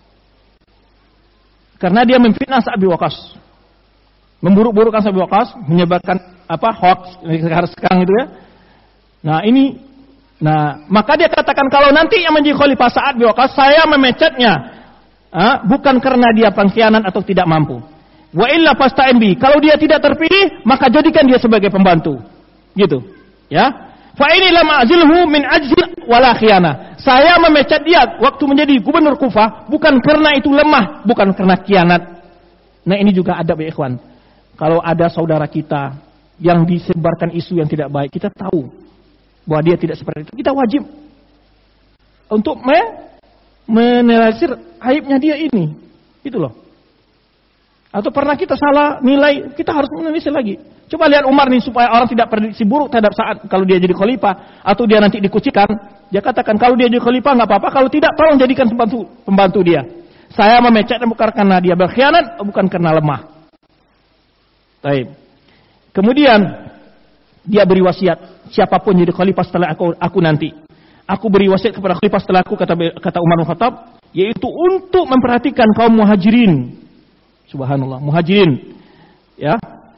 Karena dia memfitnah Sa'ad bin Waqqas, memburuk-burukkan Sa'ad bin Waqqas, menyebarkan apa hoax sekarang itu ya. Nah ini, nah maka dia katakan kalau nanti yang menjadi khalifah Sa'ad bin Waqqas, saya memecatnya, ah, bukan karena dia pengkhianat atau tidak mampu. Wa illa fasta'in bi. Kalau dia tidak terpilih, maka jadikan dia sebagai pembantu. Gitu. Ya. Fa ini lam azilhu min ajzin wala khiyana. Saya memecat dia waktu menjadi gubernur Kufah bukan karena itu lemah, bukan karena khianat. Nah, ini juga adab ya ikhwan. Kalau ada saudara kita yang disebarkan isu yang tidak baik, kita tahu bahwa dia tidak seperti itu. Kita wajib untuk me menelisir aibnya dia ini. Itu loh. Atau pernah kita salah nilai, kita harus menelisir lagi. Coba lihat Umar nih supaya orang tidak prediksi buruk terhadap saat kalau dia jadi khalifah atau dia nanti dikucikan. Dia katakan kalau dia jadi khalifah nggak apa-apa, kalau tidak tolong jadikan pembantu pembantu dia. Saya memecatnya bukan karena dia berkhianat, bukan karena lemah. Baik. Kemudian dia beri wasiat, siapapun jadi khalifah setelah aku, aku nanti. Aku beri wasiat kepada khalifah setelah aku, kata kata Umar bin Khattab, yaitu untuk memperhatikan kaum muhajirin. Subhanallah, muhajirin, ya,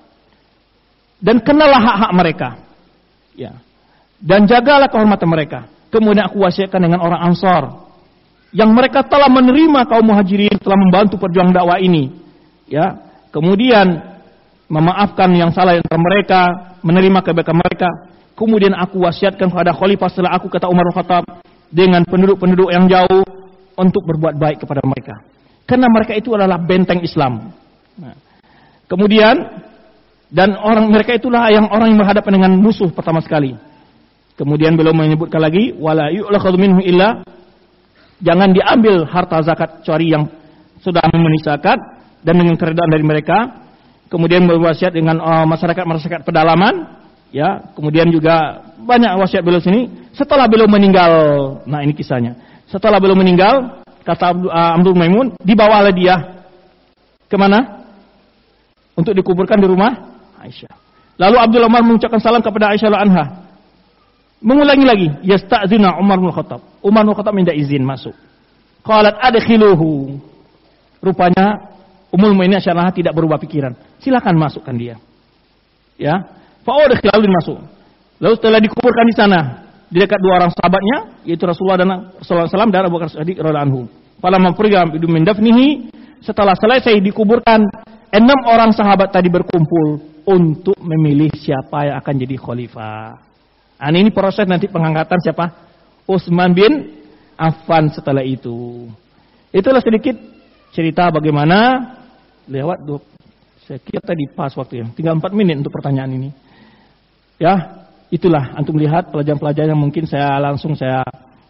dan kenalah hak-hak mereka, ya, dan jagalah kehormatan mereka. Kemudian aku wasiatkan dengan orang Ansar, yang mereka telah menerima kaum muhajirin, telah membantu perjuangan dakwah ini, ya. Kemudian memaafkan yang salah antara mereka, menerima kebaikan mereka. Kemudian aku wasiatkan kepada khalifah setelah aku, kata Umar bin Khattab, dengan penduduk-penduduk yang jauh untuk berbuat baik kepada mereka. Karena mereka itu adalah benteng Islam. Nah, kemudian dan orang mereka itulah yang orang yang berhadapan dengan musuh pertama sekali. Kemudian beliau menyebutkan lagi, wala yu'lakhadhu minhu illa, jangan diambil harta zakat kecuali yang sudah memenuhi zakat dan dengan keredaan dari mereka. Kemudian berwasiat dengan uh, masyarakat-masyarakat pedalaman, ya. Kemudian juga banyak wasiat beliau sini. Setelah beliau meninggal, nah ini kisahnya. Setelah beliau meninggal, kata Abdul Maimun, dibawalah dia kemana? Untuk dikuburkan di rumah Aisyah. Lalu Abdul Umar mengucapkan salam kepada Aisyah anha. Mengulangi lagi, yasta'zina Umar bin Khattab. Umar bin Khattab minta izin masuk. Qalat adkhiluhu. Rupanya Ummul Mukminin Aisyah tidak berubah pikiran. Silakan masukkan dia. Ya. Fa udkhil, lalu masuk. Lalu setelah dikuburkan di sana, di dekat dua orang sahabatnya, yaitu Rasulullah dan Rasulullah shallallahu alaihi wasallam dan Abu Bakar Siddiq radhiyallahu anhu. Falamma furiga min dafnihi, setelah selesai dikuburkan, enam orang sahabat tadi berkumpul untuk memilih siapa yang akan jadi khalifah. Nah, ini proses nanti pengangkatan siapa? Utsman bin Affan setelah itu. Itulah sedikit cerita bagaimana lewat dua, saya kira tadi pas waktunya, tinggal empat menit untuk pertanyaan ini. Ya. Itulah antum lihat pelajaran-pelajaran yang mungkin saya langsung saya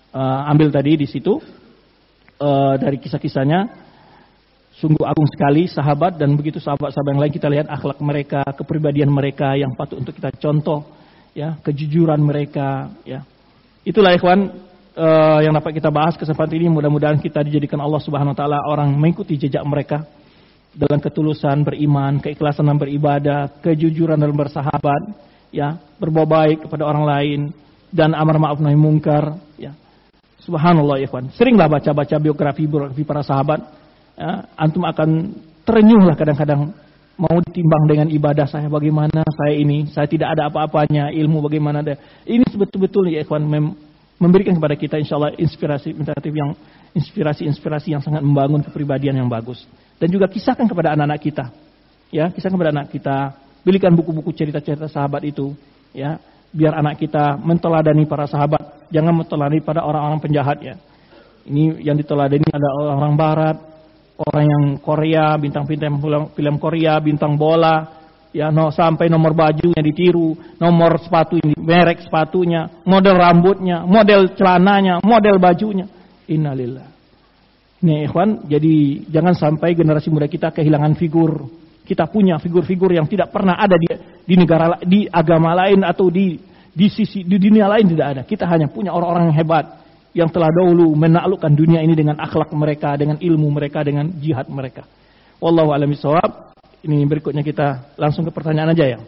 uh, ambil tadi di situ uh, dari kisah-kisahnya. Sungguh agung sekali sahabat, dan begitu sahabat-sahabat yang lain kita lihat akhlak mereka, kepribadian mereka yang patut untuk kita contoh, ya, kejujuran mereka, ya. Itulah ikhwan uh, yang dapat kita bahas kesempatan ini. Mudah-mudahan kita dijadikan Allah Subhanahu wa taala orang mengikuti jejak mereka dalam ketulusan beriman, keikhlasan dalam beribadah, kejujuran dalam bersahabat, ya, berbuat baik kepada orang lain dan amar ma'ruf nahi munkar, ya. Subhanallah ikhwan. Seringlah baca-baca biografi biografi para sahabat. Ya, antum akan terenyuhlah kadang-kadang, mau ditimbang dengan ibadah saya, bagaimana saya ini, saya tidak ada apa-apanya, ilmu bagaimana ada. Ini betul-betul ya ikhwan mem- memberikan kepada kita insyaallah inspirasi inspiratif yang inspirasi-inspirasi yang sangat membangun kepribadian yang bagus. Dan juga kisahkan kepada anak-anak kita. Ya, kisahkan kepada anak kita, belikan buku-buku cerita-cerita sahabat itu, ya, biar anak kita menteladani para sahabat, jangan menteladani pada orang-orang penjahat ya. Ini yang diteladani ada orang barat, orang yang Korea, bintang-bintang film Korea, bintang bola, ya, no, sampai nomor bajunya ditiru, nomor sepatu ini, merek sepatunya, model rambutnya, model celananya, model bajunya. Innalillah. Nih ikhwan, jadi jangan sampai generasi muda kita kehilangan figur. Kita punya figur-figur yang tidak pernah ada di, di negara, di agama lain atau di di sisi di dunia lain tidak ada. Kita hanya punya orang-orang yang hebat, yang telah dahulu menaklukkan dunia ini dengan akhlak mereka, dengan ilmu mereka, dengan jihad mereka. Wallahu a'lam bishawab. Ini berikutnya kita langsung ke pertanyaan aja ya.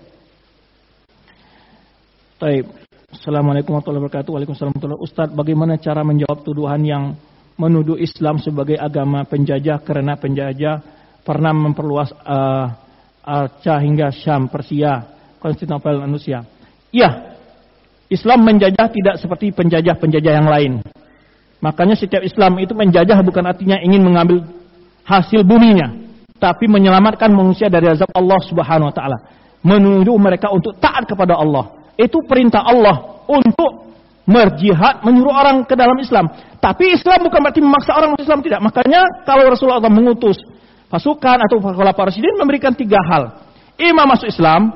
Baik. Assalamualaikum warahmatullahi wabarakatuh. Waalaikumsalam warahmatullahi wabarakatuh. Ustaz, bagaimana cara menjawab tuduhan yang menuduh Islam sebagai agama penjajah karena penjajah pernah memperluas uh, Aceh hingga Syam, Persia, Konstantinopel, Rusia? Iya. Islam menjajah tidak seperti penjajah-penjajah yang lain. Makanya setiap Islam itu menjajah bukan artinya ingin mengambil hasil buminya, tapi menyelamatkan manusia dari azab Allah Subhanahu wa taala. Menuduh mereka untuk taat kepada Allah. Itu perintah Allah untuk berjihad, menyuruh orang ke dalam Islam. Tapi Islam bukan berarti memaksa orang masuk Islam, tidak. Makanya kalau Rasulullah mengutus pasukan atau para presiden memberikan tiga hal. Ima masuk Islam,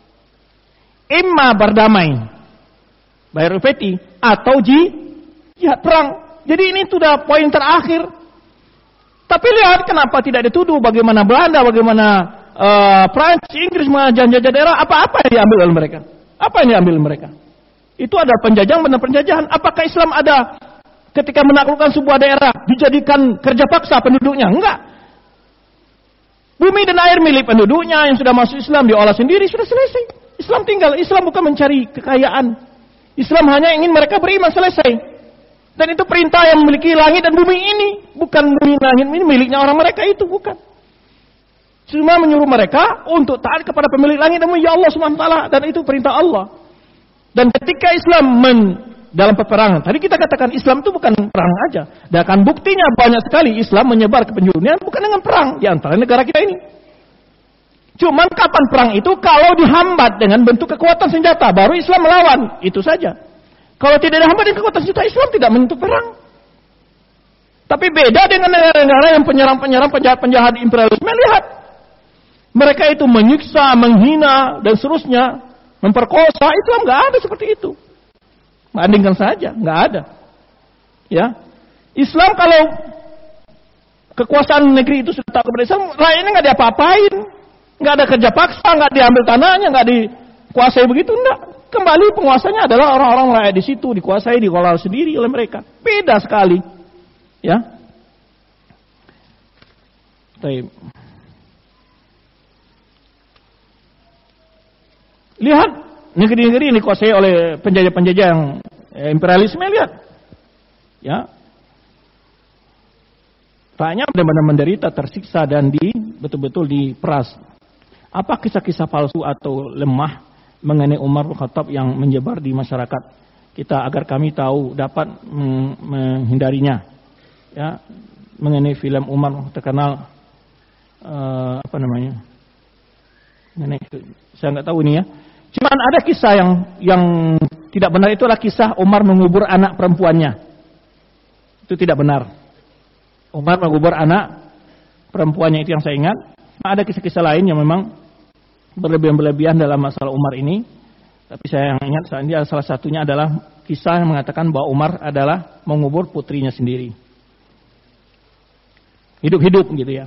ima berdamai, bayar upeti, atau jihad perang. Jadi ini sudah poin terakhir. Tapi lihat kenapa tidak dituduh bagaimana Belanda, bagaimana uh, Prancis, Inggris menjajah daerah, apa-apa yang diambil oleh mereka. Apa yang diambil mereka? Itu adalah penjajahan, benar penjajahan. Apakah Islam ada ketika menaklukkan sebuah daerah dijadikan kerja paksa penduduknya? Enggak. Bumi dan air milik penduduknya yang sudah masuk Islam diolah sendiri, sudah selesai. Islam tinggal. Islam bukan mencari kekayaan. Islam hanya ingin mereka beriman, selesai. Dan itu perintah yang memiliki langit dan bumi ini. Bukan bumi langit ini miliknya orang mereka itu, bukan. Cuma menyuruh mereka untuk taat kepada pemilik langit dan bumi, ya Allah subhanahu wa taala. Dan itu perintah Allah. Dan ketika Islam men, dalam peperangan, tadi kita katakan Islam itu bukan perang aja. Dan akan buktinya banyak sekali Islam menyebar ke penjuru dunia bukan dengan perang. Di antara negara kita ini. Cuman kapan perang itu? Kalau dihambat dengan bentuk kekuatan senjata. Baru Islam melawan. Itu saja. Kalau tidak dihambat dengan kekuatan senjata, Islam tidak menentu perang. Tapi beda dengan negara-negara yang penyerang-penyerang, penjahat-penjahat imperialisme. Lihat. Mereka itu menyiksa, menghina, dan seterusnya. Memperkosa. Islam nggak ada seperti itu. Bandingkan saja. Nggak ada. Ya. Islam kalau kekuasaan negeri itu sudah tahu kepada Islam, rakyatnya nggak diapa-apain. Nggak ada kerja paksa, nggak diambil tanahnya, nggak dikuasai begitu. Enggak. Kembali penguasanya adalah orang-orang rakyat di situ, dikuasai, dikelola sendiri oleh mereka. Beda sekali. Ya. Baik. Lihat negeri-negeri yang dikuasai oleh penjajah-penjajah yang eh, imperialisme, lihat. Ya. Rakyatnya benar-benar menderita, tersiksa dan di betul-betul diperas. Apa kisah-kisah palsu atau lemah mengenai Umar bin Khattab yang menyebar di masyarakat kita agar kami tahu dapat menghindarinya? Ya, mengenai film Umar terkenal uh, apa namanya? Mengenai, saya nggak tahu ini ya. Cuman ada kisah yang yang tidak benar, itu adalah kisah Umar mengubur anak perempuannya. Itu tidak benar. Umar mengubur anak perempuannya, itu yang saya ingat. Ada kisah-kisah lain yang memang berlebihan-berlebihan dalam masalah Umar ini. Tapi saya yang ingat saat ini salah satunya adalah kisah yang mengatakan bahwa Umar adalah mengubur putrinya sendiri. Hidup-hidup gitu ya.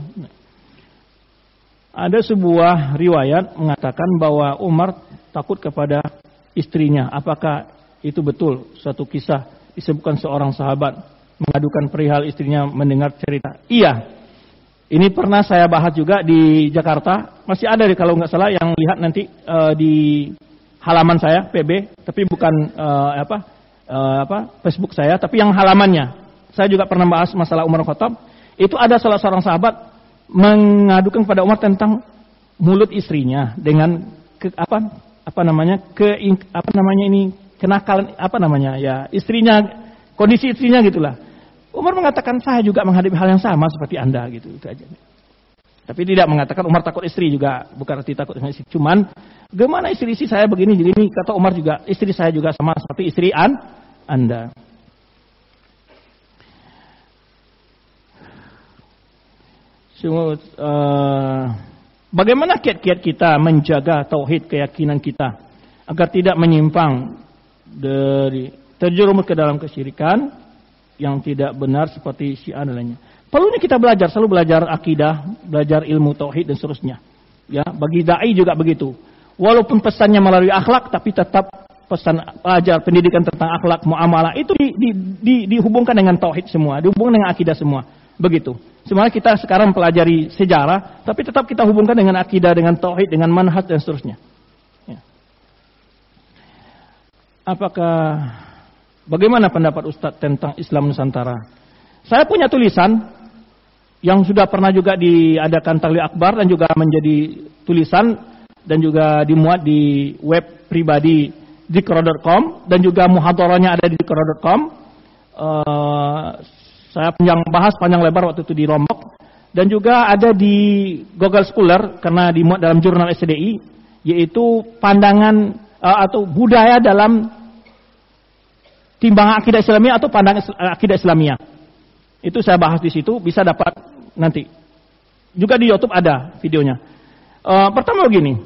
Ada sebuah riwayat mengatakan bahwa Umar takut kepada istrinya. Apakah itu betul? Suatu kisah disebutkan seorang sahabat mengadukan perihal istrinya mendengar cerita. Iya. Ini pernah saya bahas juga di Jakarta. Masih ada kalau nggak salah yang lihat nanti uh, di halaman saya P B, tapi bukan uh, apa uh, apa Facebook saya, tapi yang halamannya. Saya juga pernah bahas masalah Umar Khattab. Itu ada salah seorang sahabat mengadukan kepada Umar tentang mulut istrinya dengan ke, apa apa namanya ke apa namanya ini kenakalan apa namanya ya istrinya, kondisi istrinya gitulah. Umar mengatakan saya juga menghadapi hal yang sama seperti Anda gitu, itu aja. Tapi tidak mengatakan Umar takut istri juga, bukan arti takut dengan istri. Cuman gimana istri-istri saya begini begini, kata Umar juga istri saya juga sama seperti istri an, Anda. So, uh, bagaimana kiat-kiat kita menjaga tauhid keyakinan kita agar tidak menyimpang dari terjerumus ke dalam kesyirikan yang tidak benar seperti Syiah dan lainnya. Perlunya kita belajar, selalu belajar akidah, belajar ilmu tauhid dan seterusnya. Ya, bagi dai juga begitu. Walaupun pesannya melalui akhlak, tapi tetap pesan ajar pendidikan tentang akhlak, muamalah itu di, di, di, dihubungkan dengan tauhid semua, dihubungkan dengan akidah semua. Begitu. Sebenarnya kita sekarang pelajari sejarah, tapi tetap kita hubungkan dengan akidah, dengan tauhid, dengan manhaj dan seterusnya. Ya. Apakah bagaimana pendapat Ustadz tentang Islam Nusantara? Saya punya tulisan yang sudah pernah juga diadakan Tahlil Akbar dan juga menjadi tulisan dan juga dimuat di web pribadi dzikra dot com dan juga muhadharahnya ada di dzikra dot com. Uh, saya panjang bahas panjang lebar waktu itu di Lombok dan juga ada di Google Scholar karena dimuat dalam jurnal S D I, yaitu pandangan uh, atau budaya dalam timbangan akidah Islamiyah atau pandangan akidah Islamiyah. Itu saya bahas di situ, bisa dapat nanti. Juga di YouTube ada videonya. Uh, pertama begini,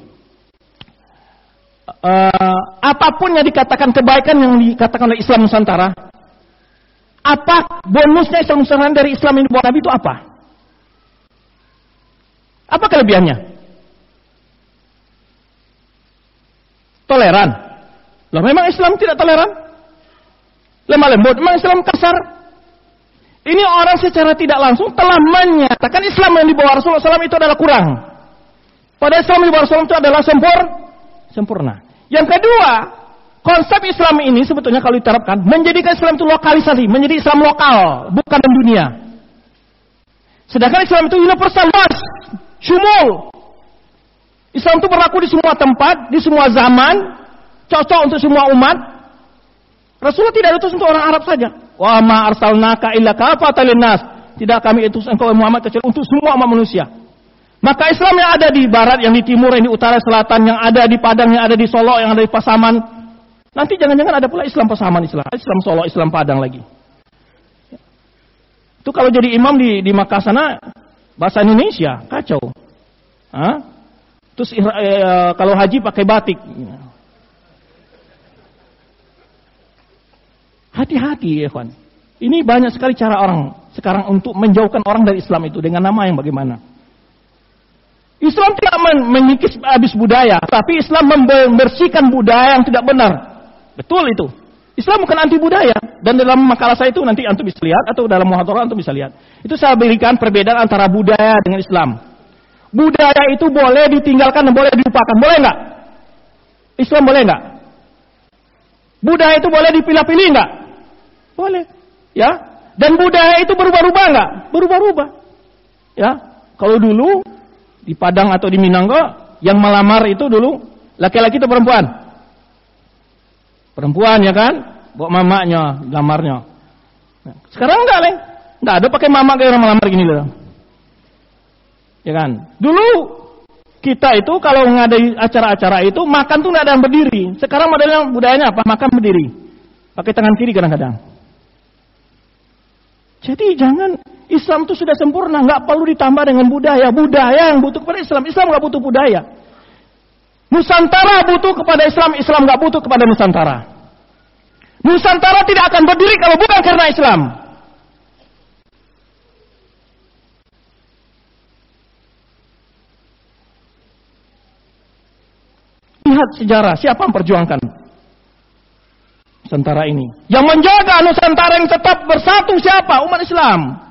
uh, apapun yang dikatakan kebaikan yang dikatakan oleh Islam Nusantara, apa bonusnya Islam Nusantara dari Islam yang dibawa Nabi itu apa? Apa kelebihannya? Toleran. Loh, memang Islam tidak toleran? Lemah lembut, memang Islam kasar? Ini orang secara tidak langsung telah menyatakan Islam yang dibawa Rasulullah shallallahu alaihi wasallam itu adalah kurang. Pada Islam yang dibawa Rasulullah itu adalah sempur, sempurna. Yang kedua, konsep Islam ini sebetulnya kalau diterapkan menjadikan Islam itu lokalisasi, menjadi Islam lokal, bukan di dunia. Sedangkan Islam itu universal, luas, syumul. Islam itu berlaku di semua tempat, di semua zaman, cocok untuk semua umat. Rasulullah tidak diutus untuk orang Arab saja. Wa ma arsalnaka illa kafatan linnas. Tidak kami utus engkau Muhammad kecuali untuk semua umat manusia. Maka Islam yang ada di barat, yang di timur, yang di utara, selatan, yang ada di Padang, yang ada di Solo, yang ada di Pasaman. Nanti jangan-jangan ada pula Islam Pasaman, Islam, Islam Solo, Islam Padang lagi. Itu kalau jadi imam di di Makkah sana bahasa Indonesia, kacau. Hah? Terus eh, kalau haji pakai batik. Hati-hati ya kawan. Ini banyak sekali cara orang sekarang untuk menjauhkan orang dari Islam itu dengan nama yang bagaimana. Islam tidak men- menyikis habis budaya, tapi Islam membersihkan budaya yang tidak benar. Betul itu. Islam bukan anti budaya. Dan dalam makalah saya itu nanti antum bisa lihat atau dalam muhadharah antum bisa lihat. Itu saya berikan perbedaan antara budaya dengan Islam. Budaya itu boleh ditinggalkan dan boleh dilupakan. Boleh enggak? Islam boleh enggak? Budaya itu boleh dipilih-pilih enggak? Boleh. Ya. Dan budaya itu berubah-ubah enggak? Berubah-ubah. Ya. Kalau dulu di Padang atau di Minanggo yang melamar itu dulu laki-laki atau perempuan? Perempuan ya kan? Bawa mamanya, lamarnya. Nah, sekarang enggak, Leng. Enggak ada pakai mama kayak orang melamar gini loh. Ya kan? Dulu kita itu kalau ngadain acara-acara itu makan tuh enggak ada yang berdiri. Sekarang modelnya budayanya apa? Makan berdiri. Pakai tangan kiri kadang-kadang. Jadi jangan, Islam itu sudah sempurna, nggak perlu ditambah dengan budaya. Budaya yang butuh kepada Islam, Islam nggak butuh budaya. Nusantara butuh kepada Islam, Islam nggak butuh kepada Nusantara. Nusantara tidak akan berdiri kalau bukan karena Islam. Lihat sejarah, siapa yang perjuangkan Nusantara ini? Yang menjaga Nusantara yang tetap bersatu siapa? Umat Islam.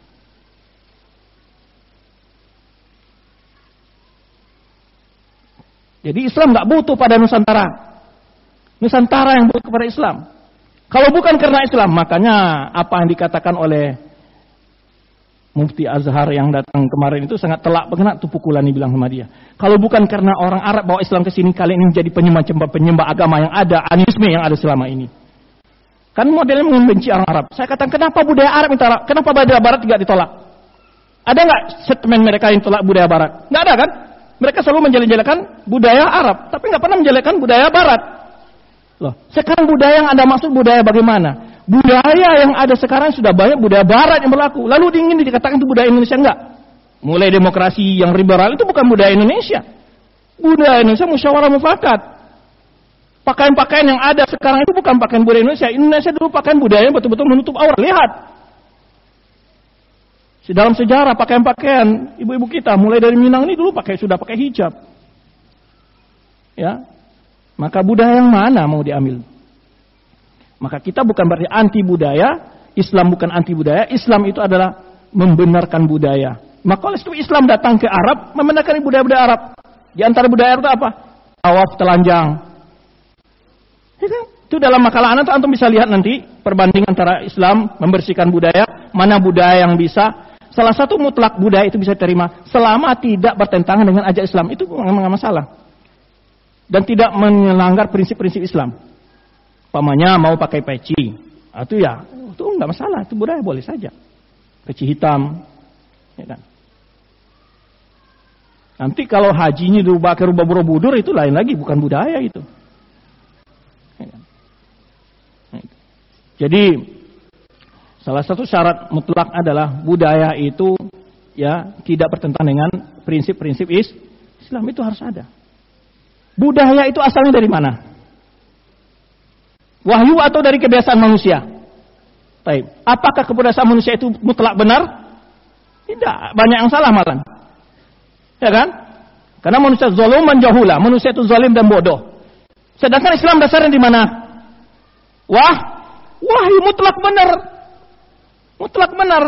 Jadi Islam nggak butuh pada Nusantara. Nusantara yang butuh kepada Islam. Kalau bukan karena Islam, makanya apa yang dikatakan oleh Mufti Azhar yang datang kemarin itu sangat telak banget tuh pukulan dibilang sama dia. Kalau bukan karena orang Arab bawa Islam ke sini, kalian ini menjadi penyembah penyembah agama yang ada, animisme yang ada selama ini. Kan modelnya membenci orang Arab. Saya katakan kenapa budaya Arab ditolak? Kenapa budaya Barat tidak ditolak? Ada nggak statement mereka yang tolak budaya Barat? Nggak ada kan? Mereka selalu menjelek-jelekan budaya Arab, tapi nggak pernah menjelekkan budaya Barat. Loh, sekarang budaya yang Anda maksud budaya bagaimana? Budaya yang ada sekarang sudah banyak budaya Barat yang berlaku. Lalu ingin dikatakan itu budaya Indonesia enggak? Mulai demokrasi yang liberal itu bukan budaya Indonesia. Budaya Indonesia musyawarah mufakat. Pakaian-pakaian yang ada sekarang itu bukan pakaian budaya Indonesia. Indonesia dulu pakaian budaya betul-betul menutup aurat. Lihat. Dalam sejarah pakaian-pakaian ibu-ibu kita mulai dari Minang ini dulu pakai sudah pakai hijab. Ya. Maka budaya yang mana mau diambil? Maka kita bukan berarti anti budaya, Islam bukan anti budaya, Islam itu adalah membenarkan budaya. Maka oleh itu Islam datang ke Arab membenarkan budaya-budaya Arab. Di antara budaya itu apa? Tawaf telanjang. Ya kan? Itu dalam makalah anak antum bisa lihat nanti perbandingan antara Islam membersihkan budaya, mana budaya yang bisa. Salah satu mutlak budaya itu bisa diterima selama tidak bertentangan dengan ajaran Islam. Itu memang nggak masalah. Dan tidak melanggar prinsip-prinsip Islam. Pamannya mau pakai peci, itu ya, itu nggak masalah, itu budaya boleh saja. Peci hitam, ya kan. Nanti kalau hajinya dirubah ke rubah Borobudur itu lain lagi, bukan budaya itu. Ya kan? Jadi salah satu syarat mutlak adalah budaya itu ya tidak bertentangan dengan prinsip-prinsip Islam, itu harus ada. Budaya itu asalnya dari mana? Wahyu atau dari kebiasaan manusia? Baik. Apakah kebiasaan manusia itu mutlak benar? Tidak, banyak yang salah malah. Ya kan? Karena manusia zalim dan jahula, manusia itu zalim dan bodoh. Sedangkan Islam dasarnya di mana? Wah, wahyu mutlak benar. Mutlak benar.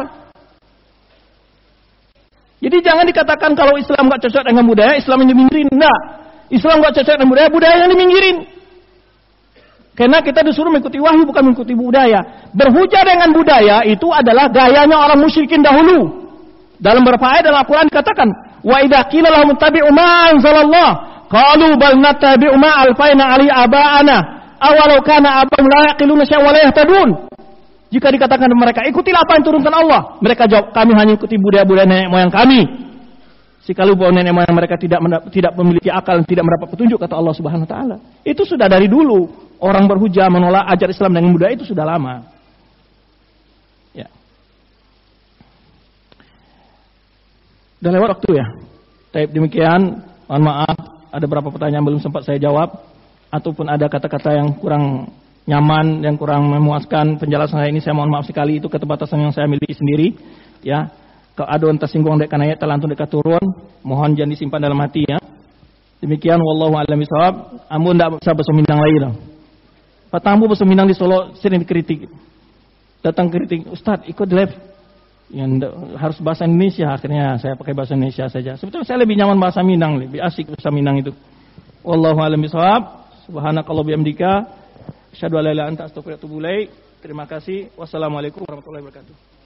Jadi jangan dikatakan kalau Islam enggak cocok dengan budaya, Islam yang diminggirin. Enggak. Islam enggak cocok dengan budaya, budaya yang diminggirin. Karena kita disuruh mengikuti wahyu bukan mengikuti budaya. Berhujah dengan budaya itu adalah gayanya orang musyrikin dahulu. Dalam beberapa ayat dalam Al-Quran dikatakan, wa idza qila lahum ittabi'u ma anzalallah qalu bal nattabi'u ma alfaina 'alai aba'ana awalau kana abahum la yaqiluna syai'an wa la yahtadun. Jika dikatakan kepada mereka, ikutilah apa yang turunkan Allah, mereka jawab, kami hanya ikuti budaya-budaya nenek moyang kami. Sikalau bahwa nenek moyang mereka tidak tidak memiliki akal dan tidak mendapat petunjuk, kata Allah Subhanahu wa taala. Itu sudah dari dulu. Orang berhujah menolak ajar Islam dengan budaya itu sudah lama. Ya. Udah lewat waktu ya. Tapi demikian, mohon maaf, ada beberapa pertanyaan belum sempat saya jawab, ataupun ada kata-kata yang kurang nyaman, yang kurang memuaskan penjelasan saya ini, saya mohon maaf sekali, itu keterbatasan yang saya miliki sendiri. Ya. Kalau ada yang tersinggung dek kanaya terlantung dekat turun, mohon jangan disimpan dalam hati ya. Demikian, wallahu a'lam bishawab. Amun tidak bisa bahasa Minang lagi dah. Patambu bahasa Minang di Solo sering dikritik. Datang kritik, Ustadz ikut live. Yang harus bahasa Indonesia, akhirnya saya pakai bahasa Indonesia saja. Sebetulnya saya lebih nyaman bahasa Minang, lebih asik bahasa Minang itu. Wallahu a'lam bishawab. Subhanakallah bihamdika. Asyhadu an la ilaha illa anta astaghfiruka wa atubu ilaik. Terima kasih. Wassalamualaikum warahmatullahi wabarakatuh.